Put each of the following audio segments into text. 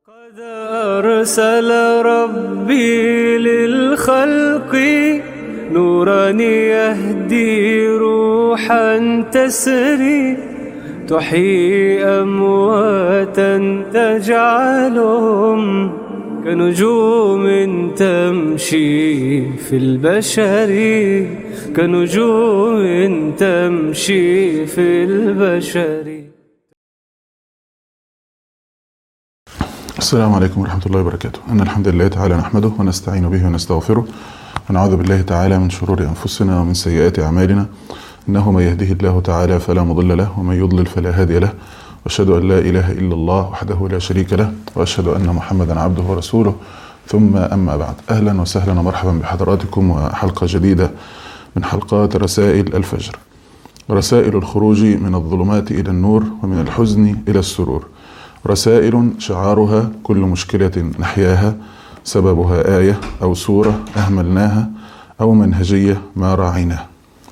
قد أرسل ربي للخلق نورا يهدي روحا تسري تحيي أمواتا تجعلهم كنجوم تمشي في البشر كنجوم تمشي في البشر. السلام عليكم ورحمة الله وبركاته. إن الحمد لله تعالى نحمده ونستعين به ونستغفره ونعوذ بالله تعالى من شرور أنفسنا ومن سيئات أعمالنا، إنه من يهده الله تعالى فلا مضل له ومن يضلل فلا هادي له، وأشهد أن لا إله إلا الله وحده لا شريك له، وأشهد أن محمدا عبده ورسوله، ثم أما بعد. أهلا وسهلا ومرحبا بحضراتكم وحلقة جديدة من حلقات رسائل الفجر، رسائل الخروج من الظلمات إلى النور ومن الحزن إلى السرور، رسائل شعارها كل مشكلة نحياها سببها آية أو سورة أهملناها أو منهجية ما راعيناها.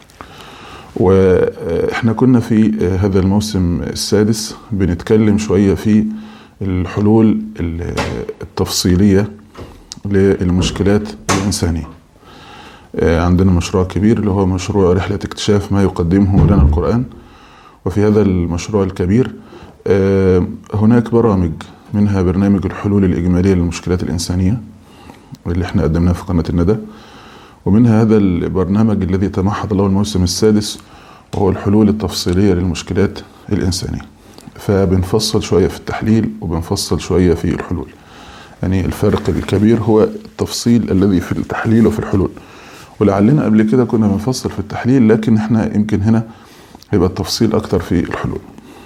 وإحنا كنا في هذا الموسم السادس بنتكلم شوية في الحلول التفصيلية للمشكلات الإنسانية. عندنا مشروع كبير اللي هو مشروع رحلة اكتشاف ما يقدمه لنا القرآن، وفي هذا المشروع الكبير هناك برامج، منها برنامج الحلول الإجمالية للمشكلات الإنسانية اللي احنا قدمناه في قناة الندى، ومنها هذا البرنامج الذي تمحض له الموسم السادس وهو الحلول التفصيلية للمشكلات الإنسانية. فبنفصل شوية في التحليل وبنفصل شوية في الحلول، يعني الفرق الكبير هو التفصيل الذي في التحليل وفي الحلول. ولعلنا قبل كده كنا بنفصل في التحليل، لكن احنا يمكن هنا هيبقى التفصيل أكتر في الحلول.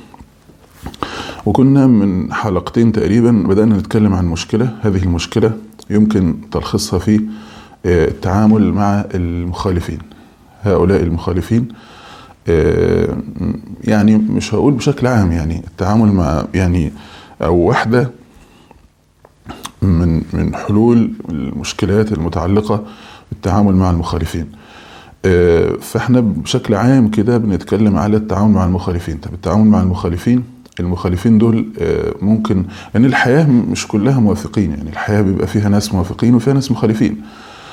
وكنا من حلقتين تقريبا بدأنا نتكلم عن مشكلة، هذه المشكلة يمكن تلخيصها في التعامل مع المخالفين. هؤلاء المخالفين يعني مش هقول بشكل عام، يعني التعامل مع يعني أو واحدة من حلول المشكلات المتعلقة بالتعامل مع المخالفين. فاحنا بشكل عام كده بنتكلم على التعامل مع المخالفين. طب التعامل مع المخالفين دول ممكن يعني الحياة مش كلها موافقين، يعني الحياة بيبقى فيها ناس موافقين وفيها ناس مخالفين،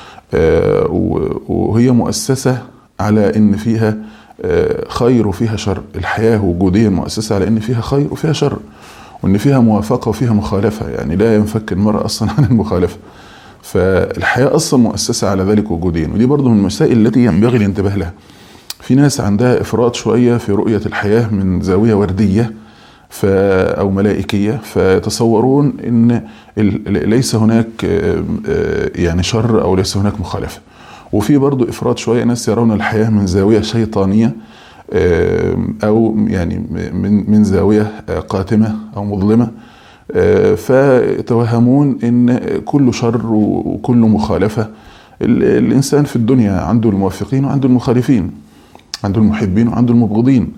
وهي مؤسسة على ان فيها خير وفيها شر. الحياة وجوديا مؤسسة على ان فيها خير وفيها شر، وان فيها موافقة وفيها مخالفة، يعني لا ينفك المرء اصلا عن المخالفة. فالحياة اصلا مؤسسة على ذلك وجوديا، ودي برضو من المسائل التي ينبغي الانتباه لها. في ناس عندها افراط شوية في رؤية الحياة من زاوية وردية أو ملائكية، فيتصورون إن ليس هناك يعني شر أو ليس هناك مخالفة. وفي برضو إفراط شوية ناس يرون الحياة من زاوية شيطانية أو يعني من زاوية قاتمة أو مظلمة، فيتوهمون إن كل شر وكل مخالفة. الإنسان في الدنيا عنده الموافقين وعنده المخالفين، عنده المحبين وعنده المبغضين،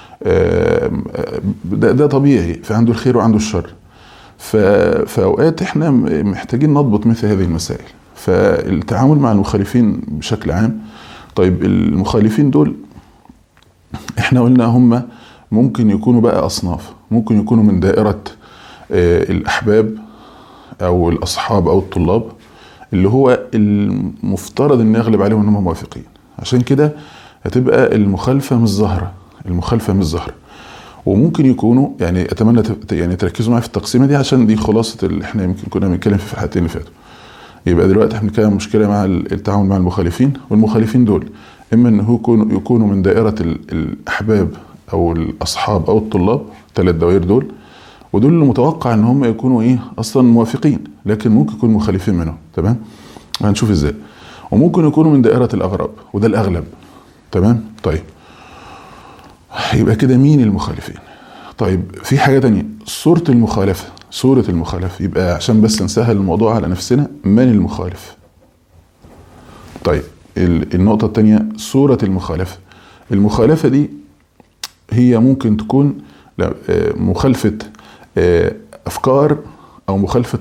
ده طبيعي، فعنده الخير وعنده الشر. فأوقات احنا محتاجين نضبط مثل هذه المسائل. فالتعامل مع المخالفين بشكل عام، طيب المخالفين دول احنا قلنا هم ممكن يكونوا بقى أصناف، ممكن يكونوا من دائرة الأحباب أو الأصحاب أو الطلاب، اللي هو المفترض أن يغلب عليهم أنهم موافقين. عشان كده هتبقى المخالفة مش ظاهرة، وممكن يكونوا يعني اتمنى يعني تركزوا معايا في التقسيمه دي، عشان دي خلاصه اللي احنا يمكن كنا بنتكلم في الحلقتين اللي فاتوا. يبقى دلوقتي احنا بنتكلم مشكله مع التعامل مع المخالفين، والمخالفين دول اما ان يكونوا من دائره الاحباب او الاصحاب او الطلاب، 3 دوائر دول، ودول اللي متوقع ان هم يكونوا اصلا موافقين، لكن ممكن يكونوا مخالفين منهم. تمام، هنشوف ازاي. وممكن يكونوا من دائره الاغراب، وده الاغلب. تمام، طيب يبقى كده مين المخالفين؟ طيب في حاجة تانية، سورة المخالفة. يبقى عشان بس نسهل الموضوع على نفسنا، من المخالف؟ طيب النقطة التانية سورة المخالفة دي هي ممكن تكون مخالفة أفكار أو مخالفة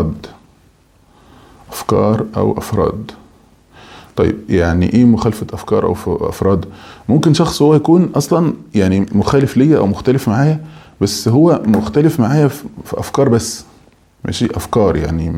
أفكار أو أفراد. طيب يعني ايه مخالفة افكار او افراد؟ ممكن شخص هو يكون اصلا يعني مخالف ليا او مختلف معايا، بس هو مختلف معايا في افكار بس، ماشي، افكار يعني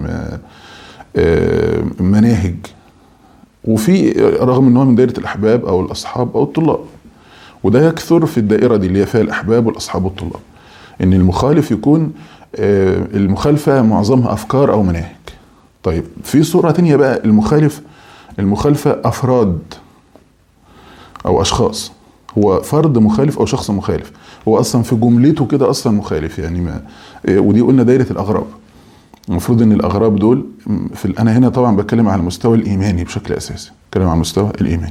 مناهج. وفي رغم ان هو من دائره الاحباب او الاصحاب او الطلاب، وده يكثر في الدائره دي اللي هي فيها الاحباب والاصحاب والطلاب، ان المخالف يكون المخالفه معظمها افكار او مناهج. طيب في صوره تانية بقى المخالفه افراد او اشخاص، هو فرد مخالف او شخص مخالف، هو اصلا في جملته كده اصلا مخالف يعني ما. ودي قلنا دايره الاغراب. المفروض ان الاغراب دول انا هنا طبعا بتكلم على المستوى الايماني بشكل اساسي، بتكلم على المستوى الايماني.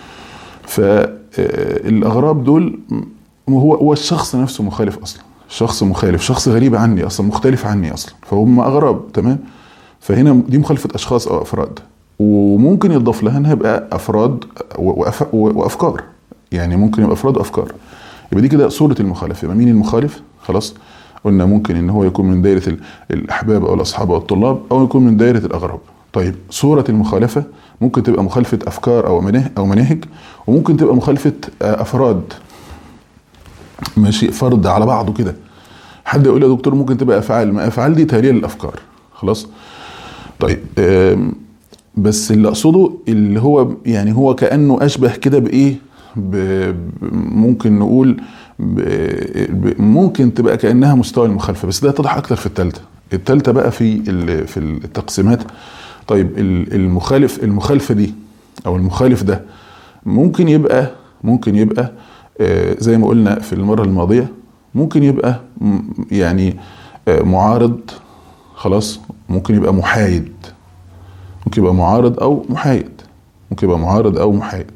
فالاغراب دول هو الشخص نفسه مخالف اصلا، شخص مخالف، شخص غريب عني اصلا، مختلف عني اصلا، فهم اغراب. تمام. فهنا دي مخالفه اشخاص او افراد، وممكن يضاف لها انها يبقى افراد وافكار، يعني ممكن يبقى افراد وافكار. يبقى دي كده صوره المخالف. يبقى مين المخالف؟ خلاص قلنا ممكن ان هو يكون من دائره الاحباب او الاصحاب او الطلاب، او يكون من دائره الاغراب. طيب صوره المخالفه ممكن تبقى مخالفه افكار او مناهج، وممكن تبقى مخالفه افراد، ماشي، فرد على بعضه كده. حد يقول يا دكتور ممكن تبقى افعال، ما افعال دي تهريه للافكار. خلاص. طيب بس اللي اقصده اللي هو يعني هو كانه اشبه كده بايه، ممكن نقول ممكن تبقى كانها مستوى المخالفه، بس ده يتضح اكتر في الثالثه بقى في التقسيمات. طيب المخالفه دي او المخالف ده ممكن يبقى زي ما قلنا في المره الماضيه، ممكن يبقى يعني معارض. خلاص. ممكن يبقى محايد، ممكن يبقى معارض او محايد.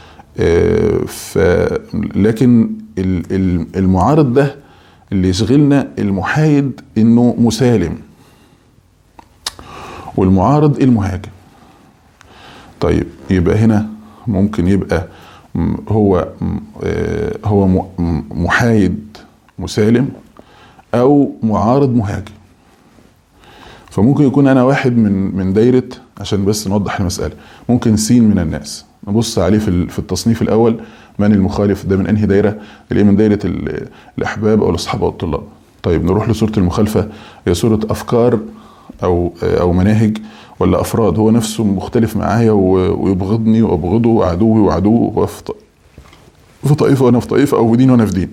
لكن المعارض ده اللي يشغلنا، المحايد انه مسالم، والمعارض المهاجم. طيب يبقى هنا ممكن يبقى هو محايد مسالم او معارض مهاجم. فممكن يكون انا واحد من دايره، عشان بس نوضح المساله، ممكن سين من الناس نبص عليه في التصنيف الاول، من المخالف ده من انهي دايره؟ اللي من دايره الاحباب او الاصحاب او الطلاب. طيب نروح لصوره المخالفه، هي صوره افكار او مناهج، ولا افراد؟ هو نفسه مختلف معايا ويبغضني وابغضه، وعدوي وعدوه، هو في طائفه وانا في طائفه، او في دين وانا في دين.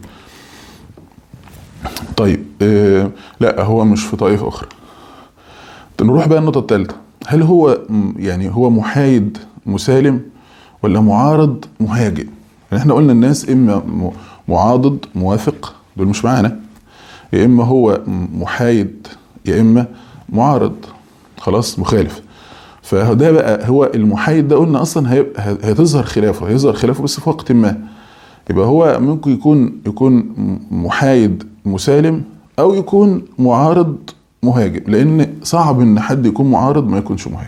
طيب لا، هو مش في طائفه اخرى. نروح بقى النقطه الثالثه، هل هو يعني هو محايد مسالم ولا معارض مهاجم؟ يعني احنا قلنا الناس اما معاضد موافق، دول مش معانا، يا اما هو محايد يا اما معارض، خلاص، مخالف. فده بقى هو المحايد ده قلنا اصلا هيظهر خلافه بس في وقت ما. يبقى هو ممكن يكون محايد مسالم او يكون معارض مهاجم، لان صعب ان حد يكون معارض ما يكونش مهاجم.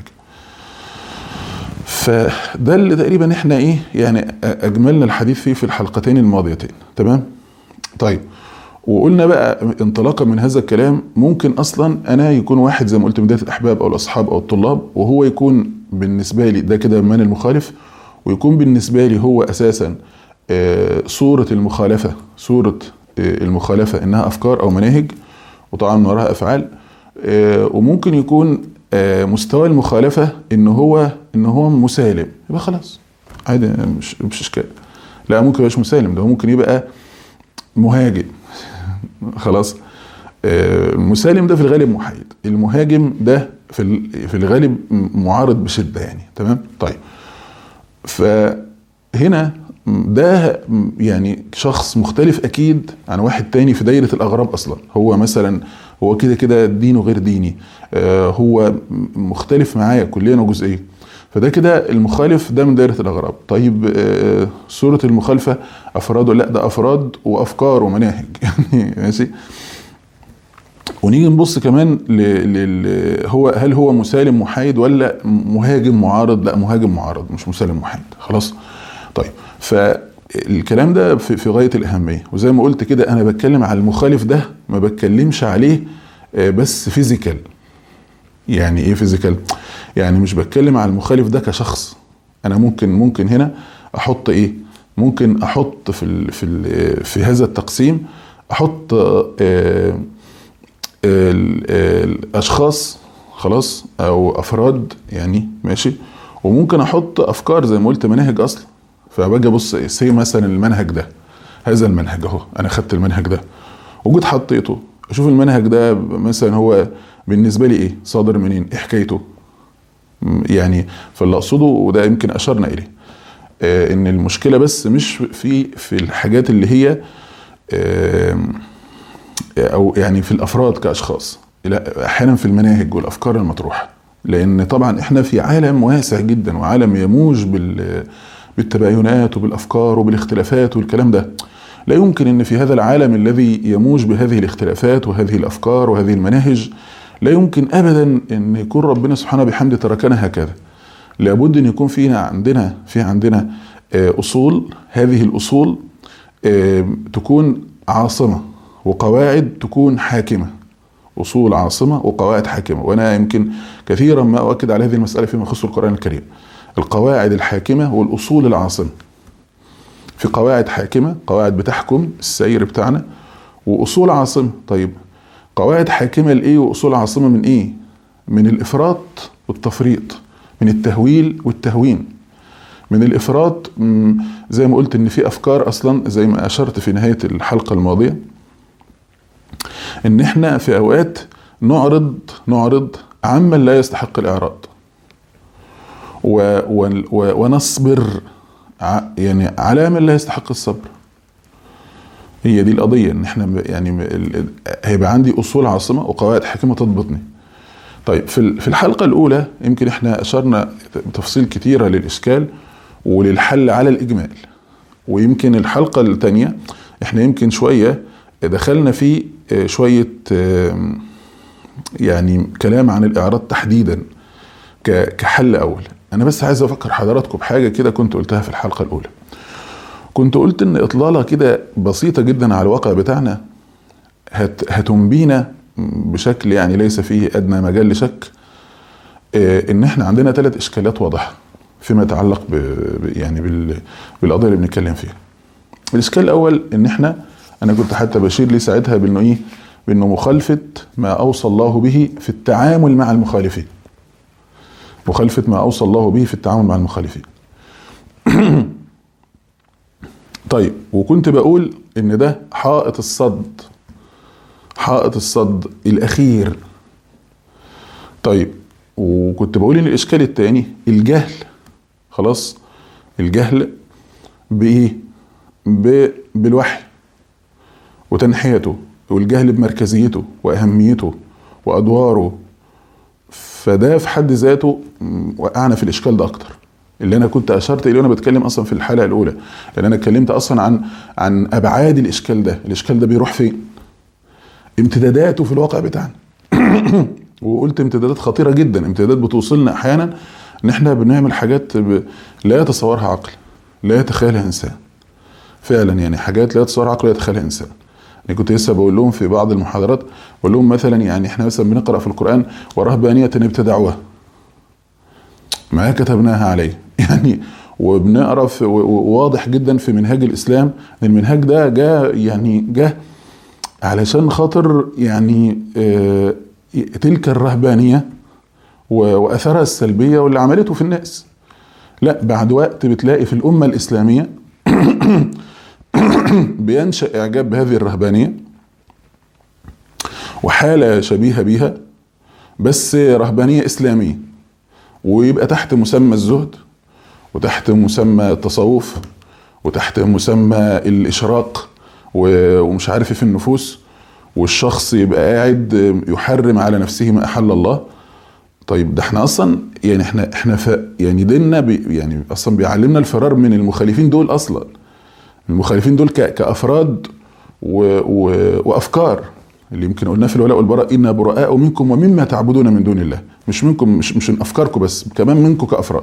فده اللي تقريبا احنا يعني اجملنا الحديث فيه في الحلقتين الماضيتين. تمام. طيب وقلنا بقى انطلاقا من هذا الكلام، ممكن اصلا انا يكون واحد زي ما قلت من دايره الاحباب او الاصحاب او الطلاب، وهو يكون بالنسبه لي ده كده من المخالف، ويكون بالنسبه لي هو اساسا صوره المخالفه انها افكار او مناهج، وطبعا من وراها افعال. وممكن يكون مستوى المخالفه ان هو مسالم، يبقى خلاص عادي، مش اشكال. لا، ممكن يبقاش مسالم، ده ممكن يبقى مهاجم. خلاص. المسالم ده في الغالب محايد، المهاجم ده في الغالب معارض بشده يعني. تمام. طيب فهنا ده يعني شخص مختلف اكيد عن واحد تاني في دايره الاغراب اصلا. هو مثلا هو كده دينه غير ديني، هو مختلف معايا كليا وجزئيا، فده كده المخالف ده من دايره الاغراب. طيب صوره المخالفه افراد، لا ده افراد وافكار ومناهج يعني ماشي. ونيجي نبص كمان هل هو مسالم محايد ولا مهاجم معارض؟ لا، مهاجم معارض مش مسالم محايد. خلاص. طيب فالكلام ده في غايه الاهميه، وزي ما قلت كده انا بتكلم على المخالف ده، ما بتكلمش عليه بس فيزيكال. يعني ايه فيزيكال؟ يعني مش بتكلم على المخالف ده كشخص. انا ممكن هنا احط ممكن احط في هذا التقسيم، احط الاشخاص خلاص او افراد يعني ماشي، وممكن احط افكار زي ما قلت مناهج اصلا. فباجي ابص سي مثلا المنهج ده، هذا المنهج اهو انا خدت المنهج ده وجيت حطيته، اشوف المنهج ده مثلا هو بالنسبه لي ايه، صادر منين، ايه حكايته يعني. فاللي اقصده وده يمكن اشرنا اليه ان المشكله بس مش في الحاجات اللي هي او يعني في الافراد كاشخاص، لا احيانا في المناهج والافكار المطروحه. لان طبعا احنا في عالم واسع جدا وعالم يموج بالتباينات وبالافكار وبالاختلافات والكلام ده. لا يمكن ان في هذا العالم الذي يموج بهذه الاختلافات وهذه الافكار وهذه المناهج، لا يمكن ابدا ان يكون ربنا سبحانه بحمده تركنا هكذا. لابد ان يكون عندنا اصول، هذه الاصول تكون عاصمه وقواعد تكون حاكمه، اصول عاصمه وقواعد حاكمه. وانا يمكن كثيرا ما اؤكد على هذه المساله فيما يخص القران الكريم، القواعد الحاكمه والاصول العاصمه. في قواعد حاكمه، قواعد بتحكم السير بتاعنا، واصول عاصمه. طيب قواعد حاكمه لايه واصول عاصمه من ايه؟ من الافراط والتفريط، من التهويل والتهوين. من الافراط زي ما قلت ان في افكار اصلا زي ما اشرت في نهايه الحلقه الماضيه، ان احنا في اوقات نعرض عمن لا يستحق الاعراض ونصبر يعني على من لا يستحق الصبر. هي دي القضيه، ان احنا يعني هيبقى عندي اصول عاصمه وقواعد حاكمه تضبطني. طيب في الحلقه الاولى يمكن احنا اشرنا بتفصيل كثيره للاشكال وللحل على الاجمال، ويمكن الحلقه الثانيه احنا يمكن شويه دخلنا في شويه يعني كلام عن الاعراض تحديدا كحل اول. انا بس عايز افكر حضراتكم بحاجه كده كنت قلتها في الحلقه الاولى. كنت قلت ان اطلاله كده بسيطه جدا على الواقع بتاعنا هتنبينا بشكل يعني ليس فيه ادنى مجال لشك ان احنا عندنا 3 اشكالات واضحه فيما يتعلق يعني بالقضيه اللي بنتكلم فيها. الاشكال الاول ان انا كنت حتى بشير لي ساعتها بانه ايه، بانه مخالفه ما اوصى الله به في التعامل مع المخالفين. مخالفه ما اوصى الله به في التعامل مع المخالفين. طيب وكنت بقول ان ده حائط الصد الاخير. طيب وكنت بقول ان الاشكال الثاني الجهل. خلاص الجهل بايه؟ بالوحي وتنحيته، والجهل بمركزيته واهميته وادواره. فده في حد ذاته وقعنا في الاشكال ده اكتر، اللي انا كنت اشرت اليه وانا بتكلم اصلا في الحلقه الاولى، لان انا اتكلمت اصلا عن ابعاد الاشكال ده. الاشكال ده بيروح فين؟ امتداداته في الواقع بتاعنا. وقلت امتدادات خطيره جدا، امتدادات بتوصلنا احيانا ان احنا بنعمل حاجات لا يتصورها عقل، لا يتخيلها انسان فعلا. يعني حاجات لا يتصورها عقل، لا يتخيلها انسان. يعني كنت لسه بقول لهم في بعض المحاضرات، بقول لهم مثلا يعني احنا مثلا بنقرا في القران ورهبانيه ابتدعوها ما كتبناها عليه يعني. وبنقرا وواضح جدا في منهاج الاسلام ان المنهاج ده جاء علشان خاطر يعني تلك الرهبانيه واثرها السلبيه واللي عملته في الناس. لا بعد وقت بتلاقي في الامه الاسلاميه بينشأ اعجاب بهذه الرهبانيه وحاله شبيهه بها، بس رهبانيه اسلاميه، ويبقى تحت مسمى الزهد وتحت مسمى التصوف وتحت مسمى الاشراق ومش عارف في النفوس، والشخص يبقى قاعد يحرم على نفسه ما احل الله. طيب ده احنا اصلا يعني احنا يعني ديننا يعني اصلا بيعلمنا الفرار من المخالفين دول. اصلا المخالفين دول كافراد وافكار، اللي يمكن قلناه في الولاء والبراء، إنا براء منكم ومما تعبدون من دون الله. مش منكم، مش من افكاركم بس، كمان منكم كافراد.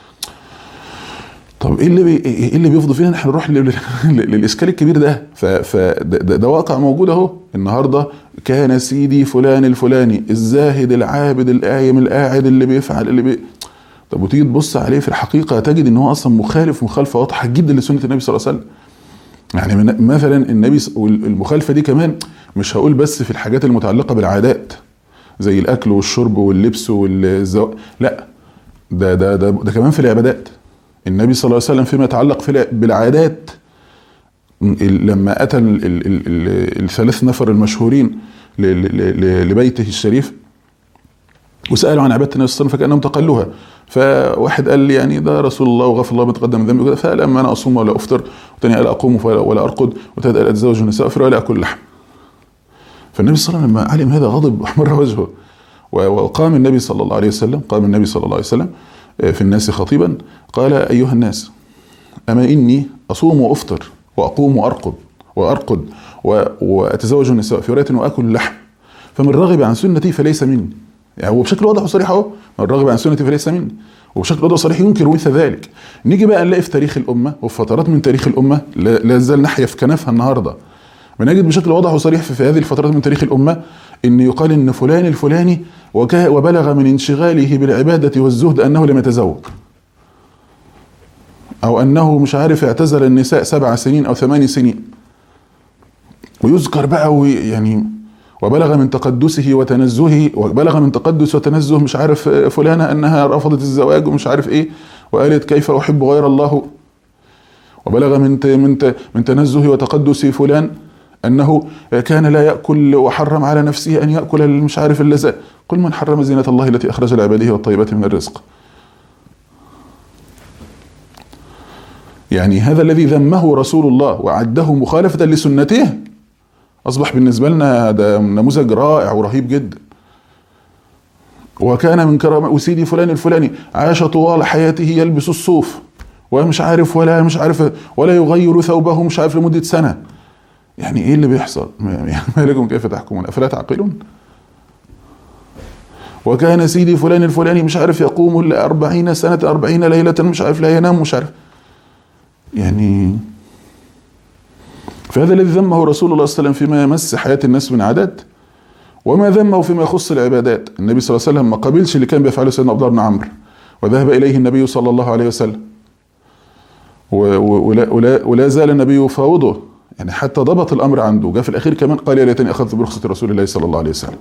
طب ايه اللي بيفضل فينا احنا نروح للاشكال الكبير ده؟ فده واقع موجود اهو النهارده. كان سيدي فلان الفلاني الزاهد العابد القايم القاعد اللي بيفعل طب وتيجي تبص عليه في الحقيقه تجد ان هو اصلا مخالفه واضحه جدا لسنه النبي صلى الله عليه وسلم. يعني مثلا النبي والمخالفه دي كمان مش هقول بس في الحاجات المتعلقه بالعادات زي الاكل والشرب واللبس والزواج، لا ده كمان في العبادات. النبي صلى الله عليه وسلم فيما يتعلق بالعادات لما اتى الثلاث نفر المشهورين لبيته الشريف وسالوا عن عباده النبي صلى الله عليه وسلم فكانهم تقلوها، فواحد قال لي يعني ده رسول الله وغفر الله ما تقدم من ذنبي وكذا، فقال اما انا اصوم ولا افطر، والثاني قال اقوم ولا ارقد، والثالث قال اتزوج النساء ولا اكل لحم. فالنبي صلى الله عليه وسلم لما علم هذا غضب واحمر وجهه، وقام النبي صلى الله عليه وسلم في الناس خطيبا قال ايها الناس اما اني اصوم وافطر واقوم وارقد واتزوج النساء في روايه واكل اللحم، فمن رغب عن سنتي فليس مني. يعني هو بشكل واضح وصريح اهو، من رغب عن سنتي فليس مني، وبشكل واضح وصريح ينكر مثل ذلك. نيجي بقى نلاقي في تاريخ الامه وفي فترات من تاريخ الامه لا زال نحيا في كنفها النهارده، بنجد بشكل واضح وصريح في هذه الفترات من تاريخ الامه ان يقال ان فلان الفلاني وبلغ من انشغاله بالعباده والزهد انه لم يتزوج، او انه مش عارف اعتزل النساء 7 سنين او 8 سنين، ويذكر بقى يعني وبلغ من تقدسه وتنزهه، وبلغ من تقدس وتنزه مش عارف فلانة انها رفضت الزواج ومش عارف ايه وقالت كيف احب غير الله، وبلغ من تنزه وتقدس فلان انه كان لا ياكل وحرم على نفسه ان ياكل مش عارف اللذات، قل من حرم زينة الله التي اخرج لعباده والطيبات من الرزق. يعني هذا الذي ذمه رسول الله وعده مخالفة لسنته أصبح بالنسبة لنا ده نموذج رائع ورهيب جدا. وكان من كرامة وسيدي فلان الفلاني عاش طوال حياته يلبس الصوف ومش عارف ولا يغير ثوبه مش عارف لمدة سنة. يعني ايه اللي بيحصل؟ يعني ما لكم كيف تحكمون افلا تعقلون؟ وكان سيدي فلان الفلاني مش عارف يقوم 40 سنة 40 ليلة مش عارف لا ينام مش عارف. يعني فهذا الذي ذمه رسول الله صلى الله عليه وسلم فيما يمس حياة الناس من عادات، وما ذمه فيما يخص العبادات. النبي صلى الله عليه وسلم ما قبلش اللي كان بيفعله سيدنا عبد الله بن عمرو، وذهب إليه النبي صلى الله عليه وسلم، ولا زال النبي يفاوضه، يعني حتى ضبط الأمر عنده. جاء في الأخير كمان قال يا ليتني أخذت برخصة رسول الله صلى الله عليه وسلم.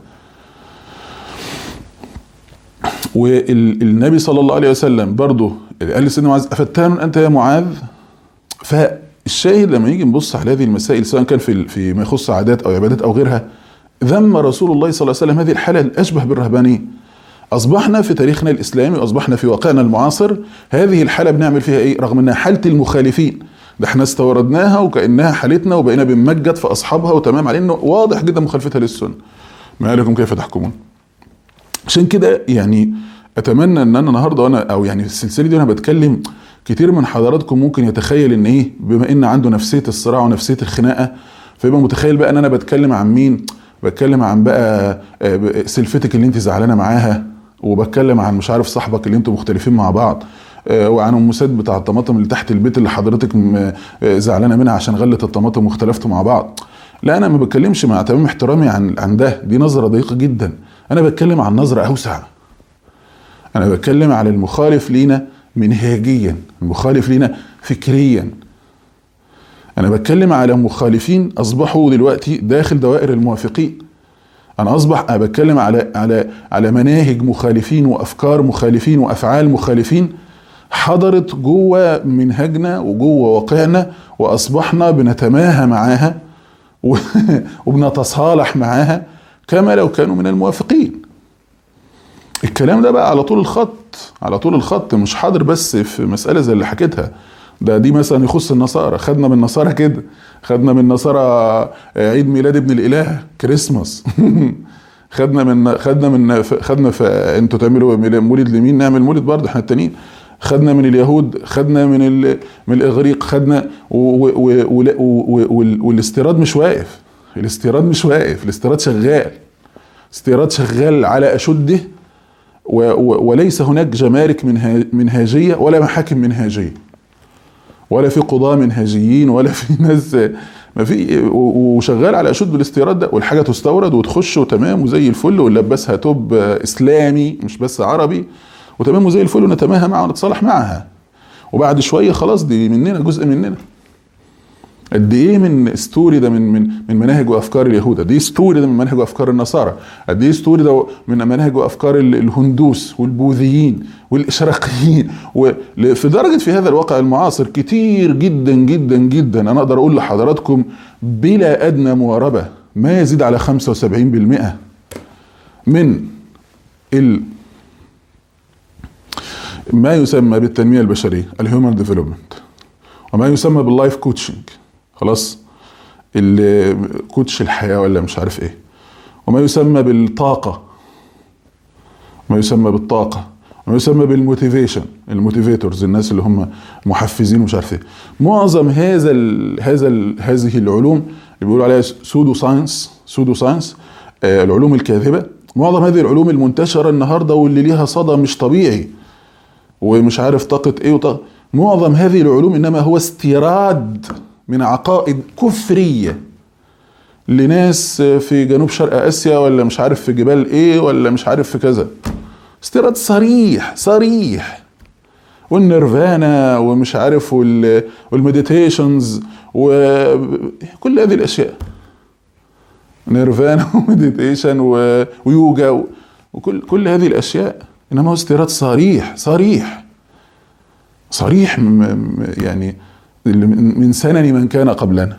والنبي صلى الله عليه وسلم برضه قال لسيدنا معاذ أفتان أنت يا معاذ. فالشاهد لما يجي نبص على هذه المسائل سواء كان في ما يخص عادات أو عبادات أو غيرها، ذم رسول الله صلى الله عليه وسلم هذه الحالة الأشبه بالرهبانية. أصبحنا في تاريخنا الإسلامي وأصبحنا في واقعنا المعاصر هذه الحالة بنعمل فيها إيه؟ رغم أنها حالة المخالفين، ده احنا استوردناها وكأنها حالتنا وبقينا بنمجد في أصحابها وتمام على أنه واضح جدا مخالفتها للسنة. ما لكم كيف تحكمون؟ عشان كده يعني أتمنى أن أنا النهاردة أو يعني في السلسلة دي أنا بتكلم كتير من حضراتكم ممكن يتخيل ان ايه بما ان عنده نفسية الصراع ونفسية الخناقة فيبقى متخيل بقى ان انا بتكلم عن مين، بتكلم عن بقى سلفتك اللي انت زعلانة معاها، وبتكلم عن مش عارف صاحبك اللي انتوا مختلفين مع بعض، وعن ام سيد بتاع الطماطم اللي تحت البيت اللي حضرتك زعلانة منها عشان غلت الطماطم واختلفتوا مع بعض. لا انا ما بتكلمش مع تمام احترامي عن ده، دي نظرة ضيقة جدا. انا بتكلم عن نظرة اوسع، انا بتكلم على المخالف لينا منهاجيا، المخالف لنا فكريا. انا بتكلم على مخالفين اصبحوا دلوقتي داخل دوائر الموافقين. انا اصبح بتكلم على مناهج مخالفين وافكار مخالفين وافعال مخالفين حضرت جوه منهجنا وجوه واقعنا، واصبحنا بنتماهى معاها وبنتصالح معاها كما لو كانوا من الموافقين. الكلام ده بقى على طول الخط، مش حاضر بس في مسألة زي اللي حكيتها. دي مثلا يخص النصارى، خدنا من النصارى كده، خدنا من النصارى عيد ميلاد ابن الإله كريسماس خدنا انتوا تعملوا مولد لمين، نعمل مولد برضه احنا التانيين. خدنا من اليهود، خدنا من الإغريق، خدنا والاستيراد مش واقف، الاستيراد شغال على أشده، وليس هناك جمارك منهاجية ولا محاكم منهاجية ولا في قضاة منهاجيين ولا في ناس ما في، وشغال على أشد الاستيراد ده، والحاجة تستورد وتخش وتمام وزي الفل ونلبسها توب إسلامي مش بس عربي وتمام وزي الفل ونتماهى معها ونتصالح معها، وبعد شوية خلاص دي مننا جزء مننا. قد ايه من استورد من مناهج وافكار اليهود، قد ايه استورد من مناهج وافكار النصارى، قد ايه استورد من مناهج وافكار الهندوس والبوذيين والاشراقيين. وفي درجه في هذا الواقع المعاصر كتير جدا جدا جدا، انا اقدر اقول لحضراتكم بلا ادنى مواربه ما يزيد على 75% من ما يسمى بالتنميه البشريه، الهيومن ديفلوبمنت، وما يسمى باللايف كوتشنج، خلاص، كوتش الحياه ولا مش عارف ايه، وما يسمى بالطاقه، ما يسمى بالطاقه، وما يسمى بالموتيفيشن، الموتيفيتورز، الناس اللي هم محفزين ومش عارف ايه. معظم هذه العلوم اللي بيقولوا عليها سودو ساينس، العلوم الكاذبه، معظم هذه العلوم المنتشره النهارده واللي ليها صدى مش طبيعي ومش عارف طاقه ايه معظم هذه العلوم انما هو استيراد من عقائد كفريه لناس في جنوب شرق اسيا، ولا مش عارف في جبال ايه، ولا مش عارف في كذا. استيراد صريح. والنيرفانا ومش عارف والمديتيشنز وكل هذه الاشياء، نيرفانا ومديتيشن ويوجا وكل هذه الاشياء، انما هو استيراد صريح يعني من سنن من كان قبلنا.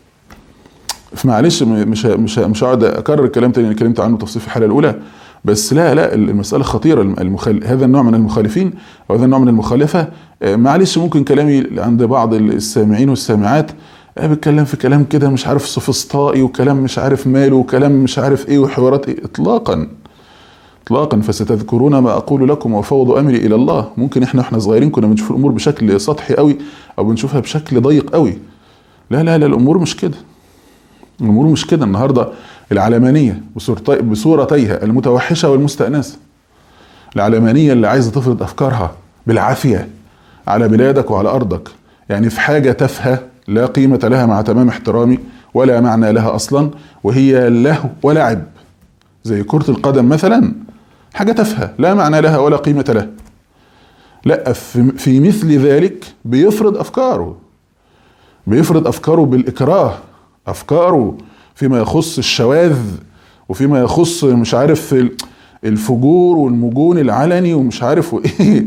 فمعلش مش هقعد اكرر الكلام تاني، اتكلمت عنه تفصيل في الحلقه الاولى، بس لا المساله خطيره. هذا النوع من المخالفين او هذا النوع من المخالفه، معلش ممكن كلامي عند بعض السامعين والسامعات بتكلم في كلام كده مش عارف سوفسطائي، وكلام مش عارف ماله، وكلام مش عارف ايه، وحوارات ايه، اطلاقا. فستذكرون ما اقول لكم وفوض امري الى الله. ممكن احنا صغيرين كنا بنشوف الامور بشكل سطحي قوي، او بنشوفها بشكل ضيق قوي. لا الامور مش كده. النهارده العلمانيه بصورتيها المتوحشه والمستأنسه، العلمانيه اللي عايزه تفرض افكارها بالعافيه على بلادك وعلى ارضك، يعني في حاجه تافهه لا قيمه لها مع تمام احترامي، ولا معنى لها اصلا، وهي لهو ولعب، زي كرة القدم مثلا، حاجة تافهة لا معنى لها ولا قيمة لها. لا، في مثل ذلك بيفرض أفكاره بالإكراه، أفكاره فيما يخص الشواذ، وفيما يخص مش عارف الفجور والمجون العلني ومش عارف ايه،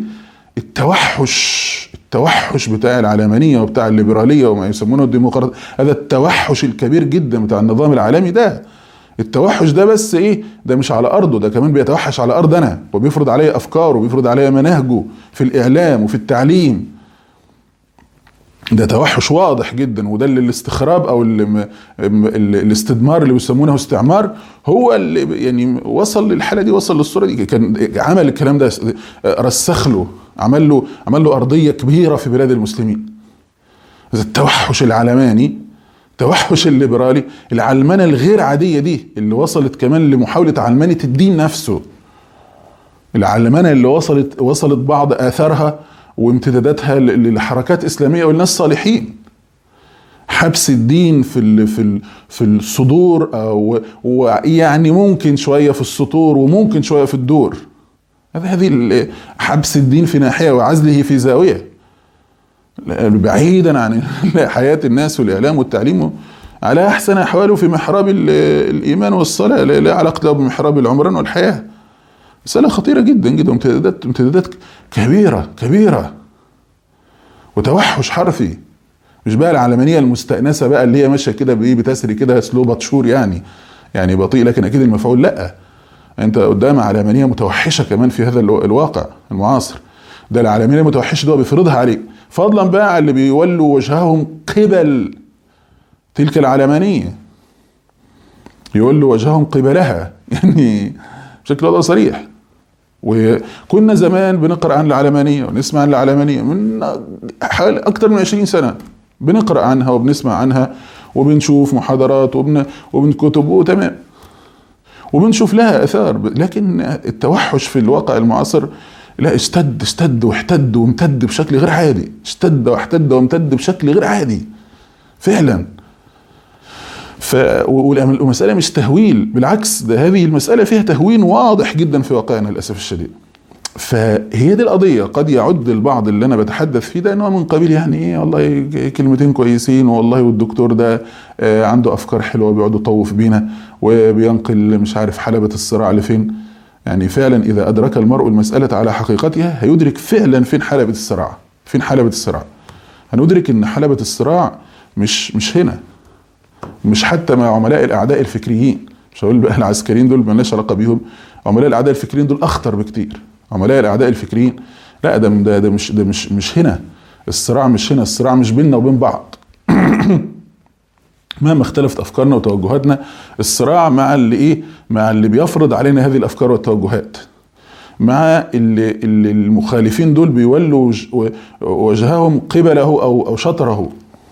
التوحش بتاع العلمانية وبتاع الليبرالية وما يسمونه الديمقراطية، هذا التوحش الكبير جدا بتاع النظام العالمي ده. التوحش ده بس ايه، ده مش على ارضه، ده كمان بيتوحش على ارض انا، وبيفرض عليا افكاره، وبيفرض عليا مناهجه في الاعلام وفي التعليم. ده توحش واضح جدا، وده اللي الاستخراب او الاستدمار اللي بيسمونه استعمار هو اللي يعني وصل للحاله دي، وصل للصوره دي. كان عمل الكلام ده، رسخ له، عمل له ارضيه كبيره في بلاد المسلمين. التوحش العلماني، التوحش الليبرالي، العلمنه الغير عاديه دي اللي وصلت كمان لمحاوله علمنه الدين نفسه، العلمنه اللي وصلت بعض اثارها وامتداداتها لحركات اسلاميه والناس صالحين. حبس الدين في الصدور، ويعني ممكن شويه في السطور وممكن شويه في الدور. هذه حبس الدين في ناحيه وعزله في زاويه، بعيدا عن حياه الناس والاعلام والتعليم، على احسن احواله في محراب الايمان والصلاه، لا علاقه له بمحراب العمران والحياه. مسألة خطيرة جدا جدا، امتدادات كبيرة وتوحش حرفي. مش بقى العلمانية المستأنسة بقى اللي هي ماشية كده بتسري كده سلو بطشور، يعني بطيء لكن اكيد المفعول. لا، انت قدام علمانية متوحشة كمان في هذا الواقع المعاصر. ده العلمانية المتوحشة ده بيفرضها عليك، فضلا بقى اللي بيولوا وجههم قبل تلك العلمانية، يولوا وجههم قبلها، يعني بشكل واضح صريح. وكنا زمان بنقرأ عن العلمانية ونسمع عن العلمانية من حوالي أكثر من 20 سنة، بنقرأ عنها وبنسمع عنها وبنشوف محاضرات وبنكتب وتمام، وبنشوف لها أثار. لكن التوحش في الواقع المعاصر لا، اشتد واحتد وامتد بشكل غير عادي، اشتد واحتد وامتد بشكل غير عادي فعلا. والمسألة مش تهويل، بالعكس، ده هذه المسألة فيها تهوين واضح جدا في واقعنا للأسف الشديد. فهي دي القضية. قد يعد البعض اللي أنا بتحدث فيه ده إنه من قبيل يعني إيه، والله كلمتين كويسين، والله والدكتور ده عنده أفكار حلوة بيقعد يطوف بينا وبينقل مش عارف حلبة الصراع لفين. يعني فعلا إذا أدرك المرء المسألة على حقيقتها هيدرك فعلا فين حلبة الصراع. فين حلبة الصراع؟ هندرك إن حلبة الصراع مش هنا، مش حتى مع عملاء الأعداء الفكريين. مش هقول بقى العسكريين دول مالناش علاقة بيهم، عملاء الأعداء الفكريين دول أخطر بكتير. عملاء الأعداء الفكريين لا، ده مش هنا الصراع، مش هنا الصراع، مش بيننا وبين بعض. مهما اختلفت أفكارنا وتوجهاتنا، الصراع مع اللي إيه، مع اللي بيفرض علينا هذه الأفكار والتوجهات، مع اللي المخالفين دول بيولوا وجههم قبله أو شطره.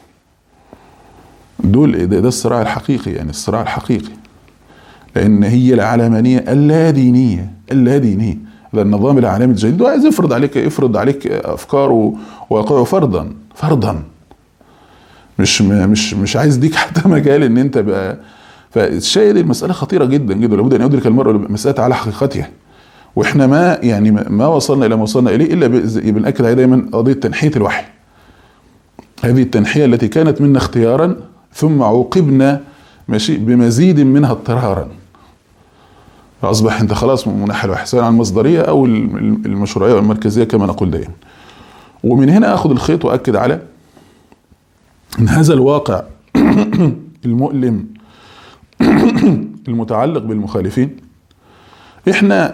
دول ده الصراع الحقيقي، يعني الصراع الحقيقي، لأن هي العلمانية اللادينية. هذا النظام العالمي الجديد عايز يفرض عليك أفكار وواقعه فرضا مش عايز ديك حتى مجال ان انت بقى. فالشيء دي المسألة خطيرة جدا جدا، لابد ان يدرك المرء المسألة على حقيقتها. واحنا ما وصلنا الى ما وصلنا اليه الا بنأكد عليه دايما قضية تنحية الوحي. هذه التنحية التي كانت منا اختيارا ثم عوقبنا ماشي بمزيد منها اضطرارا، فأصبح انت خلاص منحى الوحي سواء عن المصدرية او المشروعية والمركزية كما نقول دائما. ومن هنا اخذ الخيط واكد على ان هذا الواقع المؤلم المتعلق بالمخالفين احنا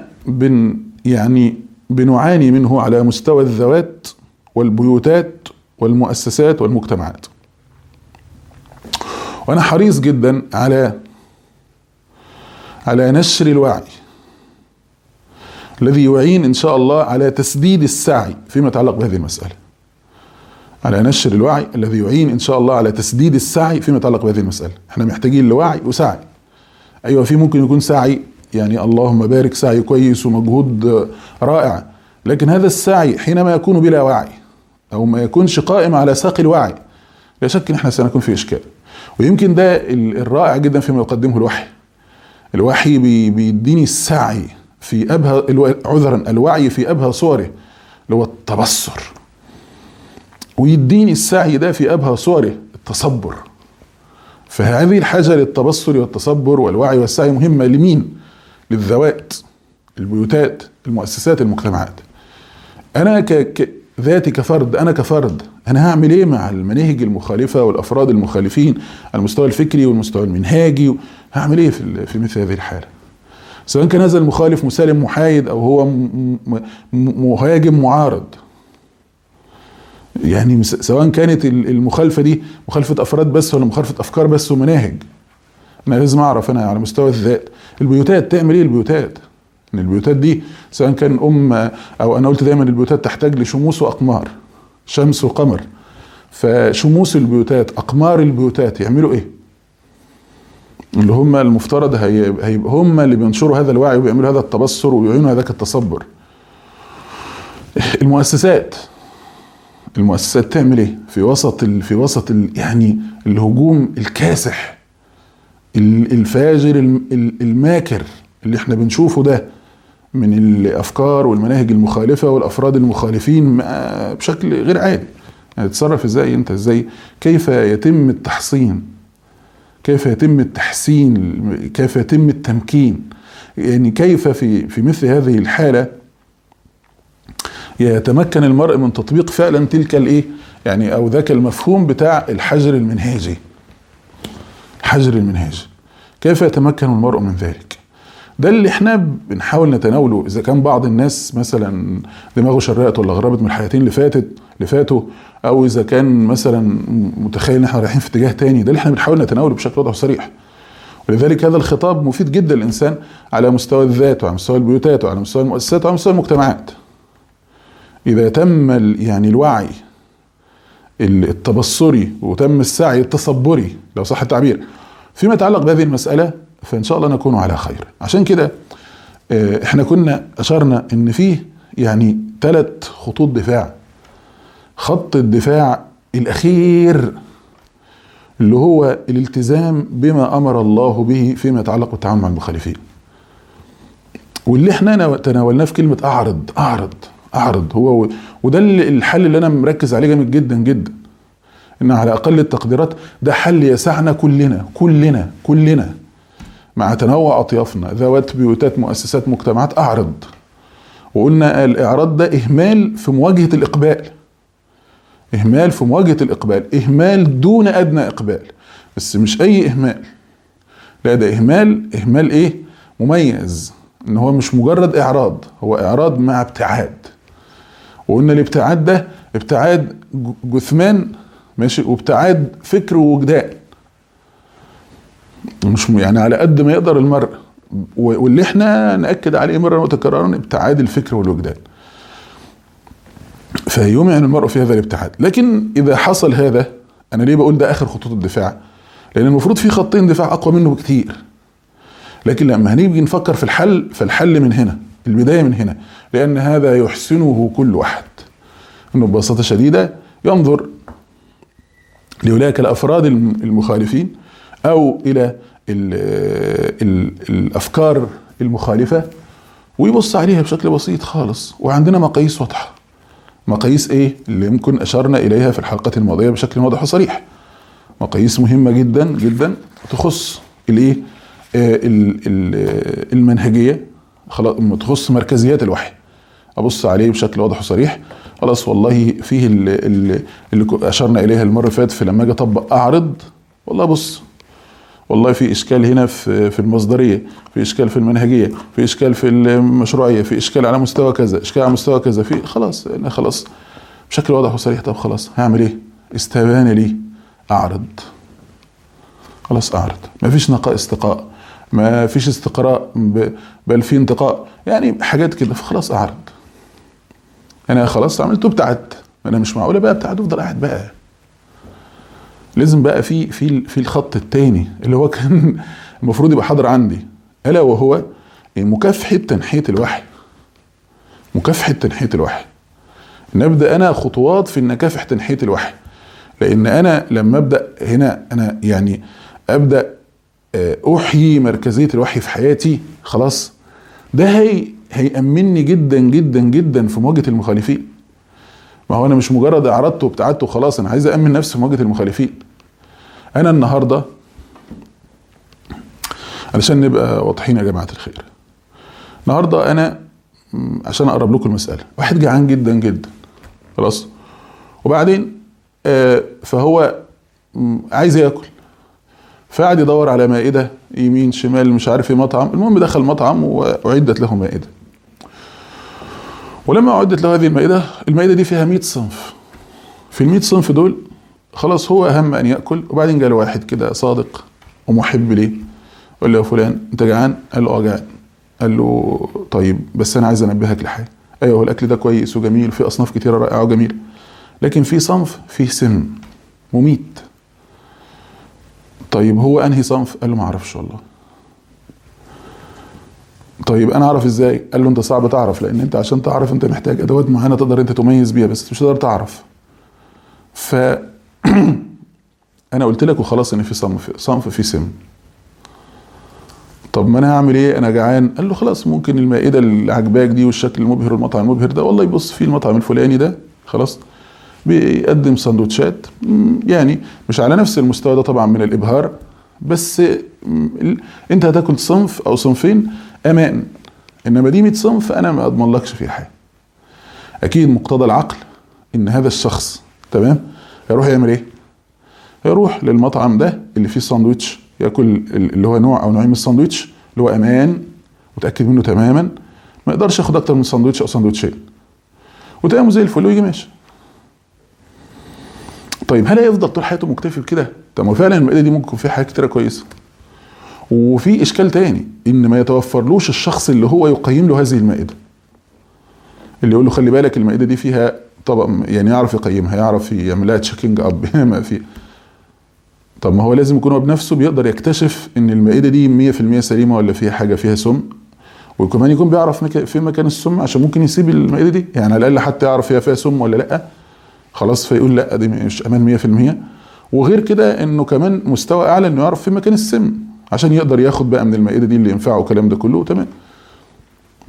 بنعاني منه على مستوى الذوات والبيوتات والمؤسسات والمجتمعات. وانا حريص جدا على نشر الوعي الذي يعين ان شاء الله على تسديد السعي فيما يتعلق بهذه المسألة. على نشر الوعي الذي يعين ان شاء الله على تسديد السعي فيما يتعلق بهذه المسألة. احنا محتاجين لوعي وسعي. ايوه في ممكن يكون سعي يعني اللهم بارك سعي كويس ومجهود رائع، لكن هذا السعي حينما يكون بلا وعي او ما يكونش قائم على ساق الوعي لا شك ان احنا سنكون في اشكال. ويمكن ده الرائع جدا فيما يقدمه الوحي بيديني السعي في ابهى الوعي في ابهى صوره اللي هو التبصر، ويديني السعي ده في ابهى صوره التصبر. فهذه الحاجة للتبصر والتصبر والوعي والسعي مهمة لمين؟ للذوات، البيوتات، المؤسسات، المجتمعات. انا ذاتي كفرد، انا هعمل ايه مع المناهج المخالفة والافراد المخالفين على المستوى الفكري والمستوى المنهاجي؟ هعمل ايه في مثل هذه الحالة؟ سواء كان هذا المخالف مسالم محايد او هو مهاجم معارض، يعني سواء كانت المخالفة دي مخالفة افراد بس ولا مخالفة افكار بس ومناهج. انا لازم اعرف انا على مستوى الذات. البيوتات تعمل ايه؟ البيوتات ان البيوتات دي سواء كان او انا قلت دايما البيوتات تحتاج لشموس واقمار، شمس وقمر. فشموس البيوتات، اقمار البيوتات يعملوا ايه؟ اللي هم المفترض هيبقى هم اللي بينشروا هذا الوعي وبيعملوا هذا التبصر ويعينوا هذاك التصبر. المؤسسات تعمل ايه في وسط يعني الهجوم الكاسح الفاجر الماكر اللي احنا بنشوفه ده من الافكار والمناهج المخالفة والافراد المخالفين بشكل غير عادي؟ يعني تتصرف ازاي كيف يتم التحصين، كيف يتم التحسين، كيف يتم التمكين؟ يعني كيف في مثل هذه الحالة يتمكن المرء من تطبيق فعلا تلك الايه يعني او ذاك المفهوم بتاع الحجر المنهاجي. كيف يتمكن المرء من ذلك؟ ده اللي احنا بنحاول نتناوله. اذا كان بعض الناس مثلا دماغه شرقت ولا غربت من الحياتين اللي فاتوا، او اذا كان مثلا متخيل ان احنا رايحين في اتجاه تاني، ده اللي احنا بنحاول نتناوله بشكل واضح وصريح. ولذلك هذا الخطاب مفيد جدا للانسان على مستوى الذات وعلى مستوى البيوتات وعلى مستوى المؤسسات وعلى مستوى المجتمعات. اذا تم يعني الوعي التبصري وتم السعي التصبري لو صح التعبير فيما يتعلق بهذه المسألة، فإن شاء الله نكون على خير. عشان كده احنا كنا أشرنا إن فيه يعني 3 خطوط دفاع. خط الدفاع الأخير اللي هو الالتزام بما أمر الله به فيما يتعلق بالتعامل مع المخالفين. واللي احنا تناولناه في كلمه اعرض هو وده الحل اللي انا مركز عليه جامد جدا جدا، ان على اقل التقديرات ده حل يسعنا كلنا مع تنوع اطيافنا، ذوات بيوتات مؤسسات مجتمعات. اعرض، وقلنا الاعراض ده اهمال في مواجهه الاقبال، اهمال دون ادنى اقبال، بس مش اي اهمال، لا ده اهمال ايه مميز، ان هو مش مجرد اعراض، هو اعراض مع ابتعاد. وقلنا الابتعاد ده ابتعاد جثمان ماشي، وابتعاد فكر ووجدان، مش يعني على قد ما يقدر المرء، واللي احنا نأكد عليه مرة وتكرارا ابتعاد الفكر والوجدان، فيمعن المرء في هذا الابتعاد. لكن اذا حصل هذا، انا ليه بقول ده اخر خطوط الدفاع؟ لان المفروض في خطين دفاع اقوى منه بكتير، لكن لما هنيجي نفكر في الحل، فالحل من هنا، البداية من هنا، لان هذا يحسنه كل واحد، انه ببساطة شديدة ينظر لأولئك الافراد المخالفين او الى الافكار المخالفة، ويبص عليها بشكل بسيط خالص. وعندنا مقاييس واضحة، مقاييس ايه اللي يمكن اشرنا اليها في الحلقة الماضية بشكل واضح وصريح، مقاييس مهمة جدا جدا تخص الايه المنهجية، خلاص تخص مركزيات الوحي، ابص عليه بشكل واضح وصريح. خلاص والله فيه اللي اشرنا اليها المرة اللي فاتت، في لما اجي اطبق اعرض، والله بص والله في اشكال هنا في المصدريه، في اشكال في المنهجيه، في اشكال في المشروعيه، في اشكال على مستوى كذا، اشكال على مستوى كذا، في خلاص انا خلاص بشكل واضح وصريح. طب خلاص هعمل ايه؟ استبان لي اعرض، خلاص اعرض، ما فيش نقاء استقاء، ما فيش استقراء بل في انتقاء، يعني حاجات كده، فخلاص اعرض. انا خلاص عملته ابتعدت، انا مش معقوله بقى ابتعد افضل قاعد بقى، لازم بقى في الخط الثاني اللي هو كان المفروض يبقى حاضر عندي، الا وهو مكافحه تنحيه الوحي. نبدا انا خطوات في نكافح تنحيه الوحي، لان انا لما ابدا هنا انا يعني ابدا احيي مركزيه الوحي في حياتي، خلاص ده هيأمنني جدا جدا جدا في مواجهه المخالفين. ما هو انا مش مجرد اعرضت وابتعدت وخلاص، انا عايز أأمن نفسي في مواجهه المخالفين. انا النهارده علشان نبقى واضحين يا جماعه الخير، النهارده انا عشان اقرب لكم المساله، واحد جعان جدا جدا خلاص، وبعدين فهو عايز ياكل، فقعد يدور على مائده يمين شمال مش عارف ايه مطعم، المهم دخل مطعم واعدت له مائده. ولما أعدت له هذه المائدة دي فيها 100 صنف، في ال100 صنف دول خلاص هو أهم أن يأكل. وبعدين جاله واحد كده صادق ومحب ليه، قال له يا فلان أنت جعان؟ قال له جعان. قال له طيب بس أنا عايز أنبهك لحاجة، أيوه الأكل ده كويس وجميل، في أصناف كتيرة رائعة وجميلة، لكن في صنف فيه سم مميت. طيب هو أنهي صنف؟ قال له ما أعرفش والله. طيب انا اعرف ازاي؟ قال له انت صعب تعرف، لان انت عشان تعرف انت محتاج ادوات معينه تقدر انت تميز بيها، بس مش تقدر تعرف. ف انا قلت لك وخلاص ان في صنف في سم. طب ما انا هعمل ايه؟ انا جعان. قال له خلاص ممكن المائده اللي عجباك دي والشكل المبهر والمطعم المبهر ده، والله يبص في المطعم الفلاني ده خلاص بيقدم سندوتشات يعني مش على نفس المستوى ده طبعا من الابهار، بس انت هتاكل صنف او صنفين امان، انما دي 100 صنف انا ما اضمنلكش فيها حاجه. اكيد مقتضى العقل ان هذا الشخص تمام هيروح يعمل ايه؟ هيروح للمطعم ده اللي فيه ساندويتش، ياكل اللي هو نوع او نوعين من الساندويتش اللي هو امان متاكد منه تماما، ما يقدرش ياخد اكتر من ساندويتش او ساندويتشين، وتمام زي الفل ويجي ماشي. طيب هل هيفضل طول حياته مكتفي بكده؟ طب ما فعلا المائده دي ممكن فيها حاجات كتيره كويسه. وفي اشكال تاني، ان ما يتوفرلوش الشخص اللي هو يقيم له هذه المائده، اللي يقول له خلي بالك المائده دي فيها طبق، يعني يعرف يقيمها، يعرف يعمل لها تشيكينج اب ما في. طب ما هو لازم يكون هو بنفسه بيقدر يكتشف ان المائده دي 100% سليمه ولا فيها حاجه فيها سم، وكمان يكون بيعرف فين مكان السم عشان ممكن يسيب المائده دي، يعني على الاقل حتى يعرف فيها سم ولا لا، خلاص فيقول لا دي مش امان 100%. وغير كده انه كمان مستوى اعلى انه يعرف فين مكان السم عشان يقدر ياخد بقى من المائده دي اللي ينفعه والكلام ده كله تمام.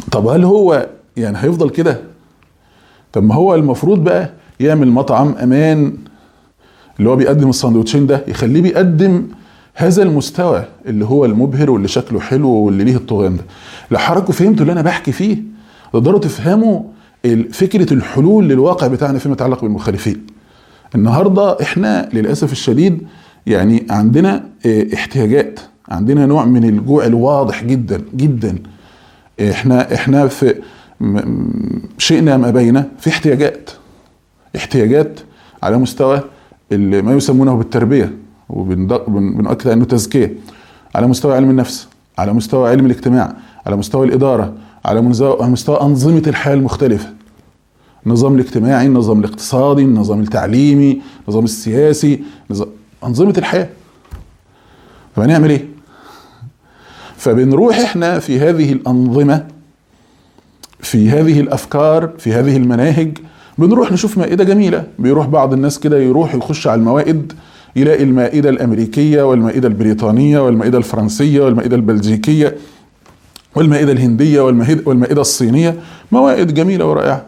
طب هل هو يعني هيفضل كده؟ طب ما هو المفروض بقى يعمل مطعم امان اللي هو بيقدم الساندوتشين ده، يخليه بيقدم هذا المستوى اللي هو المبهر واللي شكله حلو واللي ليه الطغيان ده. لو حضراتكم فهمتوا اللي انا بحكي فيه تقدروا تفهموا فكرة الحلول للواقع بتاعنا فيما يتعلق بالمخالفين. النهاردة احنا للأسف الشديد يعني عندنا احتياجات، عندنا نوع من الجوع الواضح جدا جدا. احنا في شئنا ما بينا في احتياجات على مستوى ما يسمونه بالتربية، وبنؤكد انه تزكية، على مستوى علم النفس، على مستوى علم الاجتماع، على مستوى الإدارة، على مستوى أنظمة الحياة المختلفة، النظام الاجتماعي، النظام الاقتصادي، النظام التعليمي، النظام السياسي، أنظمة الحياة. فهنعمل ايه؟ فبنروح احنا في هذه الأنظمة، في هذه الأفكار، في هذه المناهج، بنروح نشوف مائدة جميلة. بيروح بعض الناس كده يروح يخش على الموائد، يلاقي المائدة الأمريكية والمائدة البريطانية والمائدة الفرنسية والمائدة البلجيكية والمائدة الهندية والمائدة الصينية، موائد جميلة ورائعة.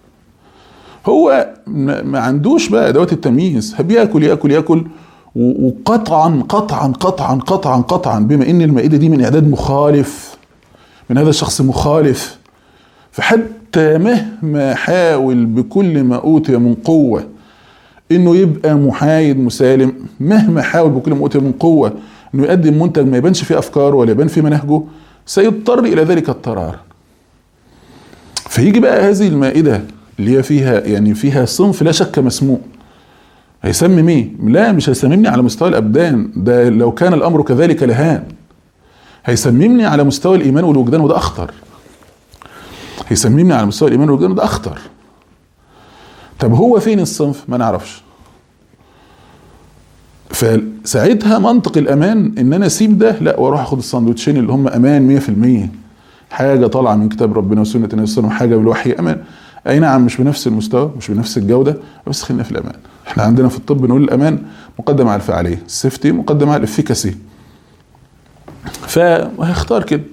هو ما عندوش بقى أدوات التمييز، بياكل ياكل ياكل، وقطعا قطعا قطعا قطعا قطعا بما ان المائدة دي من إعداد مخالف، من هذا الشخص مخالف، فحتى مهما حاول بكل ما أوتي من قوة انه يبقى محايد مسالم، مهما حاول بكل ما أوتي من قوة انه يقدم منتج ما يبانش فيه افكاره ولا يبان فيه منهجه، سيضطر الى ذلك اضطرارا. فيجي بقى هذه المائدة اللي هي فيها صنف لا شك مسموم. هيسمم ايه؟ لا، مش هيسممني على مستوى الابدان، ده لو كان الامر كذلك لهان. هيسممني على مستوى الايمان والوجدان، وده اخطر. هيسممني على مستوى الايمان والوجدان، وده اخطر. طب هو فين الصنف؟ ما نعرفش. فساعتها منطق الامان ان انا اسيب ده، لا، واروح اخد الساندوتشين اللي هم امان 100%، حاجه طالعه من كتاب ربنا وسنه النبي صلى الله عليه وسلم، حاجه بالوحي امان. اي نعم، مش بنفس المستوى، مش بنفس الجوده، بس خلينا في الامان. احنا عندنا في الطب نقول الامان مقدم على الفعاليه، السيفتي مقدم على الافيكاسي. فهيختار كده.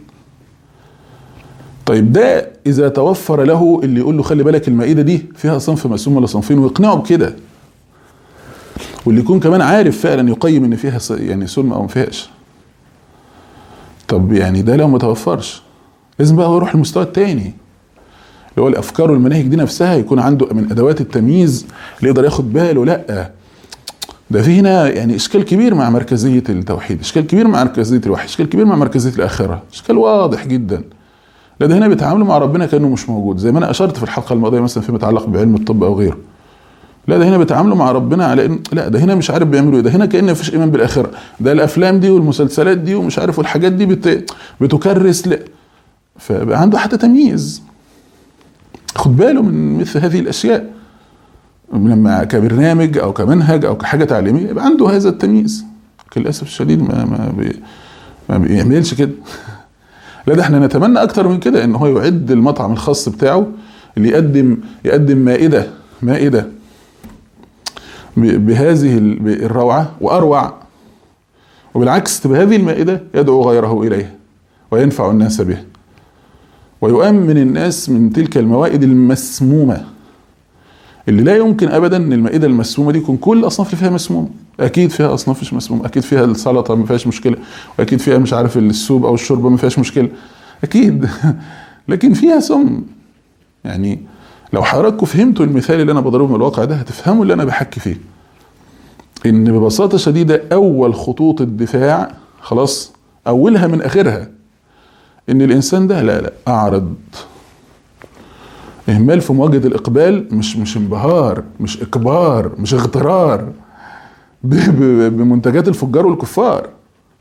طيب ده اذا توفر له اللي يقول له خلي بالك المائده دي فيها صنف مسموم ولا صنفين، ويقنعه بكده، واللي يكون كمان عارف فعلا يقيم ان فيها يعني سم او ما فيهاش. طب يعني ده لو ما توفرش لازم بقى يروح المستوى الثاني اللي هو الافكار والمناهج دي نفسها، يكون عنده من ادوات التمييز اللي يقدر ياخد باله. لا، ده في هنا يعني اشكال كبير مع مركزيه التوحيد، اشكال كبير مع مركزيه الوحي، اشكال كبير مع مركزيه الاخره، اشكال واضح جدا. لا، ده هنا بيتعاملوا مع ربنا كانه مش موجود، زي ما انا اشرت في الحلقه الماضيه مثلا فيما يتعلق بعلم الطب او غيره. لا، ده هنا بيتعاملوا مع ربنا على ان لا، ده هنا مش عارف بيعملوا ايه، ده هنا كأن مفيش ايمان بالاخره، ده الافلام دي والمسلسلات دي ومش عارف والحاجات دي بتكرس. لا، فبقى عنده حتى تمييز، خد باله من مثل هذه الاشياء لما كبرنامج او كمنهج او كحاجه تعليميه، يبقى عنده هذا التمييز. للاسف الشديد ما بيعملش كده. لا، ده احنا نتمنى اكتر من كده ان هو يعد المطعم الخاص بتاعه اللي يقدم مائده بهذه الروعه واروع، وبالعكس تبقى هذه المائده يدعو غيره اليها وينفع الناس بها، ويؤمن الناس من تلك الموائد المسمومه اللي لا يمكن ابدا ان المائده المسمومه دي يكون كل الاصناف اللي فيها مسموم. اكيد فيها اصناف مش مسمومه، اكيد فيها السلطه ما فيهاش مشكله، واكيد فيها مش عارف السوب او الشوربه ما فيهاش مشكله، اكيد. لكن فيها سم. يعني لو حضراتكم فهمتوا المثال اللي انا بضربه من الواقع ده هتفهموا اللي انا بحكي فيه، ان ببساطه شديده اول خطوط الدفاع خلاص اولها من اخرها ان الانسان ده لا اعرض. اهمال في مواجهه الاقبال، مش انبهار، مش اكبار، مش اغترار بمنتجات الفجار والكفار.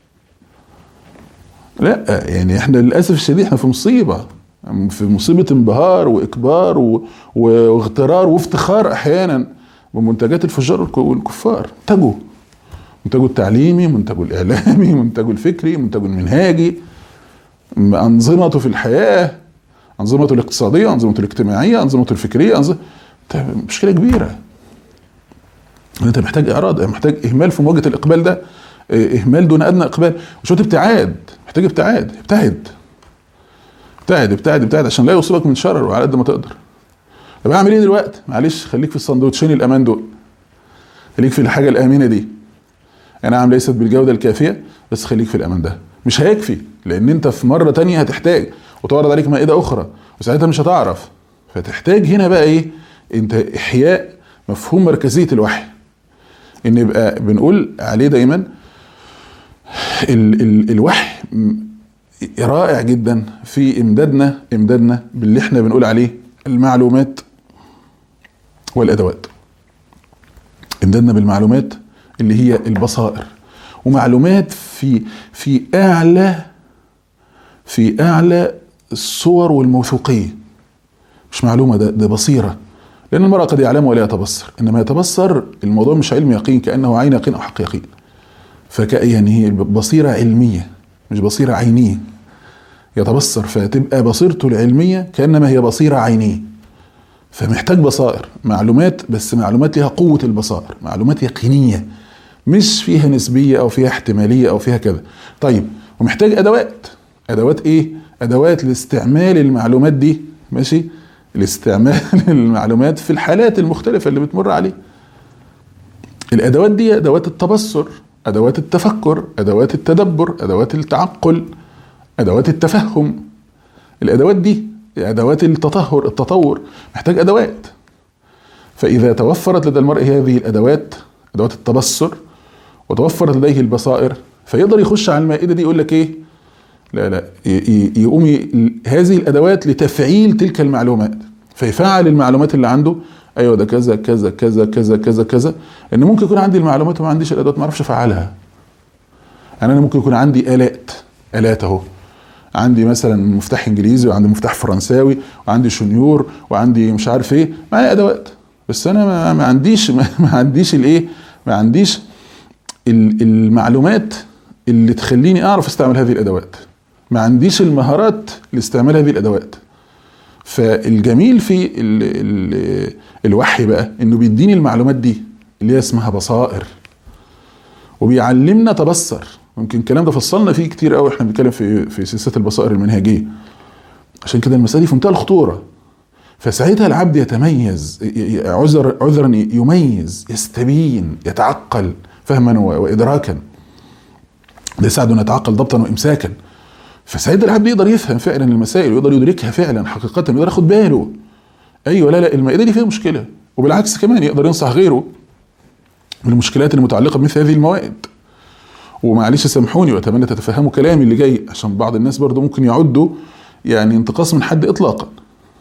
لا، يعني احنا للاسف الشديد احنا في مصيبه انبهار واكبار واغترار وافتخار احيانا بمنتجات الفجار والكفار. منتجه التعليمي، منتجه الاعلامي، منتجه الفكري، منتجه المنهاجي، انظمته في الحياه، انظمته الاقتصاديه، انظمته الاجتماعيه، انظمته الفكريه، مشكله كبيره. انت محتاج اعراض، محتاج اهمال في مواجهه الاقبال ده، اهمال دون ادنى اقبال، مش ابتعاد، محتاج ابتعاد. ابتعد عشان لا يصيبك من شرر وعلى قد ما تقدر. طب اعمل ايه دلوقتي؟ معلش خليك في السندوتشين الامان دول، خليك في الحاجه الامنه دي. نعم ليست بالجوده الكافيه بس خليك في الامان ده. مش هيكفي، لان انت في مره تانية هتحتاج وتعرض عليك مائده اخرى وساعتها مش هتعرف. فتحتاج هنا بقى ايه؟ انت احياء مفهوم مركزيه الوحي، ان يبقى بنقول عليه دايما الوحي رائع جدا في امدادنا باللي احنا بنقول عليه المعلومات والادوات. امدادنا بالمعلومات اللي هي البصائر، ومعلومات في اعلى الصور والموثوقيه. مش معلومه، ده بصيره. لان المرء قد يعلم ولا يتبصر، انما يتبصر الموضوع مش علم يقين، كانه عين يقين او حق يقين. يعني هي بصيره علميه مش بصيره عينيه. يتبصر فتبقى بصيرته العلميه كانما هي بصيره عينيه. فمحتاج بصائر، معلومات، بس معلومات لها قوه البصائر، معلومات يقينيه مش فيها نسبيه او فيها احتماليه او فيها كذا. طيب ومحتاج ادوات ايه؟ ادوات لاستعمال المعلومات دي، ماشي؟ لاستعمال المعلومات في الحالات المختلفه اللي بتمر عليه. الادوات دي ادوات التبصر، ادوات التفكر، ادوات التدبر، ادوات التعقل، ادوات التفهم. الادوات دي ادوات التطور، محتاج ادوات. فاذا توفرت لدى المرء هذه الادوات، ادوات التبصر، وتوفرت لديه البصائر، فيقدر يخش على المائده دي يقول لك ايه؟ لا يقوم هذه الادوات لتفعيل تلك المعلومات، فيفعل المعلومات اللي عنده. ايوه ده كذا كذا كذا كذا كذا كذا. ان ممكن يكون عندي المعلومات وما عنديش الادوات، ما اعرفش افعلها. يعني انا ممكن يكون عندي الات اهو، عندي مثلا مفتاح انجليزي وعندي مفتاح فرنساوي وعندي شنيور وعندي مش عارف ايه، معايا ادوات، بس انا ما عنديش الايه، ما عنديش المعلومات اللي تخليني اعرف استعمل هذه الادوات، ما عنديش المهارات لاستعمال هذه الادوات. فالجميل في الوحي بقى انه بيديني المعلومات دي اللي هي اسمها بصائر، وبيعلمنا تبصر. ممكن الكلام ده فصلنا فيه كتير قوي، احنا بنتكلم في سلسله البصائر المنهجيه. عشان كده المساله دي في منتهى الخطوره. فساعتها العبد يتميز عذرا يميز، يستبين، يتعقل فهما وادراكا. ده يساعده ان يتعقل ضبطا وامساكا. فساعتها العبد يقدر يفهم فعلا المسائل ويقدر يدركها فعلا حقيقه، يقدر ياخد باله. ايوه لا المائده دي فيها مشكله، وبالعكس كمان يقدر ينصح غيره من المشكلات المتعلقه بمثل هذه الموائد. ومعلش سامحوني واتمنى تتفهموا كلامي اللي جاي، عشان بعض الناس برضو ممكن يعدوا يعني انتقاص من حد اطلاقا.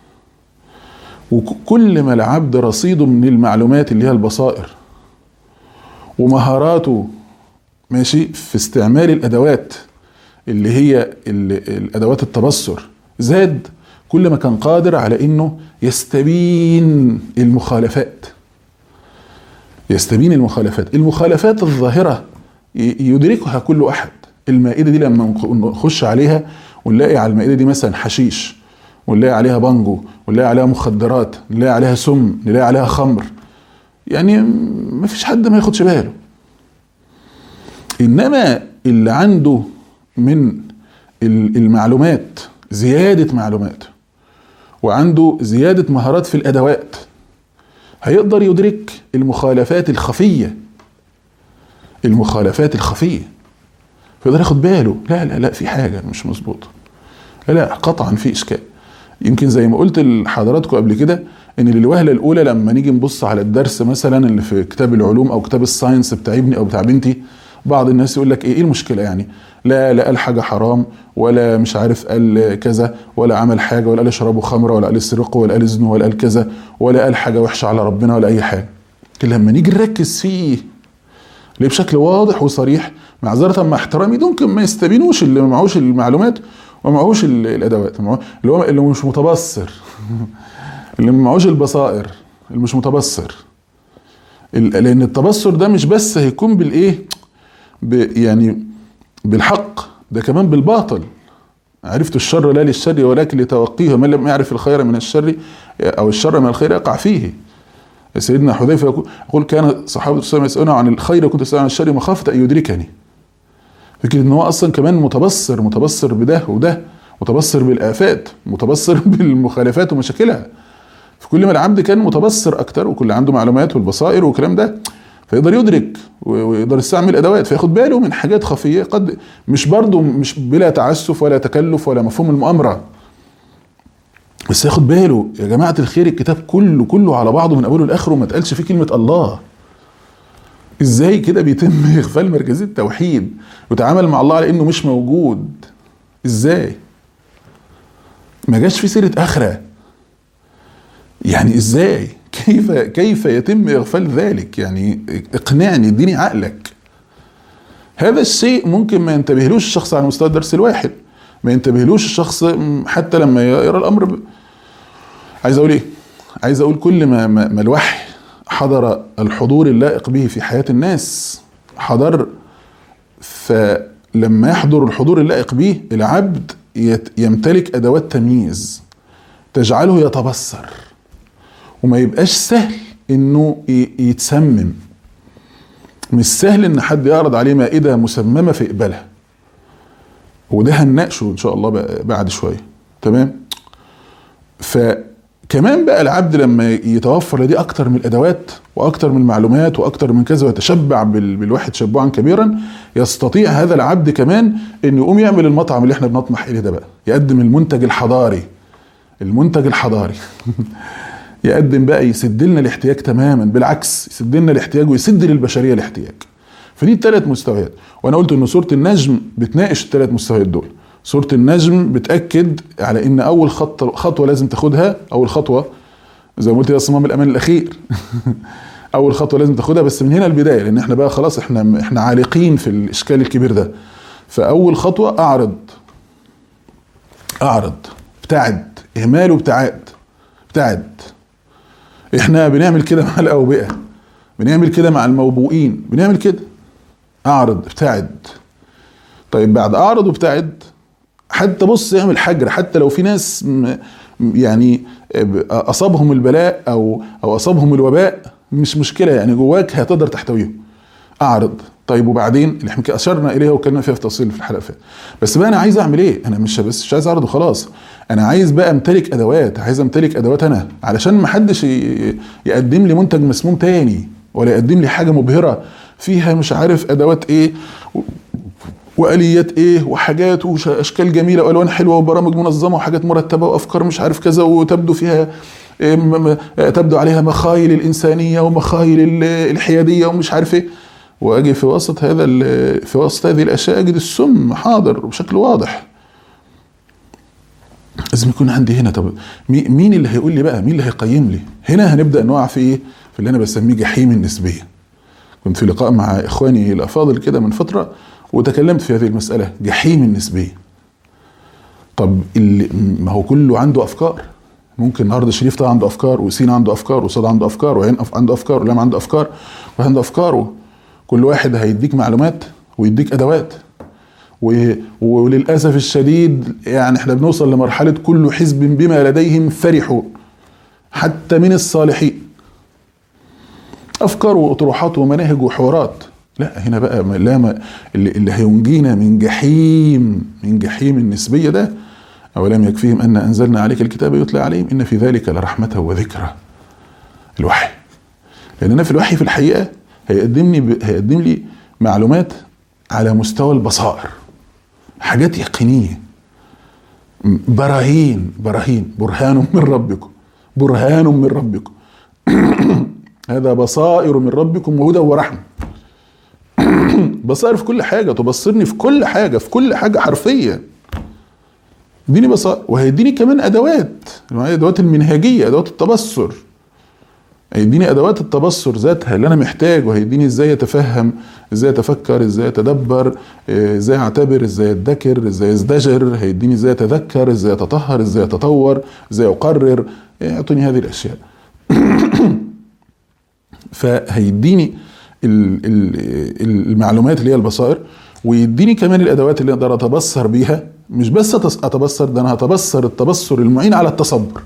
وكل ما العبد رصيده من المعلومات اللي هي البصائر ومهاراته ماشي في استعمال الادوات اللي هي الادوات التبصر زاد، كل ما كان قادر على انه يستبين المخالفات. المخالفات الظاهرة يدركها كل احد. المائدة دي لما نخش عليها ونلاقي على المائدة دي مثلا حشيش، ونلاقي عليها بانجو، ونلاقي عليها مخدرات، نلاقي عليها سم، نلاقي عليها خمر، يعني ما فيش حد ما ياخدش باله. انما اللي عنده من المعلومات زيادة معلومات وعنده زيادة مهارات في الادوات، هيقدر يدرك المخالفات الخفية، فيقدر ياخد باله. لا في حاجة مش مظبوطة، لا قطعا في اشكال. يمكن زي ما قلت لحضراتكم قبل كده ان للوهله الاولى لما نيجي نبص على الدرس مثلا اللي في كتاب العلوم او كتاب الساينس بتاع ابني او بتاع بنتي، بعض الناس يقول لك ايه المشكله يعني؟ لا قال حاجه حرام، ولا مش عارف قال كذا، ولا عمل حاجه، ولا قال اشربوا خمره، ولا قال اسرقوا، ولا قال ازنوا، ولا قال كذا، ولا قال حاجه وحشه على ربنا، ولا اي حاجه. لكن لما نيجي نركز فيه ليه بشكل واضح وصريح، معذره مع احترامي، ممكن ما يستبينوش اللي ما معهوش المعلومات ومعهوش الادوات، اللي هو مش متبصر اللي ما معهوش البصائر، اللي مش متبصر. لان التبصر ده مش بس هيكون بالايه، يعني بالحق، ده كمان بالباطل. عرفت الشر لا للشر ولكن لتوقيه، من لم يعرف الخير من الشر او الشر من الخير يقع فيه. سيدنا حذيفه يقول كان صحابه الرسول يسالون عن الخير وكنت اسال عن الشر مخافه ان يدركني. فكرة ان هو اصلا كمان متبصر بده وده، متبصر بالآفات، متبصر بالمخالفات ومشاكلها. فكل ما العبد كان متبصر اكتر وكل عنده معلومات والبصائر والكلام ده، فيقدر يدرك ويقدر يستعمل ادوات، فياخد باله من حاجات خفيه قد مش برضه مش بلا تعسف ولا تكلف ولا مفهوم المؤامره، بس ياخد باله. يا جماعه الخير الكتاب كله على بعضه من اوله لاخره ما اتقالش فيه كلمه الله. ازاي كده بيتم اغفال مركزيه التوحيد وتعامل مع الله على انه مش موجود؟ ازاي ما جاش في سيره اخره؟ يعني ازاي؟ كيف يتم اغفال ذلك؟ يعني اقنعني، اديني عقلك. هذا الشيء ممكن ما ينتبهلوش الشخص على مستوى الدرس الواحد، ما ينتبهلوش الشخص حتى لما يرى الامر عايز اقول ايه؟ عايز اقول كل ما الوحي حضر الحضور اللائق به في حياة الناس حضر، فلما يحضر الحضور اللائق به العبد يمتلك ادوات تمييز تجعله يتبصر، وما يبقاش سهل انه يتسمم. مش سهل ان حد يعرض عليه مائدة مسممة فيقبلها، وده هنناقشه ان شاء الله بعد شوية. تمام؟ فكمان بقى العبد لما يتوفر لديه اكتر من الادوات واكتر من المعلومات واكتر من كذا ويتشبع بالوحي تشبعا كبيرا، يستطيع هذا العبد كمان انه يقوم يعمل المطعم اللي احنا بنطمح اليه ده بقى، يقدم المنتج الحضاري. المنتج الحضاري يقدم بقى يسد لنا الاحتياج تماما، بالعكس يسد لنا الاحتياج ويسد للبشريه الاحتياج. فدي الثلاث مستويات، وانا قلت ان سوره النجم بتناقش الثلاث مستويات دول. سوره النجم بتاكد على ان اول خطوه لازم تاخدها، اول خطوه زي ما قلت يا صمام الامان الاخير اول خطوه لازم تاخدها، بس من هنا البدايه، لان احنا بقى خلاص احنا عالقين في الاشكال الكبير ده. فاول خطوه اعرض، ابتعد، اهمال وابتعاد. احنا بنعمل كده مع الاوبئه، بنعمل كده مع الموبوئين، بنعمل كده. اعرض، ابتعد. طيب بعد اعرض وابتعد، حتى بص اعمل حجر، حتى لو في ناس يعني اصابهم البلاء او اصابهم الوباء مش مشكله، يعني جواك هتقدر تحتويهم. اعرض. طيب وبعدين اللي احنا اشرنا اليها وكلمنا فيها في تفصيل في الحلقه فاتت. بس بقى انا عايز اعمل ايه؟ انا مش عايز اعرض وخلاص، انا عايز بقى امتلك ادوات، عايز امتلك ادوات انا، علشان ما حدش يقدم لي منتج مسموم تاني، ولا يقدم لي حاجه مبهره فيها مش عارف ادوات ايه واليات ايه وحاجات واشكال جميله والوان حلوه وبرامج منظمه وحاجات مرتبه وافكار مش عارف كذا، وتبدو فيها تبدو عليها مخايل الانسانيه ومخايل الحياديه ومش عارف ايه، واجي في وسط هذه الاشياء اجد السم حاضر بشكل واضح. لازم يكون عندي هنا، طب مين اللي هيقول لي بقى؟ مين اللي هيقيم لي؟ هنا هنبدا نقع في ايه؟ في اللي انا بسميه جحيم النسبيه. كنت في لقاء مع اخواني الافاضل كده من فتره وتكلمت في هذه المساله، جحيم النسبيه. طب ما هو كله عنده افكار، ممكن النهارده شريف طه عنده افكار، وسين عنده افكار، وصاد عنده افكار، وعين عنده افكار، ولام عنده افكار، وعنده افكاره. كل واحد هيديك معلومات ويديك ادوات، وللاسف الشديد يعني احنا بنوصل لمرحله كل حزب بما لديهم فرحوا، حتى من الصالحين، افكار واطروحات ومناهج وحوارات. لا هنا بقى اللي هينجينا من جحيم النسبيه ده، اولم يكفيهم ان انزلنا عليك الكتاب يتلى عليهم ان في ذلك لرحمه وذكرى. الوحي، لان في الوحي في الحقيقه هيقدم لي معلومات على مستوى البصائر، حاجات يقينيه، برهان من ربكم هذا بصائر من ربكم وهدى ورحمه. بصائر في كل حاجه، تبصرني في كل حاجه حرفيا. اديني بصائر، وهيديني كمان ادوات المنهجيه، ادوات التبصر. هيديني ادوات التبصر ذاتها اللي انا محتاج، وهيديني ازاي اتفهم، ازاي اتفكر، ازاي اتدبر، ازاي اعتبر، ازاي اتذكر، ازاي ازدجر. هيديني ازاي اتذكر، ازاي اتطهر، ازاي اتطور، ازاي اقرر. يعطوني هذه الاشياء. فهيديني المعلومات اللي هي البصائر، ويديني كمان الادوات اللي اقدر اتبصر بيها. مش بس اتبصر، ده انا هتبصر التبصر المعين على التصبر.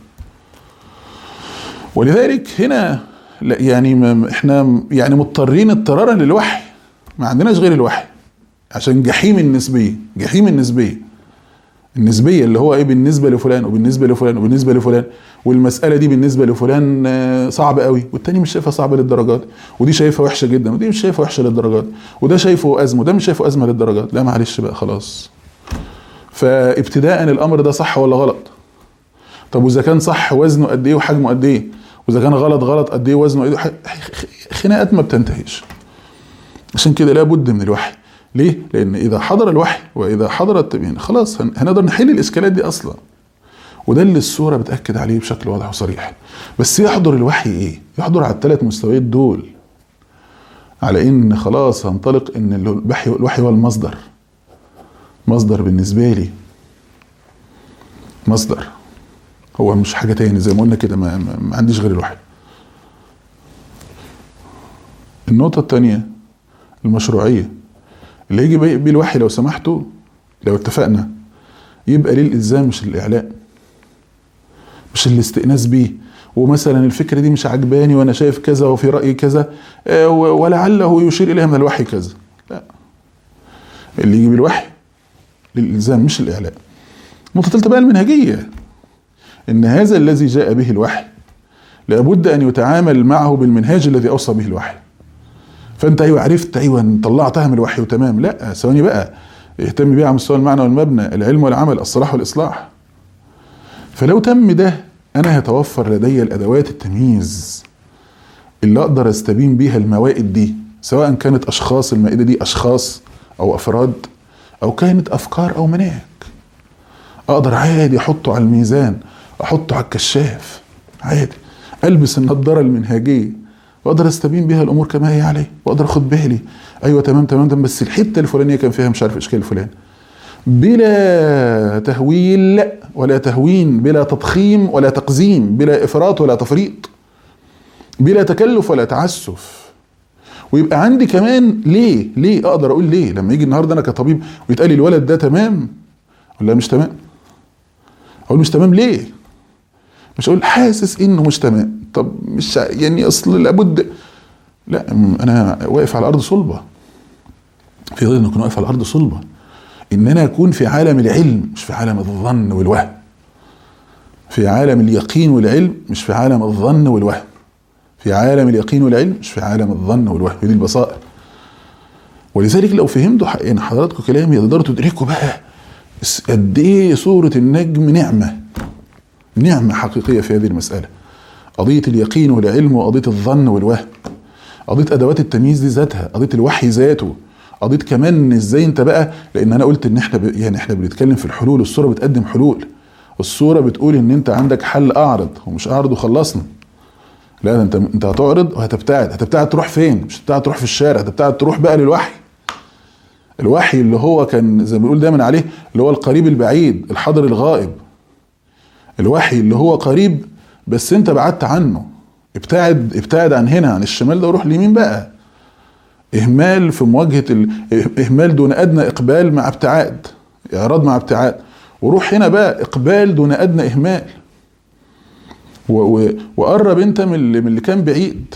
ولذلك هنا يعني احنا يعني مضطرين اضطرارا للوحي، ما عندناش غير الوحي، عشان جحيم النسبيه. النسبيه اللي هو ايه بالنسبه لفلان وبالنسبه لفلان وبالنسبه لفلان، والمساله دي بالنسبه لفلان صعبه قوي، والتاني مش شايفها صعبه للدرجات، ودي شايفها وحشه جدا ودي مش شايفها وحشه للدرجات، وده شايفه ازمه وده مش شايفه ازمه للدرجات. لا معلش بقى خلاص. فابتداء الامر ده صح ولا غلط؟ طب واذا كان صح وزنه قد ايه وحجمه قد ايه؟ واذا كان غلط قد ايه وزنه قد ايه؟ خناقات ما بتنتهيش. عشان كده لابد من الوحي. ليه؟ لان اذا حضر الوحي واذا حضر التبيين خلاص هنقدر نحل الاشكالات دي اصلا. وده اللي السوره بتاكد عليه بشكل واضح وصريح. بس يحضر الوحي ايه؟ يحضر على الثلاث مستويات دول، على ان خلاص هنطلق ان الوحي هو المصدر. مصدر بالنسبه لي، مصدر هو مش حاجه تاني، زي ما قلنا كده ما عنديش غير الوحي. النقطه الثانيه المشروعيه اللي يجي بيه الوحي، لو سمحتوا لو اتفقنا يبقى ليه الالزام مش الاعلاء، مش الاستئناس بيه. ومثلا الفكره دي مش عجباني وانا شايف كذا وفي رايي كذا ولعله يشير اليها من الوحي كذا، لا، اللي يجي بالوحي للالزام مش الاعلاء. النقطه الثالثه بقى المنهجيه، ان هذا الذي جاء به الوحي لابد ان يتعامل معه بالمنهاج الذي اوصى به الوحي. فانت ايوه عرفت، ايوه طلعتها من الوحي وتمام، لا ثواني بقى، اهتم بيها على مستوى المعنى والمبنى، العلم والعمل، الصلاح والاصلاح. فلو تم ده انا هتوفر لدي الادوات التمييز اللي اقدر استبين بيها الموائد دي، سواء كانت اشخاص، المائده دي اشخاص او افراد، او كانت افكار او مناهج. اقدر عادي احطه على الميزان، احطه على الكشاف عادي، البس النضاره المنهجيه واقدر استبين بيها الامور كما هي عليه، واقدر اخد بالي ايوه تمام تمام تمام، بس الحته الفلانيه كان فيها مش عارف اشكال الفلاني، بلا تهويل ولا تهوين، بلا تضخيم ولا تقزيم، بلا افراط ولا تفريط، بلا تكلف ولا تعسف. ويبقى عندي كمان ليه اقدر اقول ليه لما يجي النهارده انا كطبيب ويتقال لي الولد ده تمام ولا مش تمام، اقول مش تمام ليه؟ مش اقول حاسس انه مش تمام، طب مش يعني اصل لابد، لا، انا واقف على ارض صلبه. في غير ان اكون واقف على ارض صلبه، ان انا اكون في عالم العلم مش في عالم الظن والوهم، في عالم اليقين والعلم مش في عالم الظن والوهم، في عالم اليقين والعلم مش في عالم الظن والوهم. دي البصائر. ولذلك لو فهمتوا يعني حضراتكم كلامي تقدروا تدركوا بقى قد ايه سورة النجم نعمة حقيقية في هذه المسألة. قضية اليقين والعلم وقضية الظن والوهم، قضية ادوات التمييز دي ذاتها، قضية الوحي ذاته، قضية كمان ازاي انت بقى، لان انا قلت ان احنا بنتكلم في الحلول، الصورة بتقدم حلول، الصورة بتقول ان انت عندك حل اعرض ومش اعرض وخلصنا. لا ده انت هتعرض هتبتعد تروح فين؟ مش هتبتعد تروح في الشارع، هتبتعد تروح بقى للوحي. الوحي اللي هو كان زي ما بنقول دايما عليه اللي هو القريب البعيد، الحاضر الغائب. الوحي اللي هو قريب بس انت بعدت عنه، ابتعد عن هنا، عن الشمال ده وروح اليمين بقى. اهمال في مواجهة اهمال دون ادنى اقبال مع ابتعاد، اعراض مع ابتعاد، وروح هنا بقى اقبال دون ادنى اهمال. وقرب انت من اللي كان بعيد،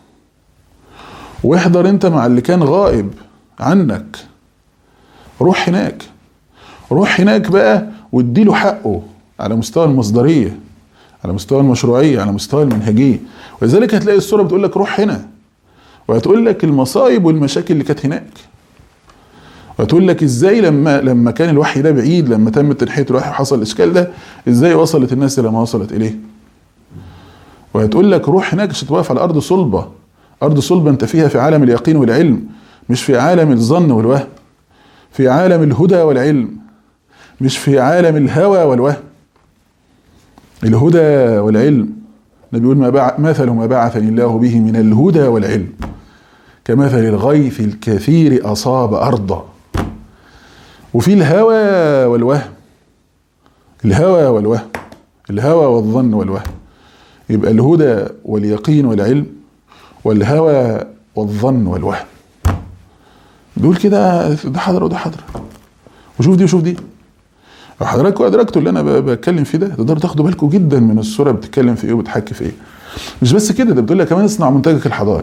واحضر انت مع اللي كان غائب عنك. روح هناك بقى واديله حقه على مستوى المصدرية، على مستوى المشروعية، على مستوى المنهجية. ولذلك هتلاقي السورة بتقول لك روح هنا، وهتقول لك المصايب والمشاكل اللي كانت هناك، وهتقول لك ازاي لما كان الوحي ده بعيد، لما تم تنحية الوحي وحصل الاشكال ده، ازاي وصلت الناس الى ما وصلت اليه. وهتقول لك روح هناك عشان تبقى على ارض صلبة، ارض صلبة انت فيها في عالم اليقين والعلم، مش في عالم الظن والوهم، في عالم الهدى والعلم، مش في عالم الهوى والوهم. الهدى والعلم النبي يقول مثل ما بعثني الله به من الهدى والعلم كمثل الغيث الكثير أصاب أرضا. وفي الهوى والوهم، الهوى والظن والوهم. يبقى الهدى واليقين والعلم والهوى والظن والوهم، دول كده، ده حضر وده حضر، وشوف دي وشوف دي. لو حضراتكم ادركتوا اللي انا بتكلم فيه ده تقدروا تاخدوا بالكم جدا من الصوره بتتكلم في ايه وبتحكي في ايه. مش بس كده، ده بتقول لك كمان اصنع منتجك الحضاري،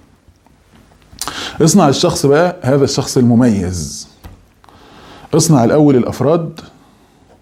اصنع الشخص بقى، هذا الشخص المميز. اصنع الاول الافراد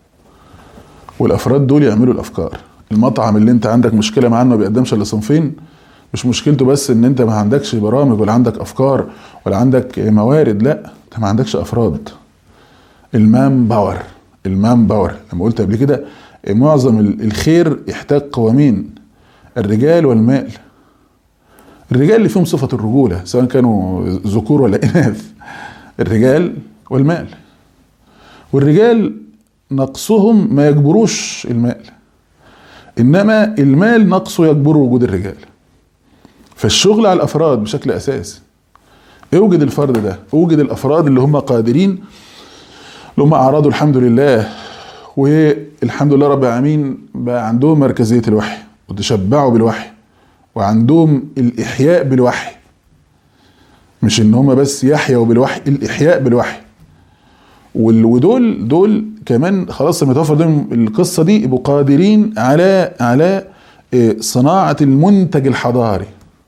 والافراد دول يعملوا الافكار. المطعم اللي انت عندك مشكله معاه انه ما بيقدمش الا صنفين، مش مشكلته بس ان انت ما عندكش برامج ولا عندك افكار ولا عندك موارد، لا انت ما عندكش افراد. المان باور لما قلت قبل كده معظم الخير يحتاج قوامين، الرجال والمال. الرجال اللي فيهم صفة الرجولة سواء كانوا ذكور ولا إناث، الرجال والمال. والرجال نقصهم ما يجبروش المال، إنما المال نقصه يجبر وجود الرجال. فالشغل على الأفراد بشكل أساسي. اوجد الفرد ده، اوجد الأفراد اللي هم قادرين، اللي هم أعراضوا الحمد لله والحمد لله رب العالمين بقى عندهم مركزية الوحي وتشبعوا بالوحي وعندهم الإحياء بالوحي، مش إن هم بس يحيوا بالوحي، الإحياء بالوحي. ودول كمان خلاص لما يتوفر لهم القصة دي يبقوا قادرين على صناعة المنتج الحضاري.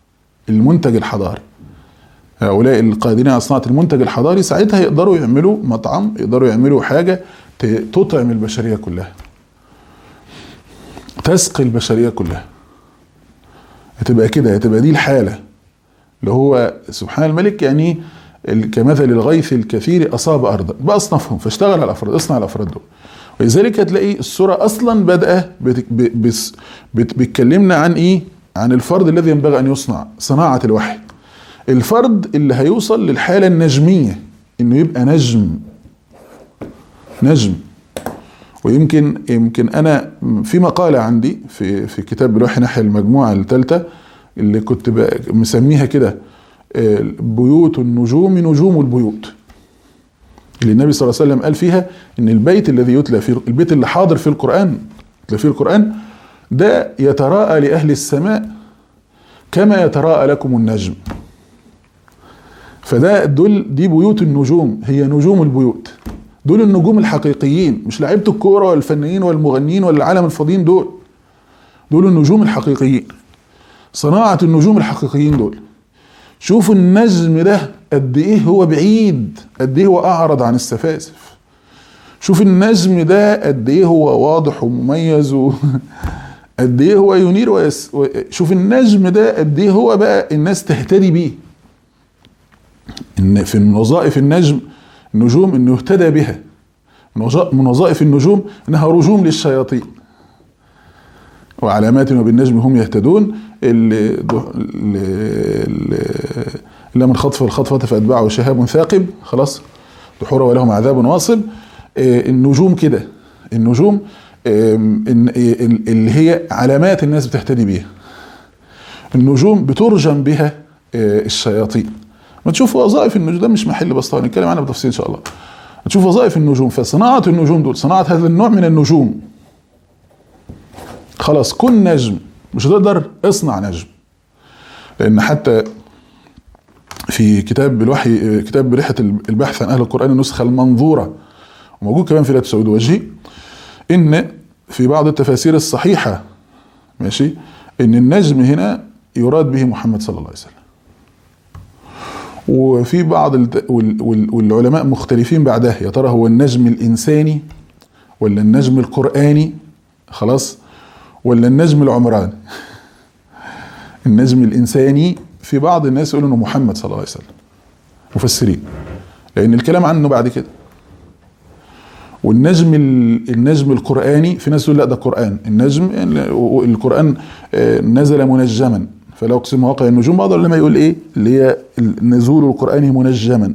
هؤلاء القادرين على صناعة المنتج الحضاري ساعتها يقدروا يعملوا مطعم، يقدروا يعملوا حاجة تطعم البشرية كلها، تسقي البشرية كلها. هتبقى كده، هتبقى دي الحالة اللي هو سبحان الملك، يعني كمثل الغيث الكثير أصاب أرضا بأصنافهم فاشتغل على الأفراد، اصنع الأفراد دول. ولذلك هتلاقي السورة أصلا بدأ بتكلمنا عن إيه؟ عن الفرد الذي ينبغي أن يصنع، صناعة الوحي. الفرد اللي هيوصل للحالة النجمية، إنه يبقى نجم. ويمكن أنا في مقالة عندي في كتاب الوحي نحيا المجموعة الثالثة اللي كنت مسميها كده بيوت النجوم نجوم البيوت، اللي النبي صلى الله عليه وسلم قال فيها إن البيت الذي يتلى فيه، البيت اللي حاضر في القرآن، يتلى فيه القرآن ده يتراءى لأهل السماء كما يتراءى لكم النجم. فده دي بيوت النجوم، هي نجوم البيوت. دول النجوم الحقيقيين، مش لعيبة الكورة والفنانين والمغنيين ولا العالم الفاضيين، دول النجوم الحقيقيين، صناعة النجوم الحقيقيين دول. شوفوا النجم ده قد ايه هو بعيد، قد ايه هو اعرض عن السفاسف. شوف النجم ده قد ايه هو واضح ومميز قد ايه هو ينير شوف النجم ده قد ايه هو بقى الناس تهتدي بيه. ان في وظائف النجوم انه يهتدى بها. من وظائف النجوم انها رجوم للشياطين، وعلامات وبالنجم هم يهتدون. اللي من خطف الخطفة فأتبعه شهاب ثاقب، خلاص دحورا ولهم عذاب واصب. النجوم كده، النجوم اللي هي علامات الناس بتهتدي بيها. النجوم بترجم بها الشياطين. ما تشوف وظائف النجوم، ده مش محل بس طبعا نتكلم عنها بتفصيل ان شاء الله. تشوف وظائف النجوم، فصناعة النجوم دول، صناعة هذا النوع من النجوم. خلاص كن نجم، مش هتقدر اصنع نجم. لان حتى في كتاب الوحي، كتاب رحلة البحث عن اهل القرآن النسخة المنظورة، وموجود كمان في لاب سعود وجهي، ان في بعض التفاسير الصحيحة ماشي ان النجم هنا يراد به محمد صلى الله عليه وسلم. وفي بعض والعلماء مختلفين بعدها، يا ترى هو النجم الإنساني ولا النجم القرآني، خلاص، ولا النجم العمراني. النجم الإنساني في بعض الناس يقولوا انه محمد صلى الله عليه وسلم، مفسرين، لأن الكلام عنه بعد كده. والنجم القرآني في ناس يقول لا ده قرآن، القرآن نزل منجما، فلا اقسم مواقع النجوم. بعض العلماء يقول ايه اللي هي نزول القرآن منجما.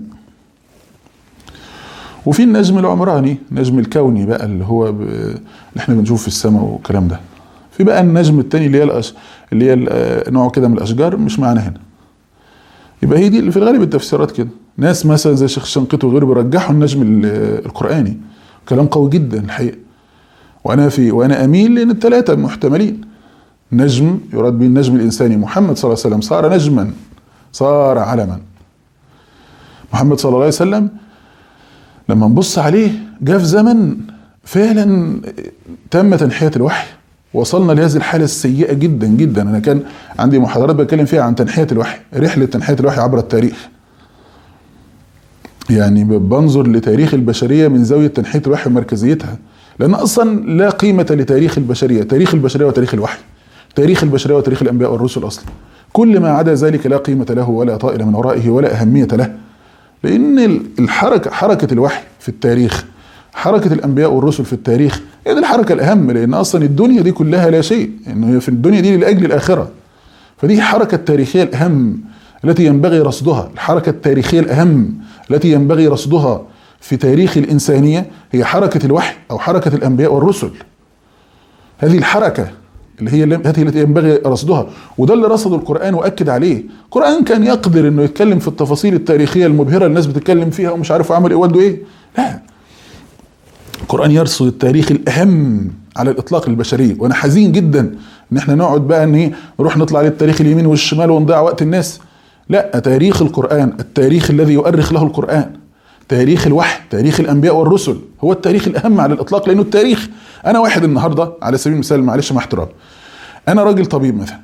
وفي النجم العمراني، النجم الكوني بقى اللي هو اللي احنا بنشوف في السماء والكلام ده. في بقى النجم التاني اللي هي نوع كده من الاشجار، مش معنا هنا. يبقى هي دي اللي في الغالب التفسيرات كده. ناس مثلا زي شيخ شنقيطي وغيره بيرجحوا النجم القرآني، كلام قوي جدا الحقيقة. وانا اميل لان الثلاثه محتملين. نجم يراد به النجم الانساني، محمد صلى الله عليه وسلم صار نجما، صار علما. محمد صلى الله عليه وسلم لما نبص عليه جاء في زمن فعلا تم تنحية الوحي، وصلنا لهذه الحالة السيئة جدا جدا. انا كان عندي محاضرات بتكلم فيها عن تنحية الوحي، رحلة تنحية الوحي عبر التاريخ. يعني بنظر لتاريخ البشرية من زاوية تنحية الوحي ومركزيتها. لأن أصلا لا قيمة لتاريخ البشرية، تاريخ البشرية وتاريخ الوحي، تاريخ البشرية وتاريخ الأنبياء والرسل أصلا، كل ما عدا ذلك لا قيمة له ولا طائل من ورائه ولا أهمية له. لأن حركة الوحي في التاريخ، حركة الأنبياء والرسل في التاريخ هي دي الحركة الأهم، لأن أصلا الدنيا دي كلها لا شيء، إنه في الدنيا دي لأجل الآخرة. فدي الحركة التاريخية الأهم التي ينبغي رصدها، الحركة التاريخية الأهم التي ينبغي رصدها في تاريخ الإنسانية هي حركة الوحي أو حركة الأنبياء والرسل. هذه الحركة هذه التي ينبغي رصدها، وده اللي رصده القرآن وأكد عليه. القرآن كان يقدر إنه يتكلم في التفاصيل التاريخية المبهرة الناس بتتكلم فيها ومش عارف عمل إيه وده إيه، لا، القرآن يرصد التاريخ الأهم على الإطلاق للبشرية. وأنا حزين جدا إن إحنا نقعد بقى إن نروح نطلع للتاريخ اليمين والشمال ونضيع وقت الناس. لا، تاريخ القرآن، التاريخ الذي يؤرخ له القرآن، تاريخ الوحي، تاريخ الأنبياء والرسل هو التاريخ الأهم على الإطلاق. لأنه التاريخ، أنا واحد النهاردة على سبيل المثال، معلش مع احترام، أنا راجل طبيب مثلا،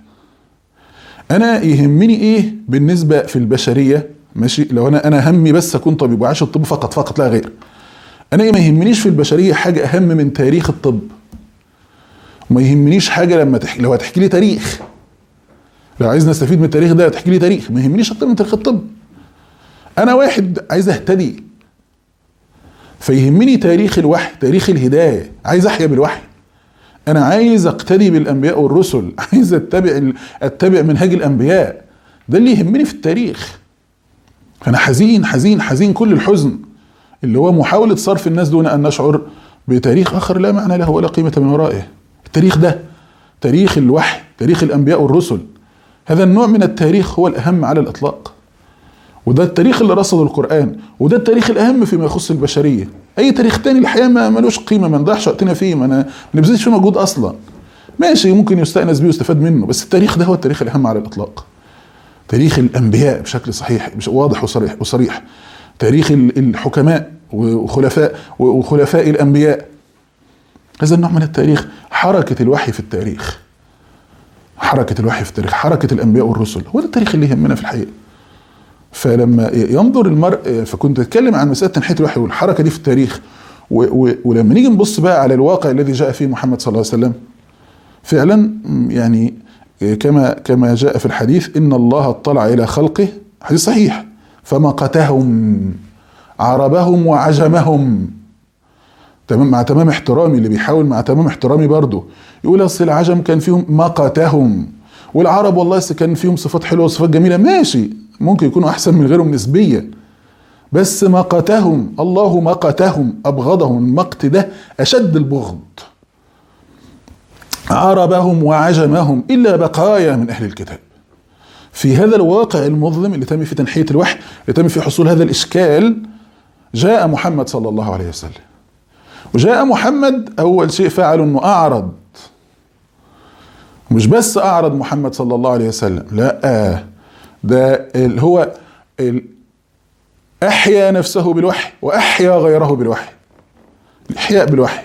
أنا يهمني إيه بالنسبة في البشرية؟ ماشي، لو أنا همي بس أكون طبيب وعايش الطب فقط لا غير، أنا ما يهمنيش في البشرية حاجة أهم من تاريخ الطب. وما يهمنيش حاجة لو هتحكي لي تاريخ، لو عايز نستفيد من التاريخ ده تحكي لي تاريخ، ما يهمنيش أكتر من تاريخ الطب. أنا واحد عايز أهتدي، فيهمني تاريخ الوحي، تاريخ الهداية، عايز أحيا بالوحي، أنا عايز أقتدي بالأنبياء والرسل، عايز أتبع منهج الأنبياء، ده اللي يهمني في التاريخ. فأنا حزين حزين حزين كل الحزن اللي هو محاولة صرف الناس دون أن نشعر بتاريخ آخر لا معنى له ولا قيمة من ورائه. التاريخ ده تاريخ الوحي، تاريخ الأنبياء والرسل، هذا النوع من التاريخ هو الأهم على الإطلاق، وده التاريخ اللي رصده القرآن، وده التاريخ الأهم فيما يخص البشرية. أي تاريخ تاني الحقيقة ما ملوش قيمة، ما نضيعش وقتنا فيه، ما نبذلش فيه مجهود أصلا. ماشي، ممكن يستأنس بيه ويستفاد منه، بس التاريخ ده هو التاريخ الأهم على الإطلاق. تاريخ الأنبياء بشكل صحيح واضح وصريح، تاريخ الحكماء وخلفاء الأنبياء، هذا النوع من التاريخ. حركة الوحي في التاريخ، حركة الوحي في التاريخ، حركة الأنبياء والرسل، هو ده التاريخ اللي يهمنا في الحقيقة. فلما ينظر المرء، فكنت أتكلم عن مسألة تنحية الوحي والحركة دي في التاريخ، ولما نيجي نبص بقى على الواقع الذي جاء فيه محمد صلى الله عليه وسلم، فعلا يعني كما جاء في الحديث إن الله اطلع إلى خلقه، حديث صحيح، فمقتهم عربهم وعجمهم. مع تمام احترامي، اللي بيحاول مع تمام احترامي برضو يقول اصل العجم كان فيهم مقتهم، والعرب والله كان فيهم صفات حلوه وصفات جميله، ماشي، ممكن يكونوا احسن من غيرهم نسبيا، بس مقتهم، الله مقتهم، ابغضهم، المقت ده اشد البغض. عربهم وعجمهم الا بقايا من اهل الكتاب. في هذا الواقع المظلم اللي تم في تنحية الوحي، اللي تم في حصول هذا الاشكال، جاء محمد صلى الله عليه وسلم. وجاء محمد أول شيء فعله أنه أعرض، مش بس أعرض محمد صلى الله عليه وسلم، لا، ده هو أحيا نفسه بالوحي وأحيا غيره بالوحي، الإحياء بالوحي.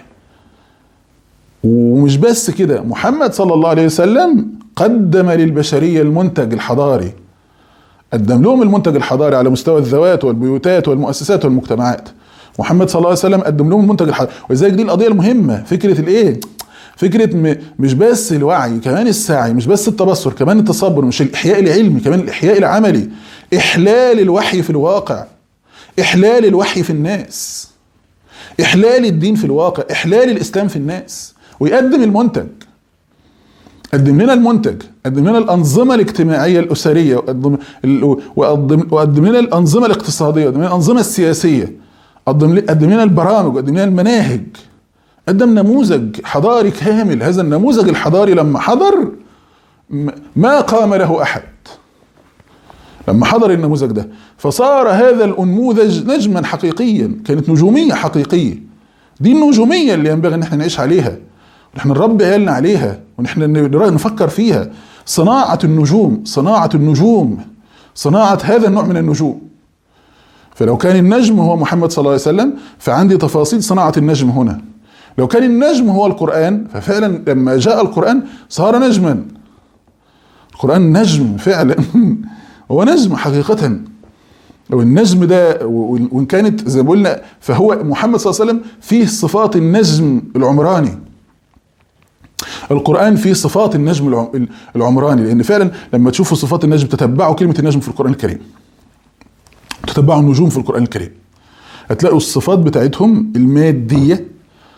ومش بس كده، محمد صلى الله عليه وسلم قدم للبشرية المنتج الحضاري، قدم لهم المنتج الحضاري على مستوى الذوات والبيوتات والمؤسسات والمجتمعات. محمد صلى الله عليه وسلم قدم لهم المنتج الحضاري. ولذلك دي القضيه المهمه، فكره الايه، فكره مش بس الوعي، كمان السعي، مش بس التبصر، كمان التصبر، مش الاحياء العلمي، كمان الاحياء العملي، احلال الوحي في الواقع، احلال الوحي في الناس، احلال الدين في الواقع، احلال الاسلام في الناس. ويقدم المنتج، قدم لنا المنتج، قدم لنا الانظمه الاجتماعيه الاسريه، وقدم لنا الانظمه الاقتصاديه، وقدم لنا الانظمه السياسيه، قدم لنا البرامج، قدم لنا المناهج، قدم نموذج حضاري كامل. هذا النموذج الحضاري لما حضر ما قام له احد، لما حضر النموذج ده فصار هذا النموذج نجما حقيقيا، كانت نجوميه حقيقيه. دي النجوميه اللي ينبغي ان احنا نعيش عليها، ونحن نربي عيالنا عليها، ونحن نفكر فيها. صناعه النجوم، صناعه النجوم، صناعه هذا النوع من النجوم. فلو كان النجم هو محمد صلى الله عليه وسلم، فعندي تفاصيل صناعة النجم هنا. لو كان النجم هو القرآن، ففعلا لما جاء القرآن صار نجما. القرآن نجم فعلا، هو نجم حقيقة. والنجم ده وان كانت زي ما قلنا، فهو محمد صلى الله عليه وسلم فيه صفات النجم العمراني. القرآن فيه صفات النجم العمراني، لأن فعلا لما تشوفوا صفات النجم، تتبعوا كلمة النجم في القرآن الكريم، تتبعوا النجوم في القرآن الكريم، هتلاقوا الصفات بتاعتهم المادية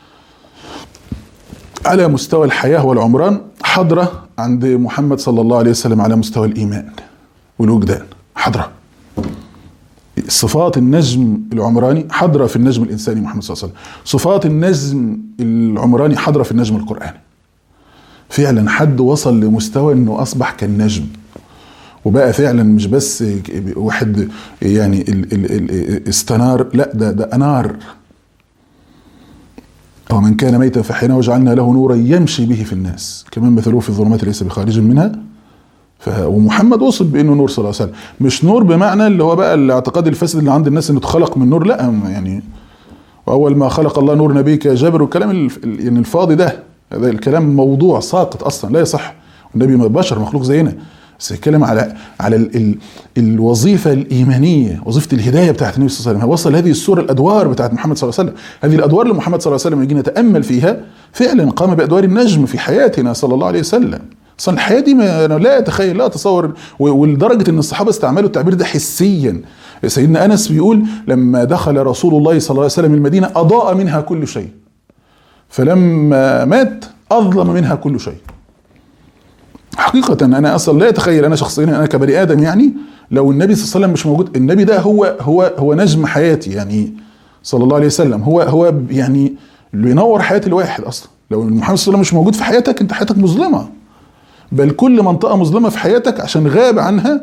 على مستوى الحياة والعمران حضرة عند محمد صلى الله عليه وسلم على مستوى الإيمان والوجدان، حضرة. صفات النجم العمراني حضرة في النجم الإنساني محمد صلى الله عليه وسلم، صفات النجم العمراني حضرة في النجم القرآني. فعلا حد وصل لمستوى انه اصبح كالنجم، وبقى فعلا مش بس واحد يعني استنار، لا ده انار. او من كان ميتا فاحييناه وجعلنا له نورا يمشي به في الناس كمان مثله في الظلمات ليس بخارج منها. ومحمد وصف بانه نور صلى الله عليه وسلم، مش نور بمعنى اللي هو بقى الاعتقاد الفاسد اللي عند الناس انه اتخلق من نور، لا يعني واول ما خلق الله نور نبيك يا جابر، والكلام يعني الفاضي ده، هذا الكلام موضوع ساقط اصلا لا يصح. النبي بشر مخلوق زينا، بس يتكلم على الوظيفه الايمانيه، وظيفه الهدايه بتاعت النبي صلى الله عليه وسلم. وصل هذه الصوره الادوار بتاعت محمد صلى الله عليه وسلم، هذه الادوار اللي محمد صلى الله عليه وسلم يجي نتامل فيها، فعلا قام بادوار النجم في حياتنا صلى الله عليه وسلم. اصلا الحياه دي لا اتخيل لا اتصور، ولدرجه ان الصحابه استعملوا التعبير ده حسيا. سيدنا انس بيقول لما دخل رسول الله صلى الله عليه وسلم المدينه اضاء منها كل شيء، فلما مات اظلم منها كل شيء. حقيقة أنا أصلا لا أتخيل أنا شخصيا، أنا كبني آدم يعني، لو النبي صلى الله عليه وسلم مش موجود. النبي ده هو نجم حياتي يعني صلى الله عليه وسلم، هو يعني اللي بينور حياة الواحد أصلا. لو محمد صلى الله عليه وسلم مش موجود في حياتك، أنت حياتك مظلمة، بل كل منطقة مظلمة في حياتك عشان غاب عنها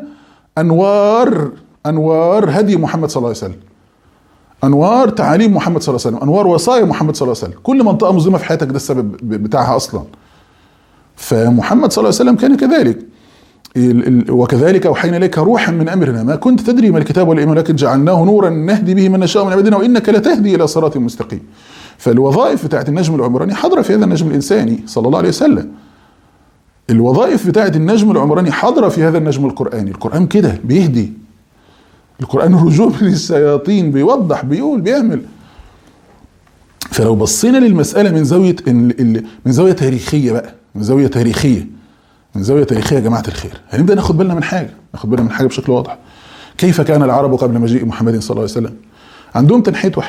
أنوار هدي محمد صلى الله عليه وسلم، أنوار تعاليم محمد صلى الله عليه وسلم، أنوار وصايا محمد صلى الله عليه وسلم. كل منطقة مظلمة في حياتك ده السبب بتاعها أصلا. فمحمد صلى الله عليه وسلم كان كذلك. وكذلك أوحينا إليك روحا من أمرنا ما كنت تدري ما الكتاب ولا الإيمان لكن جعلناه نورا نهدي به من نشاء من عبادنا وإنك لتهدي إلى صراط مستقيم. فالوظائف بتاعت النجم العمراني حاضرة في هذا النجم الإنساني صلى الله عليه وسلم. الوظائف بتاعت النجم العمراني حاضرة في هذا النجم القرآني. القرآن كده بيهدي، القرآن رجوم للشياطين، بيوضح، بيقول، بيعمل. فلو بصينا للمسألة من زاوية تاريخية بقى، من زاوية تاريخية يا جماعة الخير، هنبدأ ناخد بالنا من حاجة بشكل واضح. كيف كان العرب قبل مجيء محمد صلى الله عليه وسلم؟ عندهم تنحية وحي.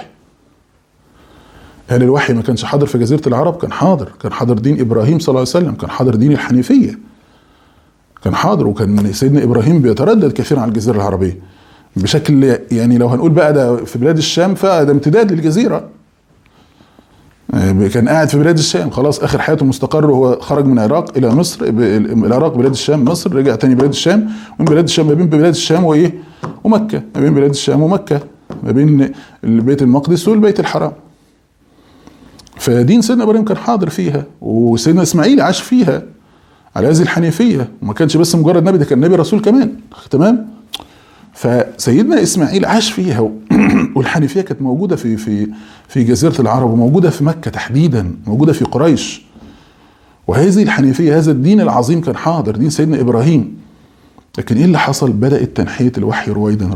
هل الوحي ما كانش حاضر في جزيرة العرب؟ كان حاضر دين إبراهيم صلى الله عليه وسلم، كان حاضر دين الحنيفية، كان حاضر. وكان سيدنا إبراهيم بيتردد كثيرا على الجزيرة العربية بشكل يعني لو هنقول بقى ده في بلاد الشام فده امتداد للجزيرة. كان قاعد في بلاد الشام خلاص اخر حياته مستقر، وهو خرج من العراق الى مصر، العراق بلاد الشام، مصر، رجع تاني بلاد الشام، ومن بلاد الشام ما بين بلاد الشام ومكة، ما بين بلاد الشام ومكة، ما بين البيت المقدس والبيت الحرام. فدين سيدنا ابراهيم كان حاضر فيها، وسيدنا اسماعيل عاش فيها على هذه الحنيفية، وما كانش بس مجرد نبي، ده كان نبي رسول كمان. تمام. فسيدنا اسماعيل عاش فيها والحنيفيه كانت موجوده في جزيره العرب، وموجوده في مكه تحديدا، موجوده في قريش. وهذه الحنيفيه، هذا الدين العظيم كان حاضر، دين سيدنا ابراهيم. لكن ايه اللي حصل؟ بدات تنحيه الوحي رويدا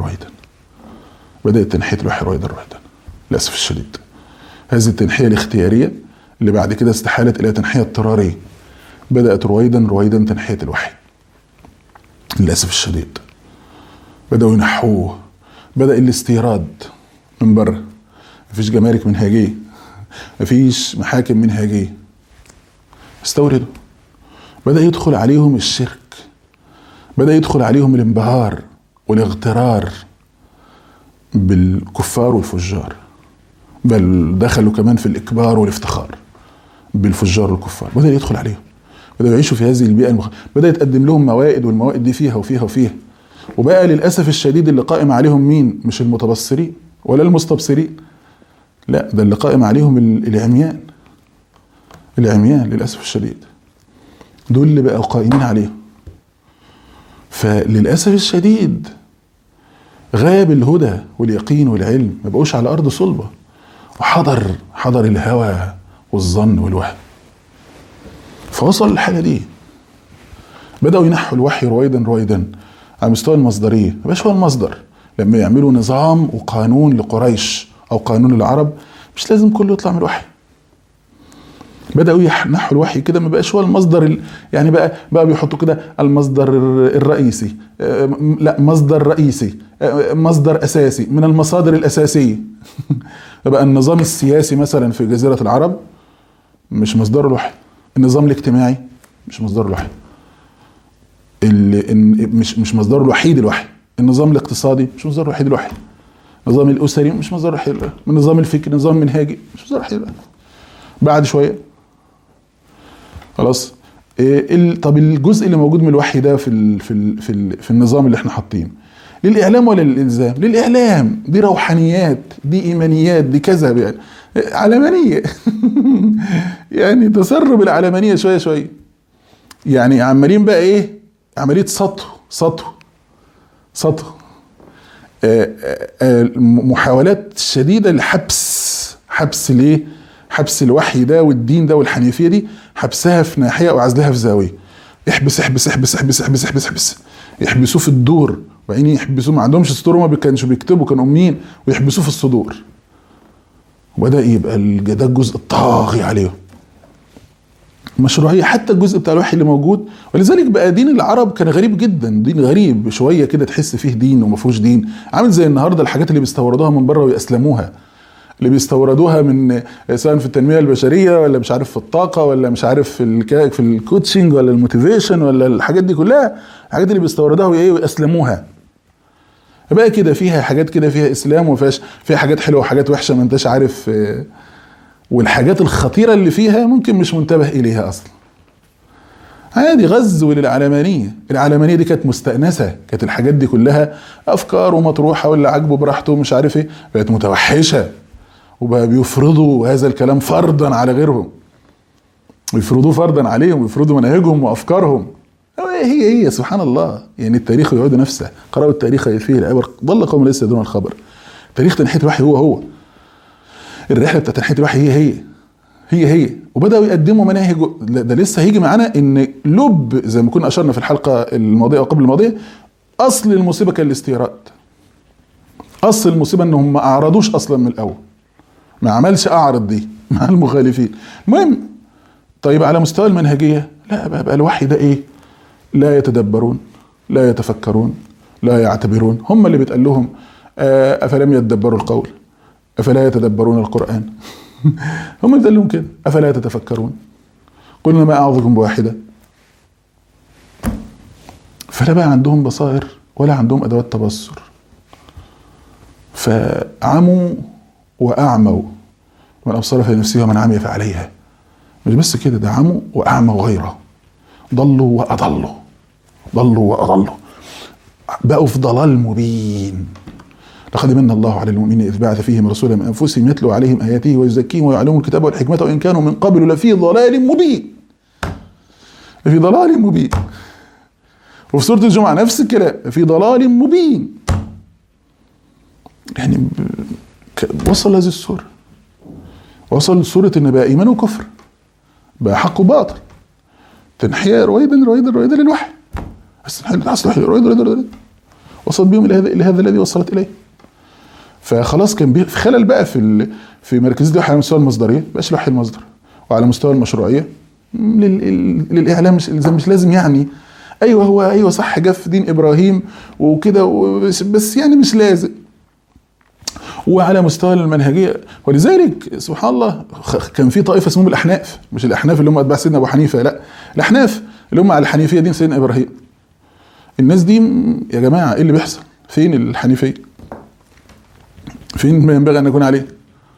للاسف الشديد. هذه التنحيه الاختياريه اللي بعد كده استحالت الى تنحيه اضطراريه، بدات رويدا تنحيه الوحي للاسف الشديد. بدأوا ينحوه، بدأ الاستيراد من بره، مفيش جمارك منهجية، مفيش محاكم منهجية، استوردوا. بدأ يدخل عليهم الشرك، بدأ يدخل عليهم الانبهار والاغترار بالكفار والفجار، بل دخلوا كمان في الإكبار والافتخار بالفجار والكفار. بدأ يدخل عليهم، بدأوا يعيشوا في هذه البيئة بدأ يتقدم لهم موائد، والموائد دي فيها وفيها وفيها. وبقى للأسف الشديد اللي قائم عليهم مين؟ مش المتبصرين ولا المستبصرين، لا، ده اللي قائم عليهم العميان للأسف الشديد، دول اللي بقوا قائمين عليهم. فللأسف الشديد غاب الهدى واليقين والعلم، ما بقوش على أرض صلبة، وحضر الهوى والظن والوهم. فوصل الحالة دي، بدأوا ينحوا الوحي رويدا على مستوى المصدرية. مبقاش هو المصدر، لما يعملوا نظام وقانون لقريش او قانون للعرب مش لازم كله يطلع من الوحي. بدأوا ينحوا الوحي كده، ما بقاش هو المصدر يعني بقى بيحطوا كده المصدر الرئيسي، لا مصدر رئيسي، مصدر أساسي من المصادر الأساسية. بقى النظام السياسي مثلا في جزيرة العرب مش مصدر الوحي، النظام الاجتماعي مش مصدر الوحي، مش مصدر الوحيد الوحي، النظام الاقتصادي مش مصدر الوحيد الوحي، النظام الأسري مش مصدر الوحيد الوحي، النظام الفكري، النظام المنهجي مش مصدر الوحيد الوحي. بعد شوية خلاص طب الجزء اللي موجود من الوحي ده في النظام اللي احنا حاطينه للاعلام ولا للالزام؟ للاعلام، دي روحانيات، دي ايمانيات، دي كذا يعني علمانيه. يعني تسرب العلمانيه شويه شويه، يعني عمالين بقى ايه، عمليه سطو محاولات شديده لحبس ليه؟ حبس الوحي ده والدين ده والحنيفيه دي، حبسها في ناحيه وعزلها في زاويه. احبس احبس احبس احبس احبس احبس احبس، يحبسوه في الدور، وبعدين يحبسوه، ما عندهمش سطور، ما كانش بيكتبوا، كانوا امين، ويحبسوه في الصدور. وبدا يبقى ده الجزء الطاغي عليهم، مشروعيه حتى الجزء بتاع الوحي اللي موجود. ولذلك بقى دين العرب كان غريب جدا، دين غريب شويه كده، تحس فيه دين وما فيهوش دين، عامل زي النهارده الحاجات اللي بيستوردوها من بره ويأسلموها، اللي بيستوردوها من سواء في التنميه البشريه ولا مش عارف في الطاقه ولا مش عارف في الكوتشنج ولا الموتيفيشن ولا الحاجات دي كلها، الحاجات اللي بيستوردوها ويأسلموها بقى كده، فيها حاجات كده فيها اسلام وفيهاش، فيها حاجات حلوه وحاجات وحشه ما انتش عارف، والحاجات الخطيره اللي فيها ممكن مش منتبه اليها اصلا. عادي غزو للعلمانيه، العلمانيه دي كانت مستأنسه، كانت الحاجات دي كلها افكار ومطروحه واللي عاجبه براحته ومش عارف ايه، بقت متوحشه وبقى بيفرضوا هذا الكلام فرضا على غيرهم، ويفرضوه فرضا عليهم، ويفرضوا مناهجهم وافكارهم. هي سبحان الله، يعني التاريخ يعود نفسه، قرأوا التاريخ فيه العبر، ضل قوم ليس يدرون الخبر. تاريخ تنحية الوحي هو الرحله بتاعت تنحية الوحي هي وبداوا يقدموا مناهج. ده لسه هيجي معانا ان لب، زي ما كنا اشرنا في الحلقه الماضيه او قبل الماضيه، اصل المصيبه كان الاستيراد، اصل المصيبه انهم ما اعرضوش اصلا من الاول، ما عملش اعرض دي مع المخالفين. المهم طيب على مستوى المنهجيه، لا بقى الوحي ده ايه؟ لا يتدبرون، لا يتفكرون، لا يعتبرون. هم اللي بيتقال لهم افلم يتدبروا القول، افلا يتدبرون القران. هم بيتقال لهم كده، افلا يتتفكرون، قلنا ما اعظكم بواحده. فلا بقى عندهم بصائر ولا عندهم ادوات تبصر، فعموا واعموا، من ابصر في نفسه ومن عمي فعليها. مش بس كده، ده عموا واعموا غيره، ضلوا واضلوا، بقوا في ضلال مبين. لقد من الله على المؤمنين اذ بعث فيهم رسولا من انفسهم يتلو عليهم اياته ويزكيهم ويعلمهم الكتاب والحكمه وان كانوا من قبل لفي ضلال مبين. وفي سوره الجمعه نفس الكلام، في ضلال مبين. يعني وصل هذه السوره، وصل سوره ان بقى ايمان وكفر، بقى حق وباطل، تنحية رويدا للوحي، بس رويدا وصلت بهم الى هذا الذي وصلت اليه. فخلاص كان في خلل بقى في مركزيه الوحي على مستوى المصدريه، بقاش الوحي المصدر، وعلى مستوى المشروعيه للاعلام مش لازم يعني ايوه صح، جه في دين ابراهيم وكده بس يعني مش لازم. وعلى مستوى المنهجيه، ولذلك سبحان الله كان في طائفه اسمهم الاحناف، مش الاحناف اللي هم اتباع سيدنا ابو حنيفه، لا الاحناف اللي هم على الحنيفيه دين سيدنا ابراهيم. الناس دي يا جماعه ايه اللي بيحصل؟ فين الحنيفيه؟ فين ما ينبغي ان نكون عليه؟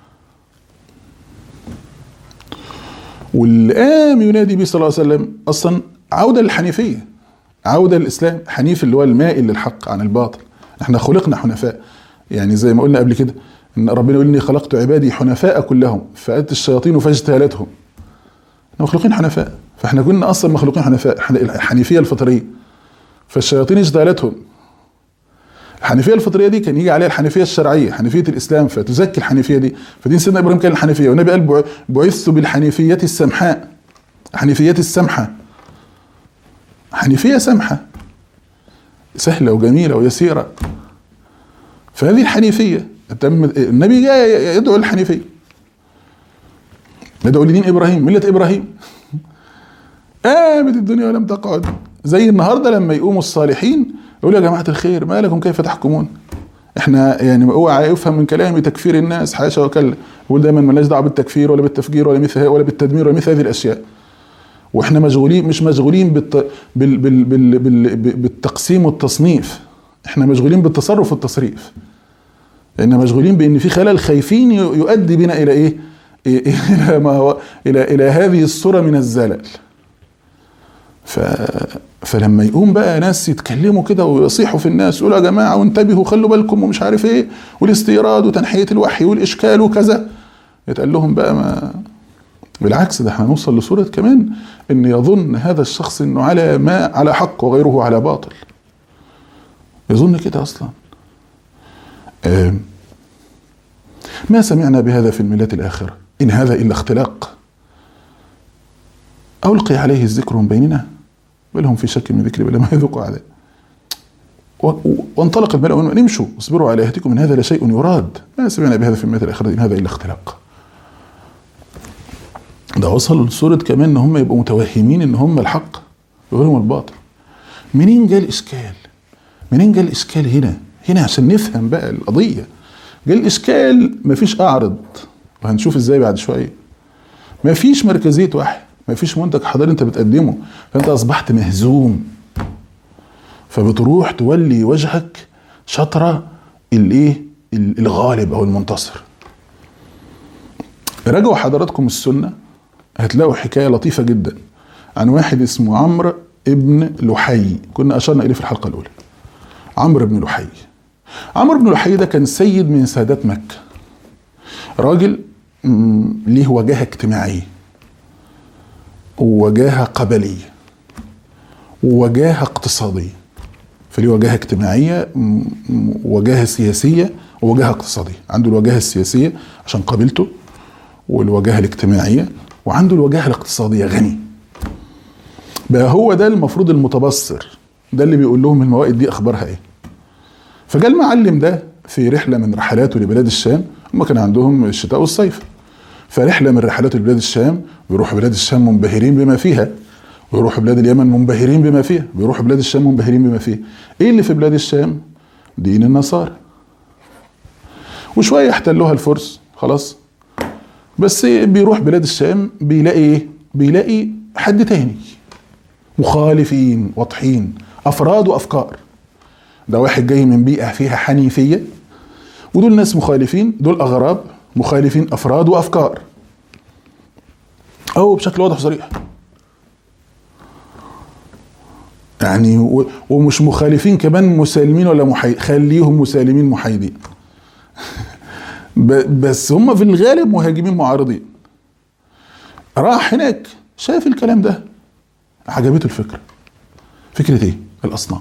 واللي قام ينادي به صلى الله عليه وسلم اصلا عوده للحنيفيه، عوده للاسلام، حنيف اللي هو المائل للحق عن الباطل. احنا خلقنا حنفاء، يعني زي ما قلنا قبل كده ان ربنا يقول اني خلقت عبادي حنفاء كلهم فاتت الشياطين فاجتالتهم. احنا مخلوقين حنفاء، فاحنا كنا اصلا مخلوقين حنفاء، الحنيفيه الفطريه، فالشياطين اجتالتهم. الحنيفيه الفطريه دي كان يجي عليها الحنيفيه الشرعيه، حنيفيه الاسلام، فتزكي الحنيفيه دي. فدين سيدنا ابراهيم كان الحنيفيه، والنبي قال بعثت بالحنيفيه السمحاء، حنيفيه السمحه، حنيفيه سمحه سهله وجميله ويسيره. فهذه الحنيفيه النبي جاء يدعو للحنيفيه، يدعو لدين ابراهيم، مله ابراهيم. قامت الدنيا ولم تقعد. زي النهارده لما يقوموا الصالحين يقولوا يا جماعه الخير ما لكم كيف تحكمون؟ احنا يعني اوعى يفهم من كلامي تكفير الناس، حاشا وكلا. يقول دايما مالناش دعوه بالتكفير ولا بالتفجير ولا مثل ولا بالتدمير ولا مثل هذه الاشياء. واحنا مشغولين، مش مشغولين بالتقسيم والتصنيف، احنا مشغولين بالتصرف والتصريف. لان مشغولين بان في خلل خايفين يؤدي بنا الى ايه؟ الى ما هو الى هذه الصوره من الزلل. فلما يقوم بقى ناس يتكلموا كده ويصيحوا في الناس يقولوا يا جماعه وانتبهوا خلوا بالكم ومش عارف ايه والاستيراد وتنحيه الوحي والاشكال وكذا، يتقال لهم بقى ما بالعكس، ده احنا نوصل لصوره كمان ان يظن هذا الشخص انه على حق وغيره على باطل. يظن كده اصلا. ما سمعنا بهذا في الملات الاخره ان هذا الا اختلاق ألقي عليه الذكر من بيننا بل هم في شك من ذكري بل ما يذوقوا عذاب. وانطلق الملأ منهم أن امشوا واصبروا على آلهتكم إن هذا لشيء يراد ما سمعنا بهذا في الملة الآخرة إن هذا إلا اختلاق. ده وصل لصورة كمان إن هم يبقوا متوهمين إن هم الحق وغيرهم الباطل. منين جاء الإشكال؟ منين جاء الإشكال هنا عشان نفهم بقى القضية. جاء الإشكال مفيش أعرض، وهنشوف إزاي بعد شوية. مفيش مركزية وحي، ما فيش منتج حضاري انت بتقدمه، فانت اصبحت مهزوم، فبتروح تولي وجهك شطرة الايه الغالب او المنتصر. راجعوا حضراتكم السنة هتلاقوا حكاية لطيفة جدا عن واحد اسمه عمرو ابن لحي، كنا اشرنا اليه في الحلقة الاولى. عمرو بن لحي، عمرو بن لحي ده كان سيد من سادات مكة، راجل ليه وجاهة اجتماعية ووجاهة قبلية ووجاهة اقتصادية. فليه وجاهة اجتماعية ووجاهة سياسية ووجاهة اقتصادية. عنده الوجاهة السياسية عشان قبيلته، والوجاهة الاجتماعية، وعنده الوجاهة الاقتصادية، غني. بقى هو ده المفروض المتبصر، ده اللي بيقول لهم الموائد دي اخبارها ايه. فجاء المعلم ده في رحلة من رحلاته لبلاد الشام، هم كان عندهم الشتاء والصيف، فرحلة من رحلات بلاد الشام، بيروحوا بلاد الشام منبهرين بما فيها، ويروحوا بلاد اليمن منبهرين بما فيها، بيروحوا بلاد الشام منبهرين بما فيها. ايه اللي في بلاد الشام؟ دين النصارى. وشوية احتلوها الفرس خلاص، بس بيروح بلاد الشام بيلاقي ايه؟ بيلاقي حد تاني، مخالفين واضحين، افراد وافكار. ده واحد جاي من بيئة فيها حنيفية، ودول ناس مخالفين، دول اغراب مخالفين افراد وافكار، او بشكل واضح وصريح يعني. ومش مخالفين كمان مسالمين ولا خليهم مسالمين محايدين بس هم في الغالب مهاجمين معارضين. راح هناك شاف الكلام ده، عجبته الفكرة. فكرة ايه؟ الاصنام.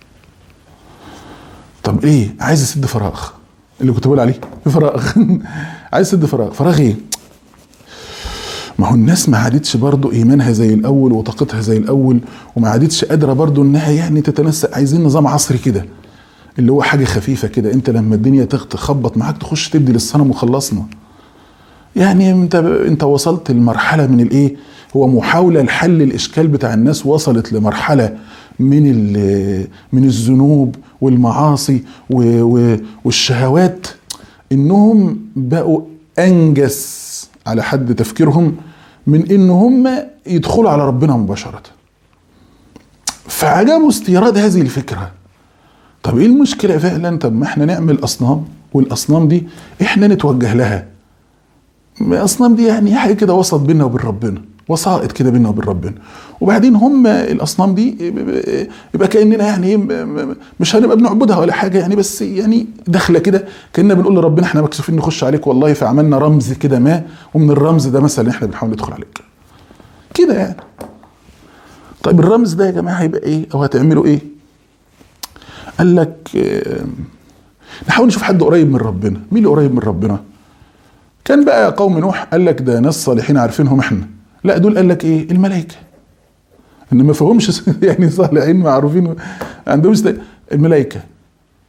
طب ايه؟ عايز يسد فراغ، اللي كنت بقول عليه في فراغ عايز يسد فراغ ايه؟ ما هو الناس ما عادتش برضو ايمانها زي الاول وطاقتها زي الاول، وما عادتش قادره برضو انها يعني تتنسق. عايزين نظام عصري كده، اللي هو حاجه خفيفه كده، انت لما الدنيا تخبط معاك تخش تدي للصنم وخلصنا. يعني انت وصلت لمرحله من الايه، هو محاوله لحل الاشكال بتاع الناس، وصلت لمرحله من الذنوب والمعاصي والشهوات، انهم بقوا انجس على حد تفكيرهم من ان هم يدخلوا على ربنا مباشرة. فعجبوا استيراد هذه الفكرة. طب ايه المشكلة فعلا؟ طب ما احنا نعمل اصنام، والاصنام دي احنا نتوجه لها. الاصنام دي يعني حاجة كده وسط بيننا وبين ربنا، وسائط كده بيننا وبين ربنا. وبعدين هم الاصنام دي يبقى كأننا يعني مش هنبقى بنعبدها ولا حاجة يعني، بس يعني داخله كده كأننا بنقول لربنا احنا مكسوفين نخش عليك والله، فعملنا رمز كده ما، ومن الرمز ده مثلا احنا بنحاول ندخل عليك كده يعني. طيب الرمز ده يا جماعة هيبقى ايه او هتعملوا ايه؟ قال لك نحاول نشوف حد قريب من ربنا. مين اللي قريب من ربنا؟ كان بقى قوم نوح قال لك ده ناس صالحين عارفينهم احنا. لا دول قال لك ايه؟ الملائكة. ان ما فهمش يعني صالحين معروفين عندهم الملائكة.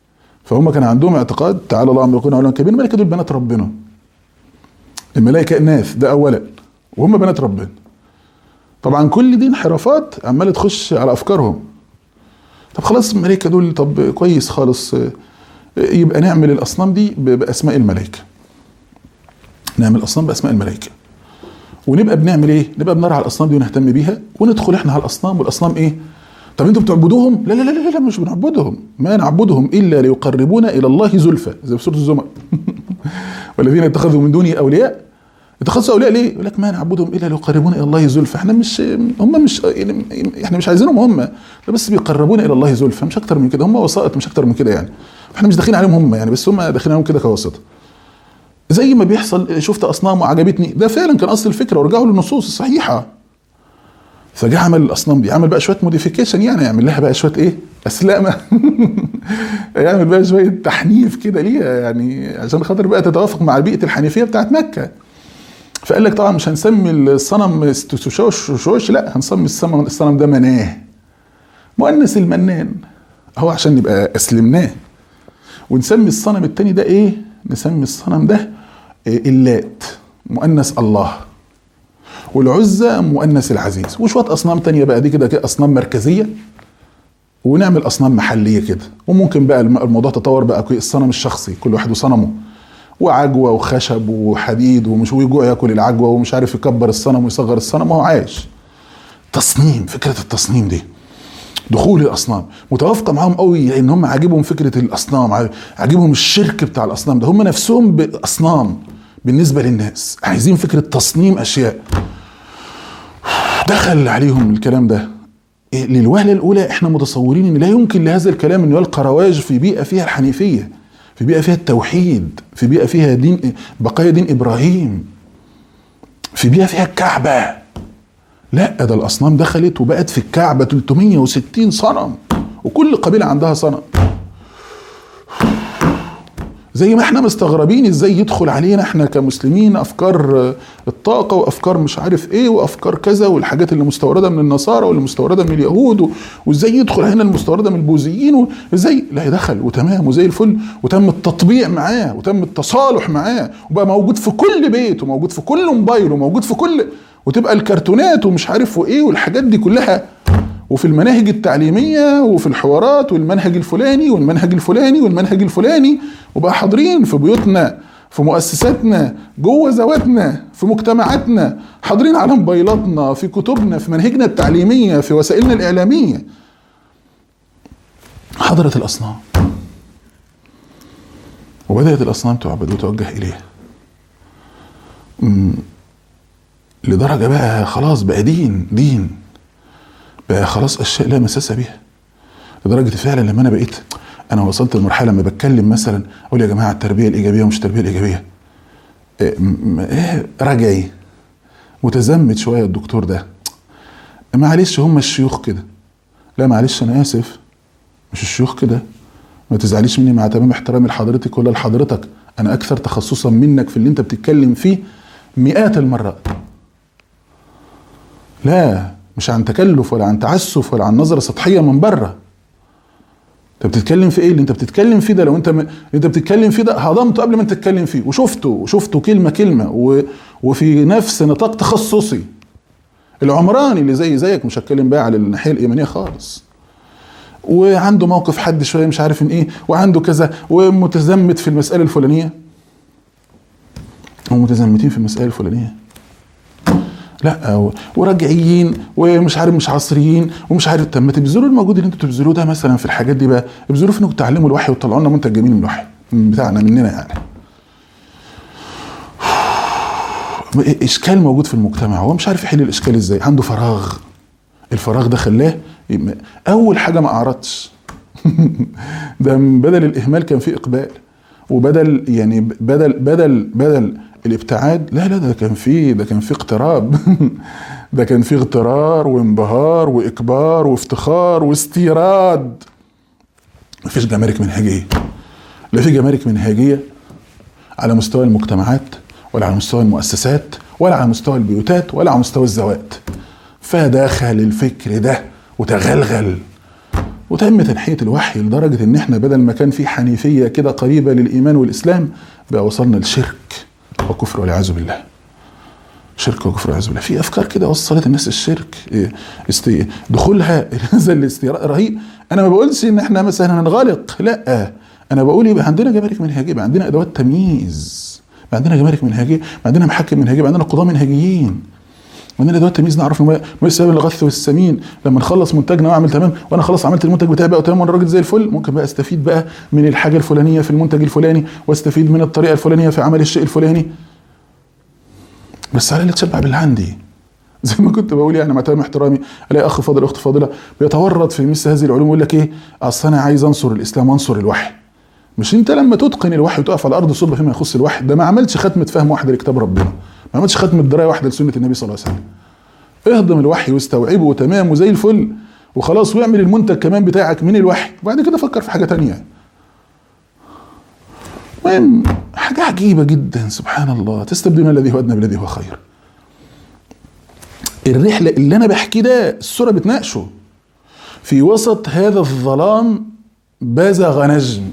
فهم كان عندهم اعتقاد تعالى الله عما يقولون علوا كبيرا، الملائكه دول بنات ربنا. الملائكه اناث ده اولا، وهم بنات ربنا. طبعا كل دي انحرافات عماله تخش على افكارهم. طب خلاص الملائكه دول، طب كويس خالص، يبقى نعمل الاصنام دي باسماء الملائكه. نعمل اصنام باسماء الملائكه، ونبقى بنعمل ايه؟ نبقى بنرعى على الاصنام دي ونهتم بيها، وندخل احنا على الاصنام. والاصنام ايه؟ طب انتوا بتعبدوهم؟ لا لا لا لا مش بنعبدهم، ما نعبدهم الا ليقربونا الى الله زلفى، زي في سوره الزمر. والذين اتخذوا من دونه اولياء، اتخذوا اولياء ليه؟ يقول لك ما نعبدهم الا ليقربونا الى الله زلفى. احنا مش احنا مش عايزينهم هم، بس بيقربونا الى الله زلفى، مش اكتر من كده، هم وسائط مش اكتر من كده يعني. احنا مش داخلين عليهم هم يعني، بس هم داخلين عليهم كده كواسطه. زي ما بيحصل، شفت اصنام وعجبتني، ده فعلا كان اصل الفكره، ورجعوا للنصوص الصحيحه. فجاء عمل الاصنام دي، عمل بقى شويه موديفيكيشن، يعني يعمل لها بقى شويه ايه؟ اسلامه. يعمل بقى شويه تحنيف كده ليها، يعني عشان خاطر بقى تتوافق مع بيئه الحنيفيه بتاعت مكه. فقال لك طبعا مش هنسمي الصنم شوش، لا هنسمي الصنم ده مناه، مؤنث المنان، هو عشان نبقى اسلمناه. ونسمي الصنم التاني ده ايه؟ نسمي الصنم ده اللات، مؤنث الله، والعزى مؤنث العزيز. وشويه اصنام تانية بقى دي كده اصنام مركزيه، ونعمل اصنام محليه كده. وممكن بقى الموضوع تطور بقى الصنم الشخصي، كل واحد وصنمه، وعجوه وخشب وحديد، ومش ويجوع ياكل العجوه، ومش عارف يكبر الصنم ويصغر الصنم، وهو عايش. تصنيم، فكره التصنيم دي، دخول الاصنام متوافقه معاهم قوي، لان هم عاجبهم فكره الاصنام، عاجبهم الشرك بتاع الاصنام ده. هم نفسهم باصنام بالنسبه للناس، عايزين فكره تصنيم اشياء. دخل عليهم الكلام ده. للوهله الاولى احنا متصورين ان لا يمكن لهذا الكلام انه يلقى رواج في بيئه فيها الحنيفيه، في بيئه فيها التوحيد، في بيئه فيها دين، بقايا دين ابراهيم، في بيئه فيها الكعبه. لا، ده الاصنام دخلت وبقت في الكعبه 360 صنم، وكل قبيله عندها صنم. زي ما احنا مستغربين ازاي يدخل علينا احنا كمسلمين افكار الطاقه، وافكار مش عارف ايه، وافكار كذا، والحاجات اللي مستورده من النصارى واللي مستورده من اليهود، وازاي يدخل هنا المستورده من البوذيين، وازاي لا يدخل وتمام وزي الفل، وتم التطبيع معاه، وتم التصالح معاه، وبقى موجود في كل بيت، وموجود في كل موبايل، وموجود في كل، وتبقى الكرتونات ومش عارف وايه والحاجات دي كلها، وفي المناهج التعليميه، وفي الحوارات، والمنهج الفلاني والمنهج الفلاني والمنهج الفلاني، وبقى حاضرين في بيوتنا، في مؤسساتنا، جوه ذواتنا، في مجتمعاتنا، حاضرين على موبايلاتنا، في كتبنا، في مناهجنا التعليميه، في وسائلنا الاعلاميه. حضرت الاصنام، وبدات الاصنام تعبد وتوجه اليها، لدرجه بقى خلاص بقى دين بقى خلاص اشياء لا مساس بها. لدرجه فعلا لما انا وصلت لمرحله لما بتكلم مثلا اقول يا جماعه التربيه الايجابيه ومش التربيه الايجابيه، رجعي متزمت شويه الدكتور ده، معلش هم الشيوخ كده. لا معلش انا اسف، مش الشيوخ كده، ما تزعليش مني، مع تمام احترامي لحضرتك ولا لحضرتك، انا اكثر تخصصا منك في اللي انت بتتكلم فيه مئات المرات. لا مش عن تكلف ولا عن تعسف ولا عن نظرة سطحية من بره. انت بتتكلم في ايه؟ اللي انت بتتكلم فيه ده، لو انت بتتكلم فيه ده هضمته قبل ما انت تتكلم فيه، وشفته كلمة وفي نفس نطاق تخصصي. العمراني اللي زيك مش هتكلم بقى على الناحية الإيمانية خالص، وعنده موقف حد شوية مش عارف ان ايه، وعنده كذا، ومتزمت في المسألة الفلانية، ومتزمتين في المسألة الفلانية، لا ورجعيين ومش عارف مش عصريين ومش عارف. طب ما تبذلوا الموجود اللي انتوا تبذلوه ده مثلا في الحاجات دي بقى، ابذلوه في انكم تعلموا الوحي وتطلعوا لنا منتج جميل من الوحي بتاعنا مننا يعني. اشكال موجود في المجتمع، هو مش عارف يحل الاشكال ازاي، عنده فراغ. الفراغ ده خلاه اول حاجه ما اعرضش. ده بدل الاهمال كان في اقبال، وبدل يعني بدل الابتعاد، لا ده كان في اقتراب. ده كان في اغترار وانبهار واكبار وافتخار واستيراد. مفيش جمارك منهجيه، لا في جمارك منهجيه على مستوى المجتمعات، ولا على مستوى المؤسسات، ولا على مستوى البيوتات، ولا على مستوى الذوات. فدخل الفكر ده وتغلغل وتم تنحية الوحي لدرجة ان احنا بدل ما كان في حنيفية كده قريبة للإيمان والإسلام بقى وصلنا لشرك وكفر والعياذ بالله. شرك وكفر والعياذ بالله. في أفكار كده وصلت الناس الشرك، دخولها نزل الاستيراء رهيب. أنا ما بقولش إن احنا مثلا هنغلق، لا، أنا بقول يبقى عندنا جمارك منهجية، يبقى عندنا أدوات تمييز، يبقى عندنا جمارك منهجية، يبقى عندنا محاكم منهجية، يبقى عندنا قضاة منهجيين، عندنا ادوات تمييز نعرف ما السبب الغث والسمين. لما نخلص منتجنا واعمل تمام وانا خلاص عملت المنتج بتاعي بقى تمام وانا راجل زي الفل، ممكن بقى استفيد بقى من الحاجه الفلانيه في المنتج الفلاني، واستفيد من الطريقه الفلانيه في عمل الشيء الفلاني، بس على اللي تشبع باللي عندي. زي ما كنت بقول يعني مع تمام احترامي، الاقي اخ فاضل اخت فاضله بيتورط في مثل هذه العلوم ويقول لك ايه، اصل انا عايز انصر الاسلام وانصر الوحي. مش انت لما تتقن الوحي وتقف على الارض صلبه فيما يخص الوحي، ده ما عملتش ختمه فهم واحده لكتاب ربنا، ما عملتش ختمه درايه واحده لسنه النبي صلى الله عليه وسلم. اهضم الوحي واستوعبه تمام وزي الفل وخلاص، واعمل المنتج كمان بتاعك من الوحي، وبعد كده فكر في حاجه تانية. المهم حاجه عجيبه جدا سبحان الله، تستبدلون الذي هو ادنى بالذي هو خير. الرحله اللي انا بحكي ده السوره بتناقشه. في وسط هذا الظلام بزغ نجم،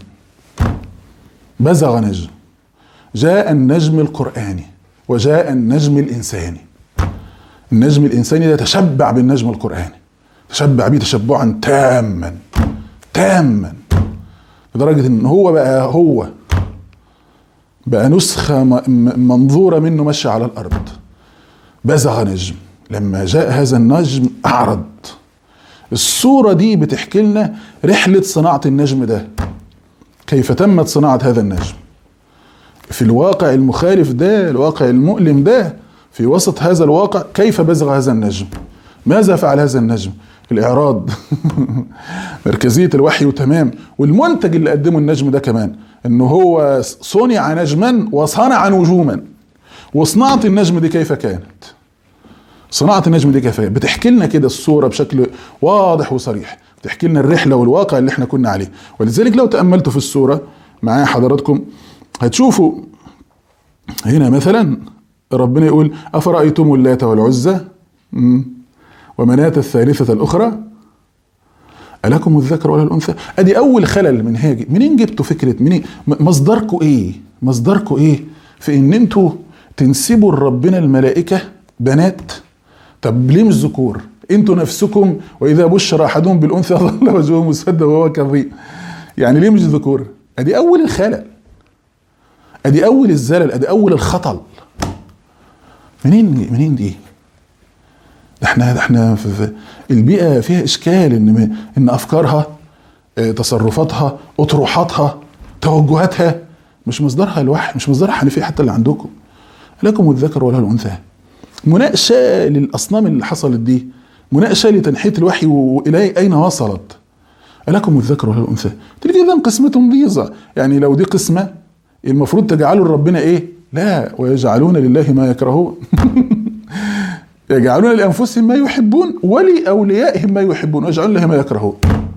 بزغ نجم، جاء النجم القرآني وجاء النجم الإنساني. النجم الإنساني ده تشبع بالنجم القرآني، تشبع بيه تشبعا تاما تاما، لدرجة ان هو بقى نسخة منظورة منه ماشية على الأرض. بزغ نجم، لما جاء هذا النجم أعرض. الصورة دي بتحكي لنا رحلة صناعة النجم ده، كيف تمت صناعة هذا النجم في الواقع المخالف ده، الواقع المؤلم ده. في وسط هذا الواقع كيف بزغ هذا النجم؟ ماذا فعل هذا النجم؟ الإعراض مركزية الوحي وتمام. والمنتج اللي قدمه النجم ده كمان انه هو صنع نجما وصنع نجوما. وصناعة النجم دي كيف كانت؟ صناعة النجم دي كيف كانت؟ بتحكي لنا كده الصورة بشكل واضح وصريح، بتحكي لنا الرحلة والواقع اللي احنا كنا عليه. ولذلك لو تأملتوا في الصورة معايا حضراتكم هتشوفوا هنا مثلا ربنا يقول أفرأيتم اللات والعزى ومناة الثالثة الأخرى ألكم الذكر ولا الأنثى. أدي أول خلل منهاجي. منين جبتوا فكرة؟ منين مصدركم إيه؟ مصدركم إيه في إن أنتوا تنسبوا لربنا الملائكة بنات؟ طب ليه مش ذكور؟ أنتوا نفسكم وإذا بشر أحدهم بالأنثى ظل وجهه مسودا وهو كظيم. يعني ليه مش ذكور؟ أدي أول الخلل، أدي أول الزلل، أدي أول الخطل. منين دي؟ احنا في البيئة فيها اشكال ان افكارها، تصرفاتها، اطروحاتها، توجهاتها مش مصدرها الوحي، مش مصدرها حنيفية حتى اللي عندكم. لكم الذكر وله الانثى. مناقشة للاصنام اللي حصلت دي، مناقشة لتنحية الوحي والى اين وصلت. لكم الذكر وله الانثى. تيجي اذا قسمة ضيزة، يعني لو دي قسمة المفروض تجعلوا لربنا ايه؟ لا، ويجعلون لله ما يكرهون. يجعلون لأنفسهم ما يحبون ولأوليائهم ما يحبون ويجعلون لهم ما يكرهون.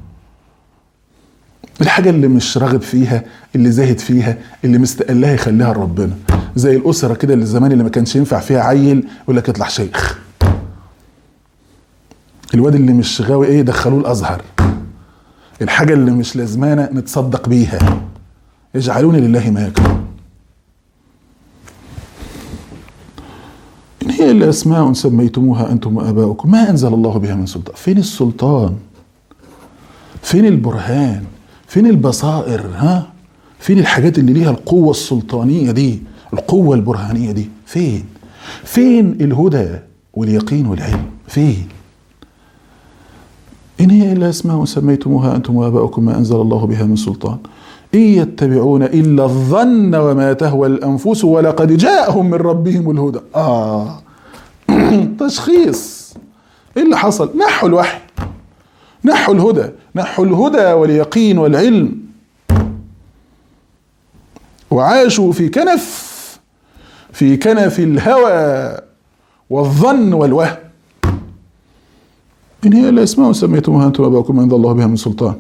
الحاجة اللي مش راغب فيها، اللي زاهد فيها، اللي مستقلها يخليها لربنا. زي الأسرة كده اللي زمان اللي ما كانش ينفع فيها عيل يقول لك اطلع شيخ. الواد اللي مش غاوي ايه دخلوه الأزهر. الحاجة اللي مش لازمانة نتصدق بيها. يجعلون لله ما يكرهون. إن هي إلا أسماء سميتموها أنتم وآباؤكم ما أنزل الله بها من سلطان. فين السلطان؟ فين البرهان؟ فين البصائر؟ فين الحاجات اللي ليها القوة السلطانية دي، القوة البرهانية دي؟ فين الهدى واليقين والعلم؟ فين؟ إن هي إلا أسماء سميتموها أنتم وآباؤكم ما أنزل الله بها من سلطان إن يتبعون إلا الظن وما تهوى الأنفس ولقد جاءهم من ربهم الهدى. تشخيص. إيه اللي حصل؟ نحوا الوحي، نحوا الهدى، نحوا الهدى واليقين والعلم، وعاشوا في كنف الهوى والظن والوهم. إن هي إلا أسماء سميتموها أنتم وآباؤكم ما أنزل الله بها من سلطان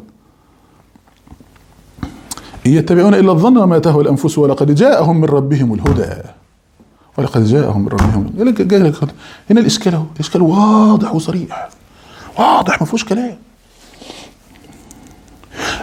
إن يتبعون إلا الظن وما تهوى الأنفس ولقد جاءهم من ربهم الهدى. ولقد جاءهم من ربهم الهدى. هنا الإشكال، الإشكال واضح وصريح، واضح ما فيهوش كلام.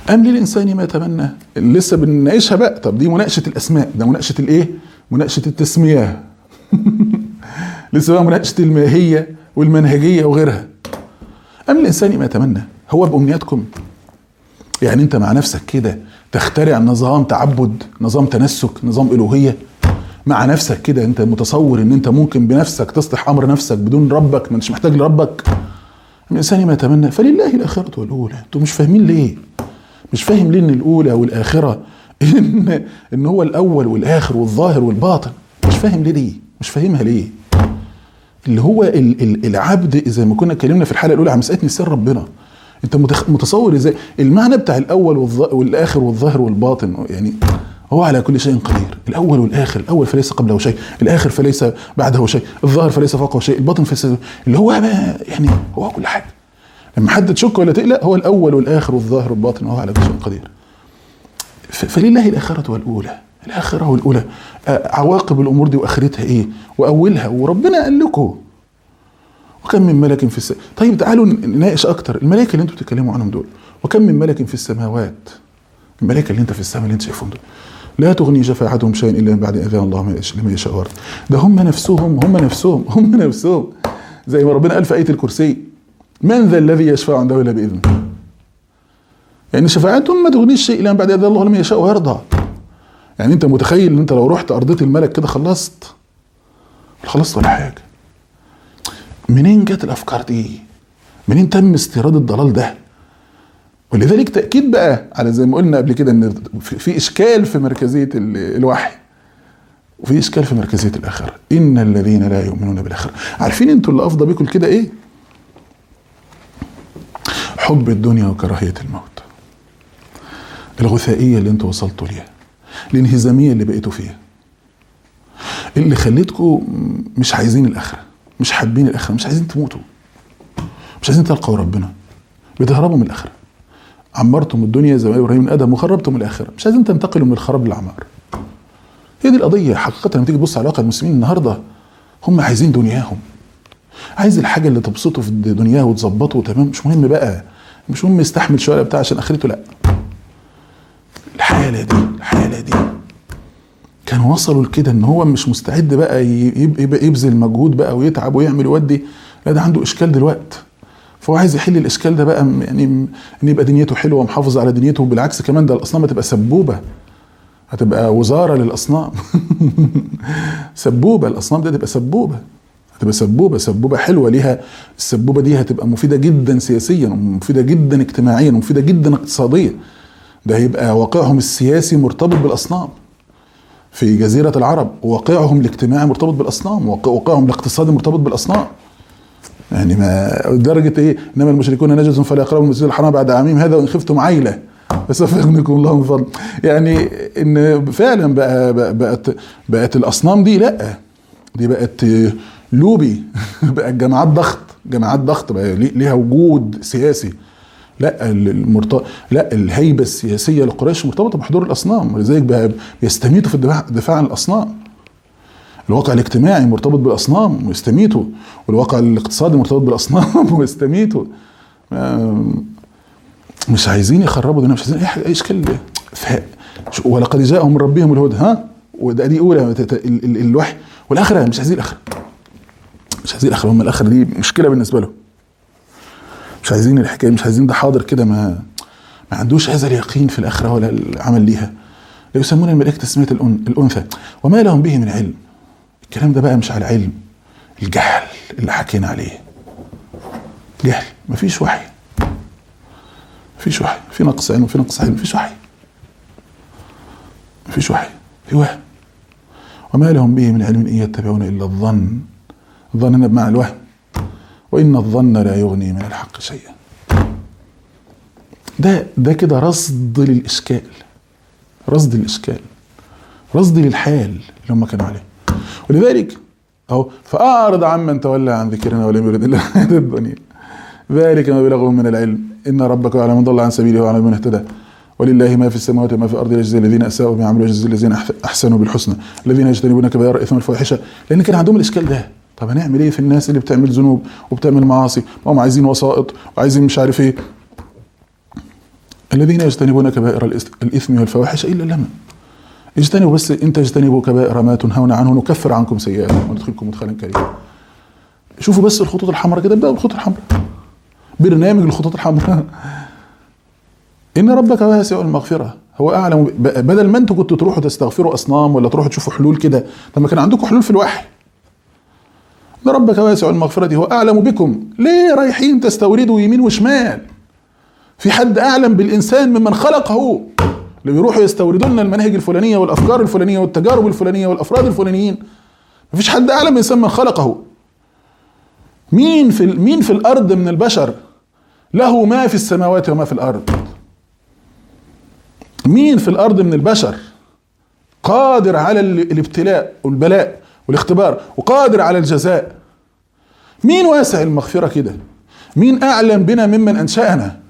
أم للإنسان ما تمنى. لسه بنناقشها بقى. طب دي مناقشة الأسماء، ده مناقشة الإيه؟ مناقشة التسمية. لسه بقى مناقشة الماهية والمنهجية وغيرها. أم للإنسان ما تمنى. هو بأمنياتكم؟ يعني أنت مع نفسك كده تخترع نظام تعبد، نظام تنسك، نظام إلوهية مع نفسك كده؟ أنت متصور إن أنت ممكن بنفسك تصلح أمر نفسك بدون ربك؟ ما أنتش محتاج لربك. الإنسان ما يتمنى فلله الآخرة والأولى. أنتوا مش فاهمين ليه؟ مش فاهم ليه إن الأولى والآخرة إن هو الأول والآخر والظاهر والباطن؟ مش فاهم ليه دي؟ مش فاهمها ليه؟ اللي هو العبد، زي ما كنا اتكلمنا في الحلقة الأولى عن مسألة نسيان ربنا. أنت متصور إزاي المعنى بتاع الأول والآخر والظاهر والباطن؟ يعني هو على كل شيء قدير. الأول والآخر، الأول فليس قبله شيء، الآخر فليس بعده شيء، الظاهر فليس فوقه شيء، الباطن فليس، اللي هو يعني هو كل حاجة. لما حد تشك ولا تقلق، هو الأول والآخر والظاهر والباطن، وهو على كل شيء قدير. فلله الآخرة والأولى. الآخرة والأولى، عواقب الأمور دي وآخرتها إيه وأولها، وربنا قال لكم وكم من ملك في السماء. طيب تعالوا نناقش أكتر الملائكة اللي أنتوا بتتكلموا عنهم دول. وكم من ملك في السماوات، الملائكة اللي أنت في السماء اللي أنت شايفهم دول، لا تغني شفاعتهم شيئا إلا من بعد إذن الله لمن يشاء ويرضى. ده هم نفسهم زي ما ربنا قال في آية الكرسي: من ذا الذي يشفع عنده إلا بإذنه. يعني شفاعتهم ما تغنيش شيء إلا من بعد إذن الله لمن يشاء ويرضى. يعني أنت متخيل إن أنت لو رحت أرضية الملك كده خلصت ولا حاجة؟ منين جت الأفكار دي؟ منين تم استيراد الضلال ده؟ ولذلك تأكيد بقى على زي ما قلنا قبل كده ان في اشكال في مركزية الوحي، وفي اشكال في مركزية الآخرة. ان الذين لا يؤمنون بالآخرة. عارفين انتوا اللي افضى بيكم كده ايه؟ حب الدنيا وكراهية الموت، الغثائية اللي انتوا وصلتوا ليها، الانهزامية اللي بقيتوا فيها، اللي خليتكم مش عايزين الآخرة، مش حابين الآخرة، مش عايزين تموتوا، مش عايزين تلقوا ربنا، بتهربوا من الآخرة. عمرتم الدنيا زي ما ابراهيم من ادم وخربتم الاخره، مش عايزين تنتقلوا من الخراب للعمار. هي دي القضيه حقيقه. لما تيجي تبص على واقع المسلمين النهارده، هم عايزين دنياهم، عايز الحاجه اللي تبسطه في دنياه وتظبطه تمام، مش مهم بقى، مش مهم يستحمل شويه بتاع عشان اخرته، لا. الحاله دي كانوا وصلوا لكده ان هو مش مستعد بقى يبذل مجهود بقى ويتعب ويعمل ويودي، لا ده عنده اشكال دلوقتي، فهو عايز يحل الاشكال ده بقى، يعني ان يبقى دنيته حلوه ومحافظ على دنيته. بالعكس كمان ده الاصنام هتبقى سبوبه، هتبقى وزاره للاصنام. سبوبه، الاصنام دي هتبقى سبوبه حلوه ليها. السبوبه دي هتبقى مفيده جدا سياسيا، ومفيده جدا اجتماعيا، ومفيده جدا اقتصاديا. ده هيبقى واقعهم السياسي مرتبط بالاصنام في جزيره العرب، وواقعهم الاجتماعي مرتبط بالاصنام، وواقعهم الاقتصادي مرتبط بالاصنام. يعني ما درجة ايه؟ انما المشركون نجس فلا يقربوا المسجد الحرام بعد عامهم هذا وان خفتم عيلة فسوف يغنيكم الله من فضله. يعني ان فعلا بقت الاصنام دي، لا دي بقت لوبي. بقت جماعات ضغط بقى ليها وجود سياسي. لا لا الهيبة السياسية لقريش مرتبطة بحضور الاصنام، ولذلك بقى بيستميتوا في الدفاع عن الاصنام. الواقع الاجتماعي مرتبط بالاصنام ويستميتوا، والواقع الاقتصادي مرتبط بالاصنام ويستميتوا. مش عايزين يخربوا دنيا، مش عايزين اي اشكال. ولقد جاءهم من ربهم الهدى. وده دي اولى الوحي. والاخره مش عايزين الاخره، هم الاخره دي مشكله بالنسبه لهم. مش عايزين الحكايه، مش عايزين ده حاضر كده، ما عندوش هذا اليقين في الاخره ولا العمل ليها. لا يسمون الملائكه تسميه الانثى وما لهم به من علم. الكلام ده بقى مش على علم، الجهل اللي حكينا عليه. جهل، مفيش وحي، في نقص علم وفي نقص علم، مفيش وحي، في وهم. وما لهم به من علم إن يتبعون إلا الظن هنا بمعنى الوهم، وإن الظن لا يغني من الحق شيئا. ده كده رصد للإشكال، رصد للحال اللي هم كانوا عليه. ولذلك أهو فأعرض عمن تولى عن ذكرنا ولم يرد إلا الحياة الدنيا ذلك ما بلغهم من العلم إن ربك يعلم من ضل عن سبيله ويعلم من اهتدى ولله ما في السماوات وما في الأرض يجزي الذين أساءوا بما عملوا ويجزي الذين أحسنوا بالحسنى الذين يجتنبون كبائر الإثم والفواحش. لأن كان عندهم الإشكال ده. طب هنعمل إيه في الناس اللي بتعمل ذنوب وبتعمل معاصي وهم عايزين وسائط وعايزين مش عارف إيه؟ الذين يجتنبون كبائر الإثم والفواحش إلا اللمم. اجتنبوا بس، انت اجتنبوا كبائر ما تنهون عنه نكفر عنكم سيئاتكم وندخلكم مدخلا كريما. شوفوا بس الخطوط الحمراء كده، ابدأوا بالخطوط الحمراء، برنامج الخطوط الحمراء. إن ربك واسع المغفرة، هو أعلم. بدل ما انتوا كنتوا تروحوا تستغفروا أصنام ولا تروحوا تشوفوا حلول كده، طب ما كان عندكم حلول في الوحي. إن ربك واسع المغفرة هو أعلم بكم، ليه رايحين تستوردوا يمين وشمال؟ في حد أعلم بالإنسان ممن خلقه؟ اللي بيروحوا يستوردون المناهج الفلانية والأفكار الفلانية والتجارب الفلانية والأفراد الفلانيين، مفيش حد أعلم بالإنسان من خلقه. مين في الأرض من البشر له ما في السماوات وما في الأرض؟ مين في الأرض من البشر قادر على الابتلاء والبلاء والاختبار وقادر على الجزاء؟ مين واسع المغفرة كده؟ مين أعلم بنا ممن أنشأنا؟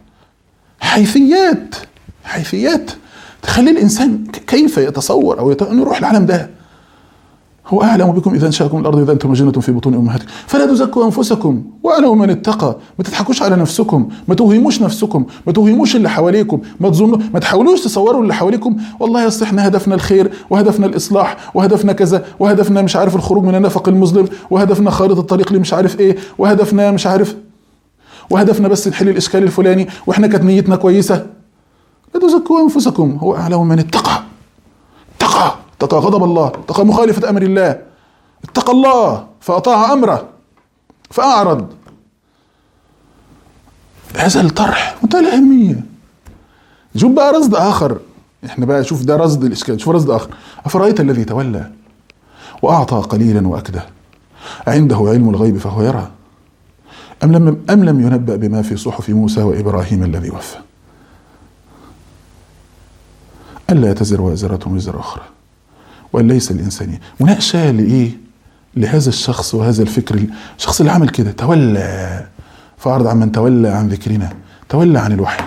حيثيات تخلي الإنسان كيف يتصور أو أن يروح العالم ده. هو أعلم بكم إذا أنشأكم الأرض إذا أنتم جنة في بطون أمهاتكم فلا تزكوا أنفسكم وأعلموا من اتقى. ما تضحكوش على نفسكم، ما توهموش نفسكم، ما توهموش اللي حواليكم، ما تحاولوش تصوروا اللي حواليكم والله يصح احنا هدفنا الخير وهدفنا الإصلاح وهدفنا كذا وهدفنا مش عارف الخروج من النفق المظلم وهدفنا خارطة الطريق اللي مش عارف إيه وهدفنا مش عارف وهدفنا بس نحل الإشكال الفلاني وإحنا كانت نيتنا كويسة. لا تزكوا أنفسكم هو أعلم من اتقى. اتقى غضب الله، اتقى مخالفة أمر الله، اتقى الله فأطاع أمره فأعرض. هذا الطرح منتهى الأهمية. شوف بقى رصد آخر، احنا بقى شوف ده رصد الإشكال، شوف رصد آخر. أفرأيت الذي تولى وأعطى قليلا وأكدى عنده علم الغيب فهو يرى أم لم ينبأ بما في صحف موسى وإبراهيم الذي وفى ألا تزر وازرة وزر أخرى وأن ليس الإنسان. مناقشة لإيه؟ لهذا الشخص وهذا الفكر، الشخص اللي عمل كده تولى فأعرض عن من تولى عن ذكرنا، تولى عن الوحي،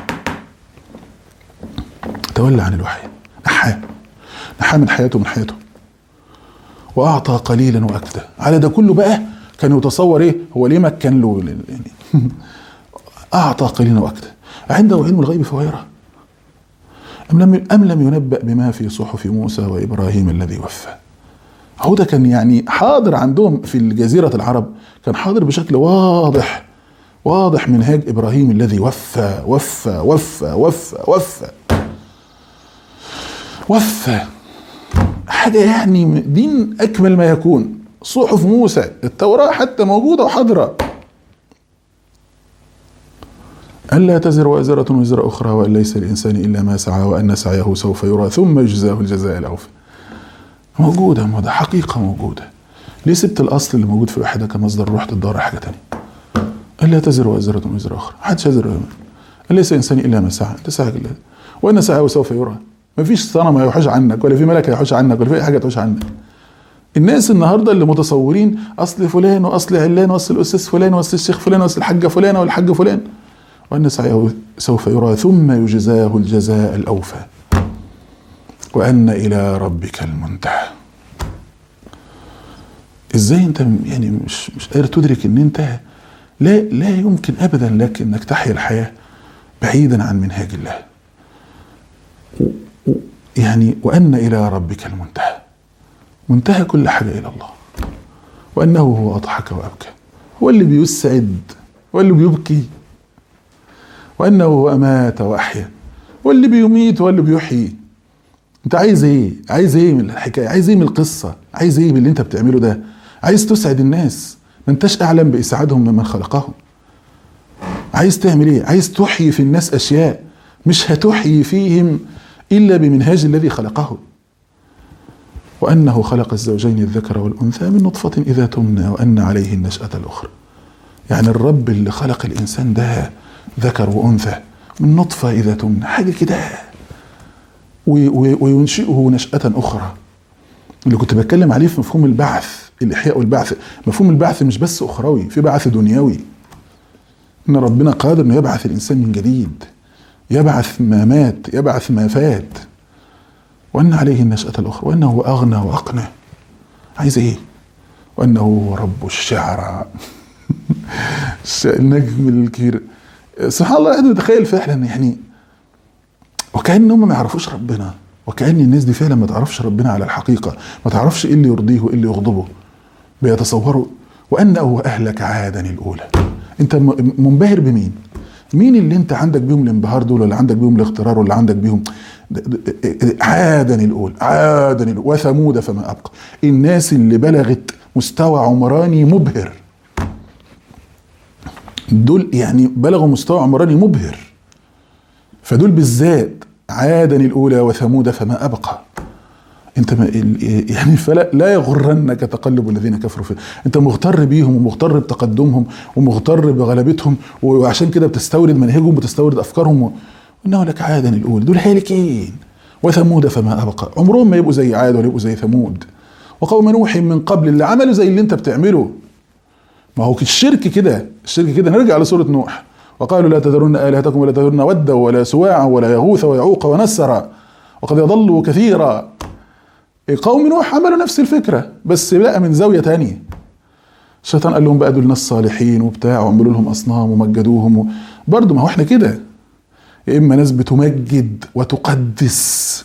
نحى من حياته وأعطى قليلا وأكدى. على ده كله بقى كان يتصور إيه؟ هو ليه مكن له يعني أعطى قليلا وأكدى عنده علم الغيب فهو يرى أم لم ينبأ بما في صحف موسى وإبراهيم الذي وفى. هو ده كان يعني حاضر عندهم في الجزيرة العرب، كان حاضر بشكل واضح منهاج إبراهيم الذي وفى حاجة يعني دين أكمل ما يكون. صحف موسى، التوراة حتى موجودة وحاضرة. ألا تزر وازرة وزر أخرى وأن ليس الإنسان إلا ما سعى وأن سعيه سوف يرى ثم يجزاه الجزاء الأوفى. موجودة، ده حقيقة موجودة. ليه سبت الأصل اللي موجود في الوحدة كمصدر رحت تدور حاجة تانية؟ ألا تزر وازرة وزر أخرى، محدش يزر. أن ليس الإنسان إلا ما سعى، أنت سعى الله وأن سعيه سوف يرى. مفيش صنم هيحوش عنك ولا في ملك هيحوش عنك ولا في أي حاجة تحوش عنك. الناس النهارده اللي متصورين أصل فلان وأصل علان وأصل الأستاذ فلان وأصل الشيخ فلان وأصل الحاجة فلان والحاج فلان وأن سعيه سوف يرى ثم يجزاه الجزاء الأوفى وأن إلى ربك المنتهى. إزاي أنت يعني مش قادر تدرك أن أنت لا يمكن أبدا لك أنك تحيا الحياة بعيدا عن منهاج الله. يعني وأن إلى ربك المنتهى، منتهى كل حاجة إلى الله. وأنه هو أضحك وأبكى، هو اللي بيسعد هو اللي بيبكي. وأنه هو أمات وأحيا، هو اللي بيميت هو اللي بيحيي. أنت عايز إيه من الحكاية؟ عايز إيه من القصة؟ عايز إيه من اللي أنت بتعمله ده؟ عايز تسعد الناس، ما أنتش أعلم بإسعادهم ممن خلقهم. عايز تعمل إيه؟ عايز تحيي في الناس أشياء مش هتحيي فيهم إلا بمنهاج الذي خلقه. وأنه خلق الزوجين الذكر والأنثى من نطفة إذا تمنى وأن عليه النشأة الأخرى. يعني الرب اللي خلق الإنسان ده ذكر وأنثى من نطفة إذا تمنى، حاجة كده، وينشئه نشأة أخرى. اللي كنت بتكلم عليه في مفهوم البعث، الإحياء والبعث. مفهوم البعث مش بس أخروي، في بعث دنيوي. إن ربنا قادر إنه يبعث الإنسان من جديد، يبعث ما مات، يبعث ما فات. وأن عليه النشأة الأخرى وأنه أغنى وأقنى. عايز إيه؟ وأنه هو رب الشعرى. النجم الكبير. سبحان الله، أنا متخيل فعلا يعني وكأنهم ما يعرفوش ربنا، وكأن الناس دي فعلا ما تعرفش ربنا على الحقيقة، ما تعرفش ايه اللي يرضيه وايه اللي يغضبه. بيتصوروا وأنه أهلك عادا الأولى. انت منبهر بمين؟ مين اللي انت عندك بيهم الانبهار دول، ولا عندك بيهم الاغترار، ولا عندك بيهم عادا الأولى، عادا الأولى وثمود فما أبقى. الناس اللي بلغت مستوى عمراني مبهر، دول يعني بلغوا مستوى عمراني مبهر، فدول بالذات عادا الأولى وثمود فما أبقى. انت يعني فلا لا يغرنك تقلب الذين كفروا فيه. انت مغتر بيهم ومغتر بتقدمهم ومغتر بغلبتهم، وعشان كده بتستورد منهجهم وتستورد افكارهم. انه لك عادا الاولى، دول هالكين. وثمود فما ابقى، عمرهم ما يبقوا زي عاد ولا يبقوا زي ثمود. وقوم نوح من قبل، اللي عملوا زي اللي انت بتعمله. ما هو الشرك كده، الشرك كده. نرجع لسوره نوح، وقالوا لا تذرن الهتكم ولا تذرن ودا ولا سواعا ولا يغوث ويعوق ونسرا وقد يضلوا كثيرا. قوم نوح عملوا نفس الفكرة بس بقى من زاوية تانية. الشيطان قال لهم بقى دول ناس صالحين وبتاع، وعملوا لهم أصنام ومجدوهم برضو ما هو احنا كده، يا إما ناس بتمجد وتقدس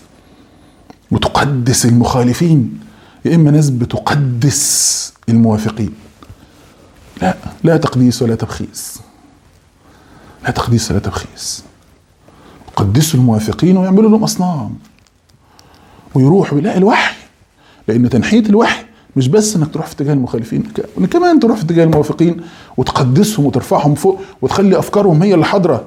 المخالفين، يا إما ناس بتقدس الموافقين. لا تقديس ولا تبخيس، لا تقديس ولا تبخيس. يقدسوا الموافقين ويعملوا لهم أصنام ويروحوا يلاقي الوحي. لأن تنحية الوحي مش بس انك تروح في اتجاه المخالفين، كمان تروح في اتجاه الموافقين وتقدسهم وترفعهم فوق وتخلي افكارهم هي اللي حاضره.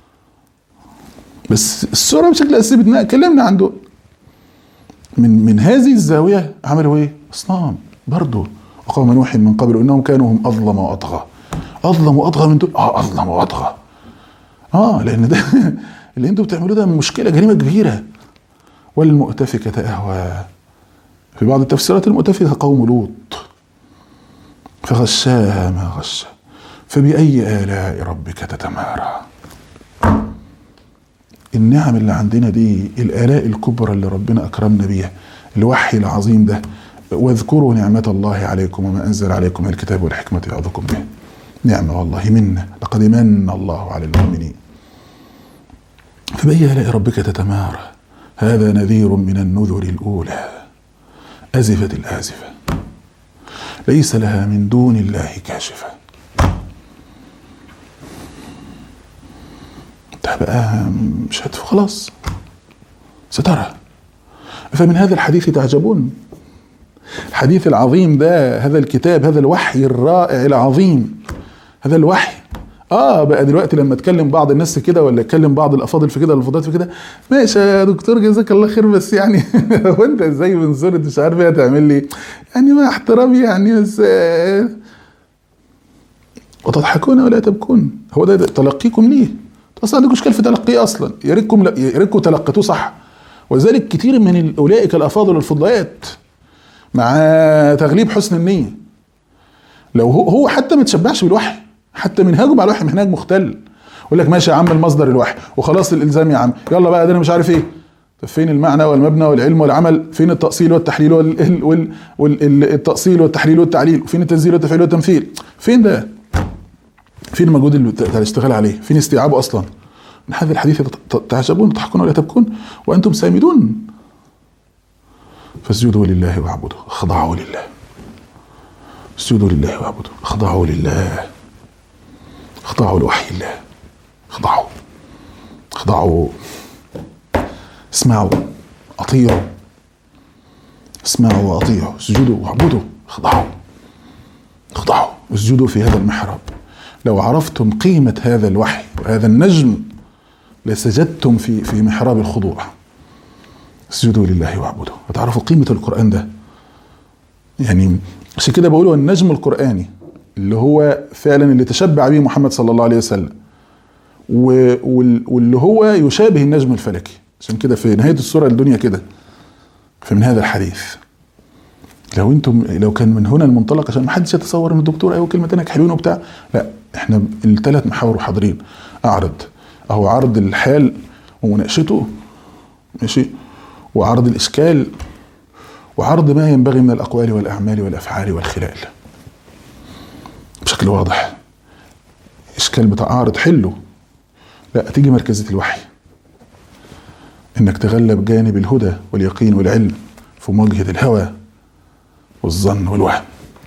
بس السوره بشكل اساسي اتكلمنا عن دول من هذه الزاويه. عملوا ايه؟ اصنام برضه. وقوم نوح من قبل انهم كانوا هم اظلم واطغى. اظلم واطغى من دول، اظلم واطغى. لان ده اللي انتوا بتعملوه ده مشكله، جريمه كبيره. والمؤتفكة أهوى. في بعض التفسيرات المؤتفكة قوم لوط، فغشاها ما غشا، فبأي آلاء ربك تتمارى. النعم اللي عندنا دي، الآلاء الكبرى اللي ربنا أكرمنا بيها، الوحي العظيم ده. واذكروا نعمة الله عليكم وما أنزل عليكم من الكتاب والحكمة يعظكم به. نعمة والله منا، لقد من الله على المؤمنين. فبأي آلاء ربك تتمارى. هذا نذير من النذر الأولى. أزفت الآزفة، ليس لها من دون الله كاشفة. بقى مش خلاص سترى. فمن هذا الحديث تعجبون. الحديث العظيم ده، هذا الكتاب، هذا الوحي الرائع العظيم، هذا الوحي. بقى دلوقتي لما اتكلم بعض الناس كده، ولا اتكلم بعض الافاضل في كده، الفضات في كده، ماشي يا دكتور جزاك الله خير، بس يعني وانت ازاي من صورة مش عارف ايه هتعمل لي، يعني مع احترامي يعني، بس وتضحكون ولا تبكون. هو ده تلقيكم ليه؟ اصلا عندكم اشكال في تلقيه اصلا. يا ريتكم تلقيتوه صح. وذلك كتير من اولئك الافاضل الفضليات مع تغليب حسن النيه، لو هو حتى ما تشبعش بالوحي، حتى منهاجه مع الوحي منهاج مختل. يقول لك ماشي يا عم المصدر الوحي وخلاص الالزام يا عم، يلا بقى ده انا مش عارف ايه. طب فين المعنى والمبنى والعلم والعمل؟ فين التأصيل والتحليل والتأصيل والتحليل والتعليل؟ وفين التنزيل والتفعيل والتمثيل؟ فين ده؟ فين المجهود اللي تشتغل عليه؟ فين استيعابه اصلا؟ من هذا الحديث تعجبون تضحكون ولا تبكون وانتم سامدون. فاسجدوا لله واعبدوا، اخضعوا لله. اسجدوا لله واعبدوا، اخضعوا لله، اخضعوا لوحي الله، اخضعوا، اسمعوا، اطيعوا، اسمعوا واطيعوا، اسجدوا واعبدوا، اخضعوا، اسجدوا في هذا المحراب. لو عرفتم قيمة هذا الوحي وهذا النجم لسجدتم في محراب الخضوع. اسجدوا لله واعبدوا، وتعرفوا قيمة القرآن ده. يعني عشان كده بقولوا النجم القرآني اللي هو فعلا اللي تشبع به محمد صلى الله عليه وسلم، واللي هو يشابه النجم الفلكي. عشان كده في نهاية السورة الدنيا كده. فمن هذا الحديث لو كان من هنا المنطلق، عشان ما حدش يتصور ان الدكتور ايوه كلمتين حلوين وبتاع، لا، احنا الثلاث محاور حاضرين. اهو عرض الحال ومناقشته، ماشي، وعرض الاشكال، وعرض ما ينبغي من الاقوال والاعمال والافعال والخلال بشكل واضح. اشكال بتاع عارض حله، لا، تيجي مركزة الوحي انك تغلب جانب الهدى واليقين والعلم في مواجهة الهوى والظن والوهم.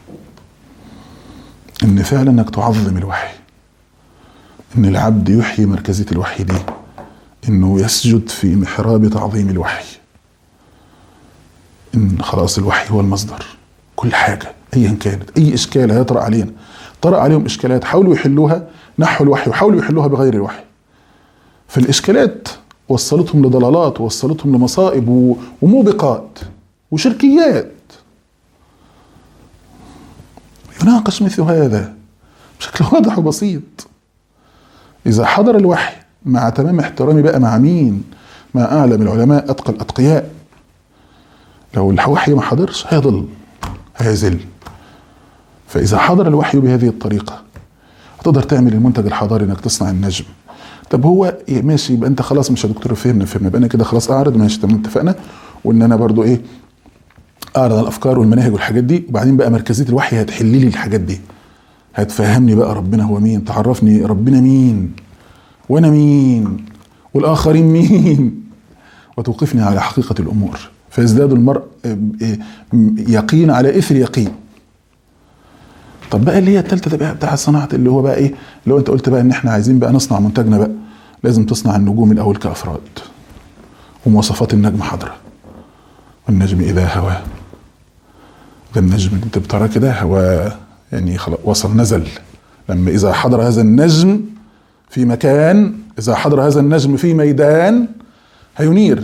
ان فعلا انك تعظم الوحي، ان العبد يحيي مركزية الوحي دي، انه يسجد في محراب تعظيم الوحي، ان خلاص الوحي هو المصدر كل حاجة ايا كانت. اي اشكال هيطرأ علينا، طرأ عليهم اشكالات حاولوا يحلوها نحو الوحي وحاولوا يحلوها بغير الوحي. فالاشكالات وصلتهم لضلالات ووصلتهم لمصائب وموبقات وشركيات. يناقش مثل هذا بشكل واضح وبسيط. إذا حضر الوحي مع تمام احترامي بقى مع مين؟ مع أعلم العلماء أتقى الأتقياء. لو الوحي ما حضرش هيضل هيزل. فإذا حضر الوحي بهذه الطريقة هتقدر تعمل المنتج الحضاري، إنك تصنع النجم. طب هو ماشي، يبقى أنت خلاص مش يا دكتور فهمنا يبقى أنا كده خلاص أعرض ماشي تمام اتفقنا، وإن أنا برضو إيه أعرض الأفكار والمناهج والحاجات دي، وبعدين بقى مركزية الوحي هتحل لي الحاجات دي، هتفهمني بقى ربنا هو مين، تعرفني ربنا مين وانا مين والاخرين مين، وتوقفني على حقيقة الامور، فيزداد المرء يقين على اثر يقين. طب بقى اللي هي الثالثه بقى بتاع صناعه، اللي هو بقى ايه، اللي هو انت قلت بقى ان احنا عايزين بقى نصنع منتجنا بقى، لازم تصنع النجوم الاول كافراد ومواصفات النجم حاضره. والنجم اذا هوى، ده النجم اللي انت بتراه كده هو يعني خلاص وصل نزل. لما إذا حضر هذا النجم في مكان، إذا حضر هذا النجم في ميدان هينير.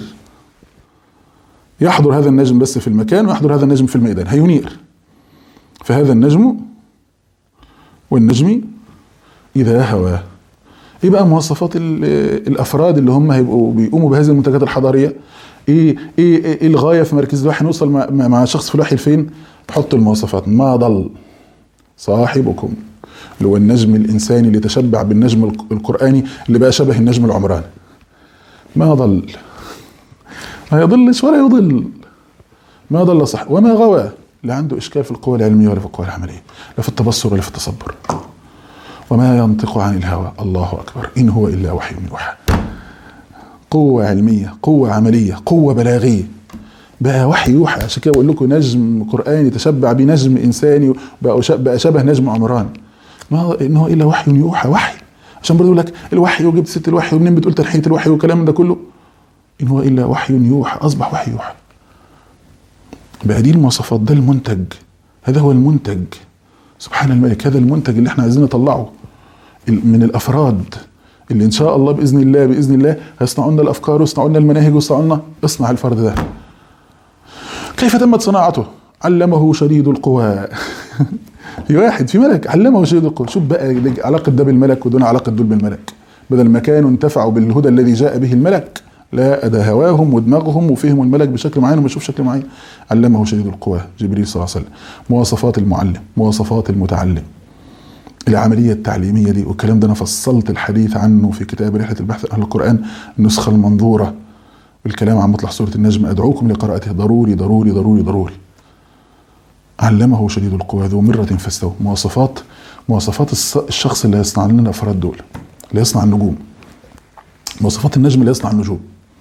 يحضر هذا النجم بس في المكان، ويحضر هذا النجم في الميدان هينير. فهذا النجم والنجم إذا هوى. إيه بقى مواصفات الأفراد اللي هم هيبقوا بيقوموا بهذه المنتجات الحضارية؟ إيه الغاية في مركز الوحي؟ نوصل مع شخص في الوحي لفين؟ تحط المواصفات. ما ضل صاحبكم، اللي هو النجم الإنساني اللي تشبع بالنجم القرآني اللي بقى شبه النجم العمراني. ما ضل، ما يضلش ولا يضل. ما ضل صح وما غوى. لا عنده إشكال في القوة العلمية ولا في القوة العملية، لا في التبصر ولا في التصبر. وما ينطق عن الهوى، الله أكبر، إن هو إلا وحي يوحى. قوة علمية، قوة عملية، قوة بلاغية، بقى وحي يوحى. عشان كده بقول لكم نجم قرآني تشبع بنجم إنساني، بقى شبه نجم عمران. ما إنه إلا وحي يوحى. وحي عشان برضه يقول لك الوحي، وجبت ست الوحي ومنين بتقول تنحية الوحي والكلام ده كله. إن هو إلا وحي يوحى، أصبح وحي يوحى. بقى دي المواصفات، ده المنتج، هذا هو المنتج. سبحان الملك، هذا المنتج اللي احنا عايزين نطلعه من الأفراد اللي إن شاء الله بإذن الله بإذن الله هيصنعوا لنا الأفكار ويصنعوا لنا المناهج ويصنعوا لنا. اصنع الفرد ده. كيف تمت صناعته؟ علمه شديد القوى. في واحد، في ملك علمه شديد القوى. شوف بقى علاقة ده بالملك ودون علاقة دول بالملك. بدل ما كانوا انتفعوا بالهدى الذي جاء به الملك، لا أدى هواهم ودماغهم وفهموا الملك بشكل معين وما يشوف شكل معين. علمه شديد القوى جبريل صلى الله عليه وسلم. مواصفات المعلم، مواصفات المتعلم، العملية التعليمية دي، والكلام ده أنا فصلت الحديث عنه في كتاب رحلة البحث عن القرآن النسخة المنظورة، الكلام عن مطلع سورة النجم. أدعوكم لقراءته، ضروري ضروري ضروري ضروري. علمه شديد القوى ذو مرة فاستوى. مواصفات الشخص اللي هيصنع لنا الأفراد دول، اللي يصنع النجوم. مواصفات النجم اللي يصنع النجوم.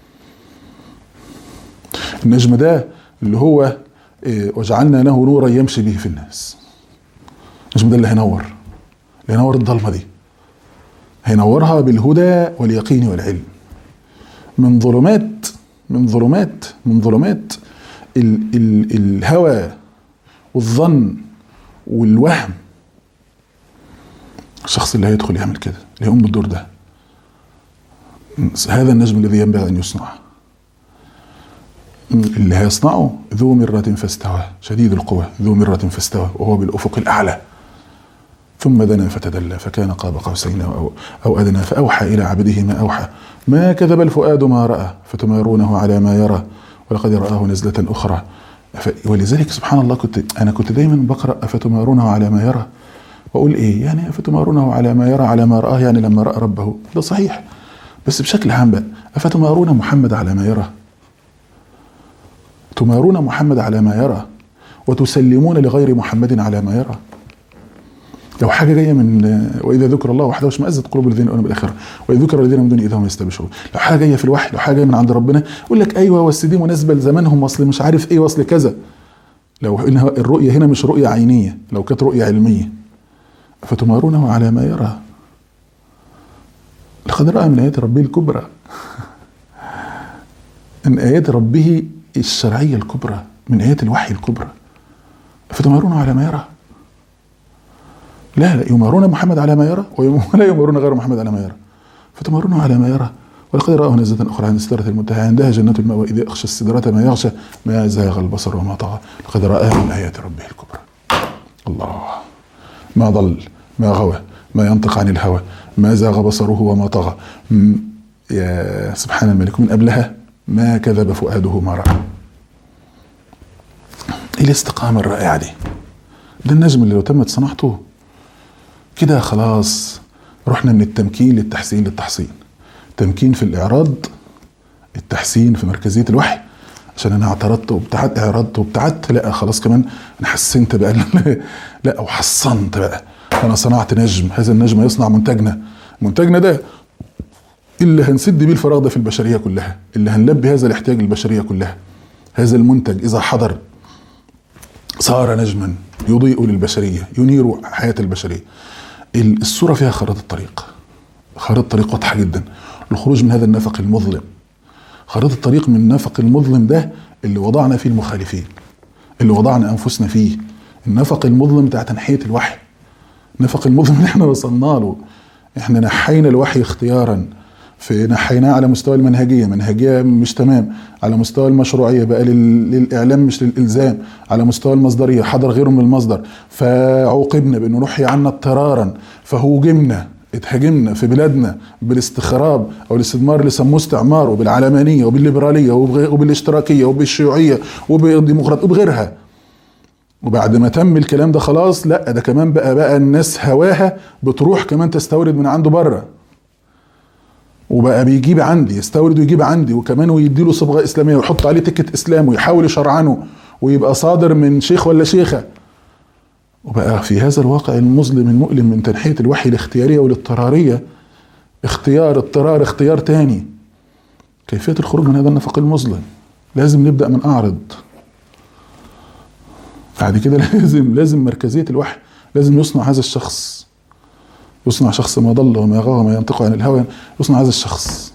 النجم ده اللي هو وجعلنا له نورا يمشي به في الناس. النجم ده اللي هينور الظلمة دي، هينورها بالهدى واليقين والعلم. من ظلمات الهوى والظن والوهم. الشخص اللي هيدخل يعمل كده، اللي يقوم بالدور ده، هذا النجم الذي ينبغي أن يصنع. اللي هيصنعه ذو مرة فاستوى، شديد القوى ذو مرة فاستوى، وهو بالأفق الأعلى. ثم دنا فتدلى فكان قاب قوسين أو أدنى فأوحى إلى عبده ما أوحى. ما كذب الفؤاد ما رأى فتمارونه على ما يرى ولقد رآه نزلة أخرى. ولذلك سبحان الله أنا كنت دايما بقرأ أفتمارونه على ما يرى، وأقول إيه يعني أفتمارونه على ما يرى على ما رآه، يعني لما رأى ربه، ده صحيح، بس بشكل عام بقى أفتمارون محمد على ما يرى، تمارون محمد على ما يرى وتسلمون لغير محمد على ما يرى. لو حاجه جايه من واذا ذكر الله وحده اشمئزت قلوب الذين امنوا بالاخره واذا ذكر الذين من دونه اذا هم يستبشرون. لو حاجه جايه في الوحي، لو حاجه جايه من عند ربنا يقول لك ايوه بس دي مناسبه لزمانهم، وصل مش عارف ايه، وصل كذا. لو انها الرؤيه هنا مش رؤيه عينيه، لو كانت رؤيه علميه، فتمارونه على ما يرى. لقد راى من ايات ربه الكبرى من ايات ربه الشرعيه الكبرى، من ايات الوحي الكبرى، فتمارونه على ما يرى. لا يمارون محمد على ما يرى ولا يمارون غير محمد على ما يرى، فتمارونه على ما يرى. ولقد رآه نزلة أخرى عند السدرة المنتهى عندها جنة المأوى إذ يغشى السدرة ما يغشى ما زاغ البصر وما طغى لقد رآه من آيات ربه الكبرى. الله، ما ضل ما غوى ما ينطق عن الهوى ما زاغ بصره وما طغى. يا سبحان الملك. من قبلها ما كذب فؤاده ما رأى. إيه الاستقامة الرائعة دي؟ ده النجم اللي لو تمت صناعته كده خلاص رحنا من التمكين للتحسين للتحصين. تمكين في الإعراض، التحسين في مركزية الوحي، عشان أنا اعترضت وابتعدت، اعرضت وابتعدت، لا خلاص كمان أنا حسنت بقى لا وحصنت بقى، أنا صنعت نجم. هذا النجم يصنع منتجنا ده اللي هنسد بيه الفراغ ده في البشرية كلها، اللي هنلبي هذا الاحتياج للبشرية كلها. هذا المنتج إذا حضر صار نجما يضيء للبشرية، ينير حياة البشرية. الصورة فيها خريطة الطريق، خريطة الطريق واضحة جدا. الخروج من هذا النفق المظلم، خريطة الطريق من النفق المظلم ده اللي وضعنا فيه المخالفين، اللي وضعنا أنفسنا فيه. النفق المظلم بتاع تنحية الوحي، النفق المظلم اللي احنا وصلنا له. احنا نحينا الوحي اختيارا، نحيناه على مستوى منهجية مش تمام، على مستوى المشروعية بقى للإعلام مش للإلزام، على مستوى المصدرية حضر غيره من المصدر، فعوقبنا بأنه نحي عنا اضطرارا، اتهاجمنا في بلادنا بالاستخراب أو الاستدمار اللي سموه استعمار، وبالعلمانية وبالليبرالية وبالاشتراكية وبالشيوعية وبالديمقراطية وبغيرها. وبعد ما تم الكلام ده خلاص لا ده كمان بقى الناس هواها بتروح كمان تستورد من عنده بره، وبقى بيجيب عندي، يستورد ويجيب عندي، وكمان ويديله صبغه اسلاميه ويحط عليه تكت اسلام ويحاول يشرعنه ويبقى صادر من شيخ ولا شيخه. وبقى في هذا الواقع المظلم المؤلم من تنحيه الوحي الاختياريه والاضطراريه، اختيار تاني. كيفيه الخروج من هذا النفق المظلم؟ لازم نبدا من اعرض. بعد كده لازم مركزيه الوحي، لازم يصنع هذا الشخص، يصنع شخص ما ضل وما غوى وما ينطق عن الهوى، يصنع هذا الشخص.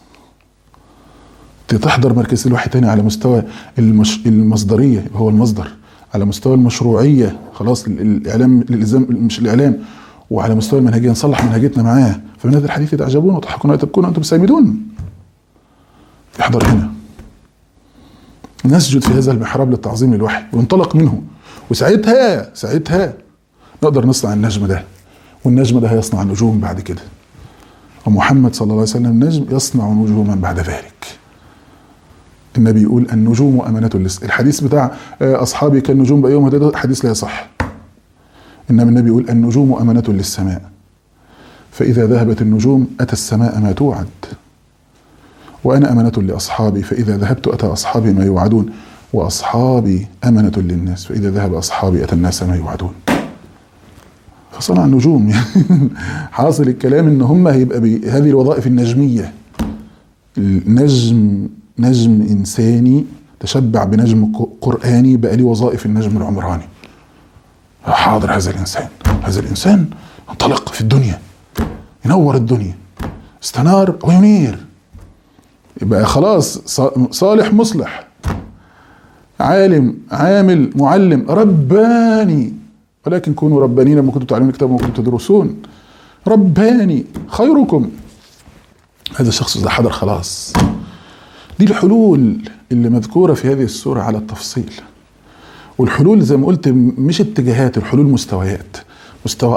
تحضر مركز الوحي تاني على مستوى المصدرية، هو المصدر، على مستوى المشروعية خلاص الإعلام الإلزام مش الإعلام، وعلى مستوى المنهجية نصلح منهجيتنا معاه. فمن هذا الحديث تعجبون وتضحكون وتبكون وأنتم سامدون. يحضر هنا، نسجد في هذا المحراب للتعظيم للوحي وانطلق منه، وساعتها نقدر نصنع النجم ده، والنجم ده هيصنع النجوم بعد كده. ومحمد صلى الله عليه وسلم نجم يصنع نجوما بعد ذلك. النبي يقول النجوم أمانة الحديث بتاع أصحابي كالنجوم بأيهم هدى، حديث لا يصح. إنما النبي يقول النجوم أمانة للسماء، فإذا ذهبت النجوم أتى السماء ما توعد، وأنا أمانة لأصحابي فإذا ذهبت أتى أصحابي ما يوعدون، وأصحابي أمانة للناس فإذا ذهب أصحابي أتى الناس ما يوعدون. فصنع النجوم حاصل الكلام ان هم هيبقى بهذه الوظائف النجميه. نجم انساني تشبع بنجم قراني بقى ليه وظائف النجم العمراني. حاضر هذا الانسان انطلق في الدنيا، ينور الدنيا، استنار وينير، يبقى خلاص صالح مصلح، عالم عامل معلم رباني. ولكن كونوا ربانين لما كنتم تعلمون الكتاب وما كنتم تدرسون. رباني خيركم. هذا الشخص ده حضر خلاص. دي الحلول اللي مذكورة في هذه السورة على التفصيل. والحلول زي ما قلت مش اتجاهات، الحلول مستويات. مستوى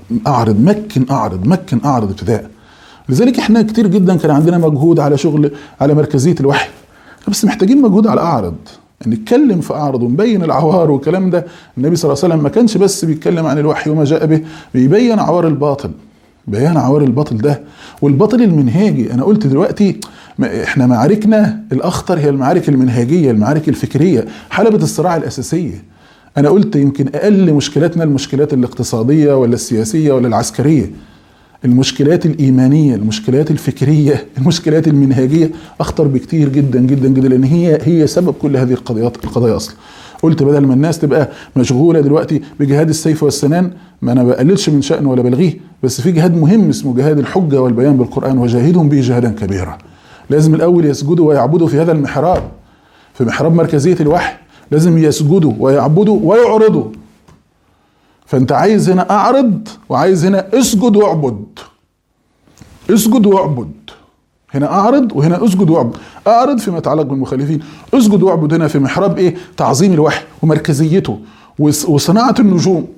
مكن أعرض ابتداء. لذلك احنا كتير جدا كان عندنا مجهود على شغل على مركزية الوحي، بس محتاجين مجهود على أعرض، نتكلم في أعرض ونبين العوار والكلام ده. النبي صلى الله عليه وسلم ما كانش بس بيتكلم عن الوحي وما جاء به، بيبين عوار الباطل، بيان عوار الباطل ده والباطل المنهاجي. أنا قلت دلوقتي احنا معاركنا الأخطر هي المعارك المنهجية، المعارك الفكرية، حلبة الصراع الأساسية. أنا قلت يمكن أقل مشكلاتنا المشكلات الاقتصادية ولا السياسية ولا العسكرية، المشكلات الإيمانية، المشكلات الفكرية، المشكلات المنهجية أخطر بكتير جدا جدا جدا، لأن هي سبب كل هذه القضايا أصلا. قلت بدل ما الناس تبقى مشغولة دلوقتي بجهاد السيف والسنان، ما أنا بقللش من شأنه ولا بلغيه، بس في جهاد مهم اسمه جهاد الحجة والبيان بالقرآن، وجاهدهم به جهادا كبيرا. لازم الأول يسجدوا ويعبدوا في هذا المحراب، في محراب مركزية الوحي، لازم يسجدوا ويعبدوا ويعرضوا. فأنت عايز هنا أعرض، وعايز هنا اسجد واعبد. اسجد واعبد، هنا أعرض وهنا اسجد واعبد. أعرض فيما يتعلق بالمخالفين، اسجد واعبد هنا في محراب إيه؟ تعظيم الوحي ومركزيته وصناعة النجوم،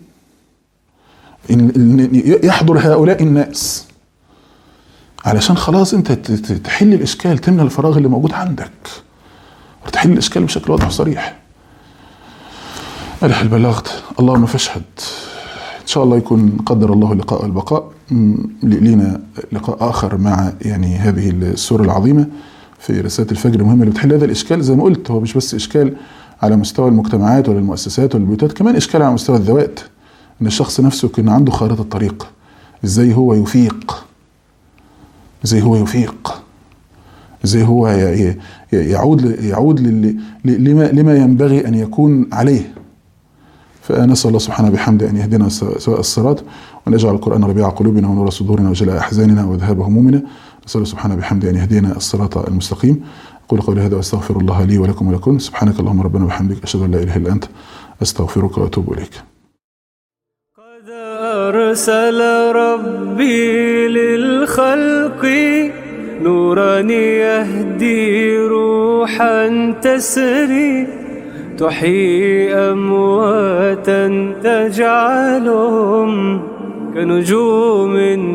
يحضر هؤلاء الناس علشان خلاص أنت تحل الإشكال، تملى الفراغ اللي موجود عندك، وتحل الإشكال بشكل واضح وصريح. ألح البلغت، اللهم فاشهد. إن شاء الله يكون قدر الله اللقاء والبقاء، لينا لقاء آخر مع يعني هذه السورة العظيمة في رسالة الفجر المهمة اللي بتحل هذا الإشكال. زي ما قلت، هو مش بس إشكال على مستوى المجتمعات ولا المؤسسات ولا البيوتات، كمان إشكال على مستوى الذوات، إن الشخص نفسه يكون عنده خارطة الطريق، إزاي هو يفيق، إزاي هو يفيق، إزاي هو يعود لما ينبغي أن يكون عليه. فنسأل الله سبحانه بحمده أن يهدنا سواء الصراط، وأن يجعل القرآن ربيع قلوبنا ونور صدورنا وجلاء أحزاننا وذهاب همومنا. نسأل الله سبحانه بحمده أن يهدينا الصراط المستقيم. أقول قولي هذا وأستغفر الله لي ولكم ولكم. سبحانك اللهم ربنا وبحمدك، أشهد أن لا إله إلا أنت، أستغفرك وأتوب إليك. قد أرسل ربي للخلق نورا يهدي روحا تسري، تحيي أمواتا تجعلهم كنجوم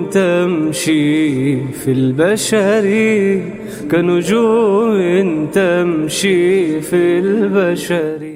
تمشي في البشر، كنجوم تمشي في البشر.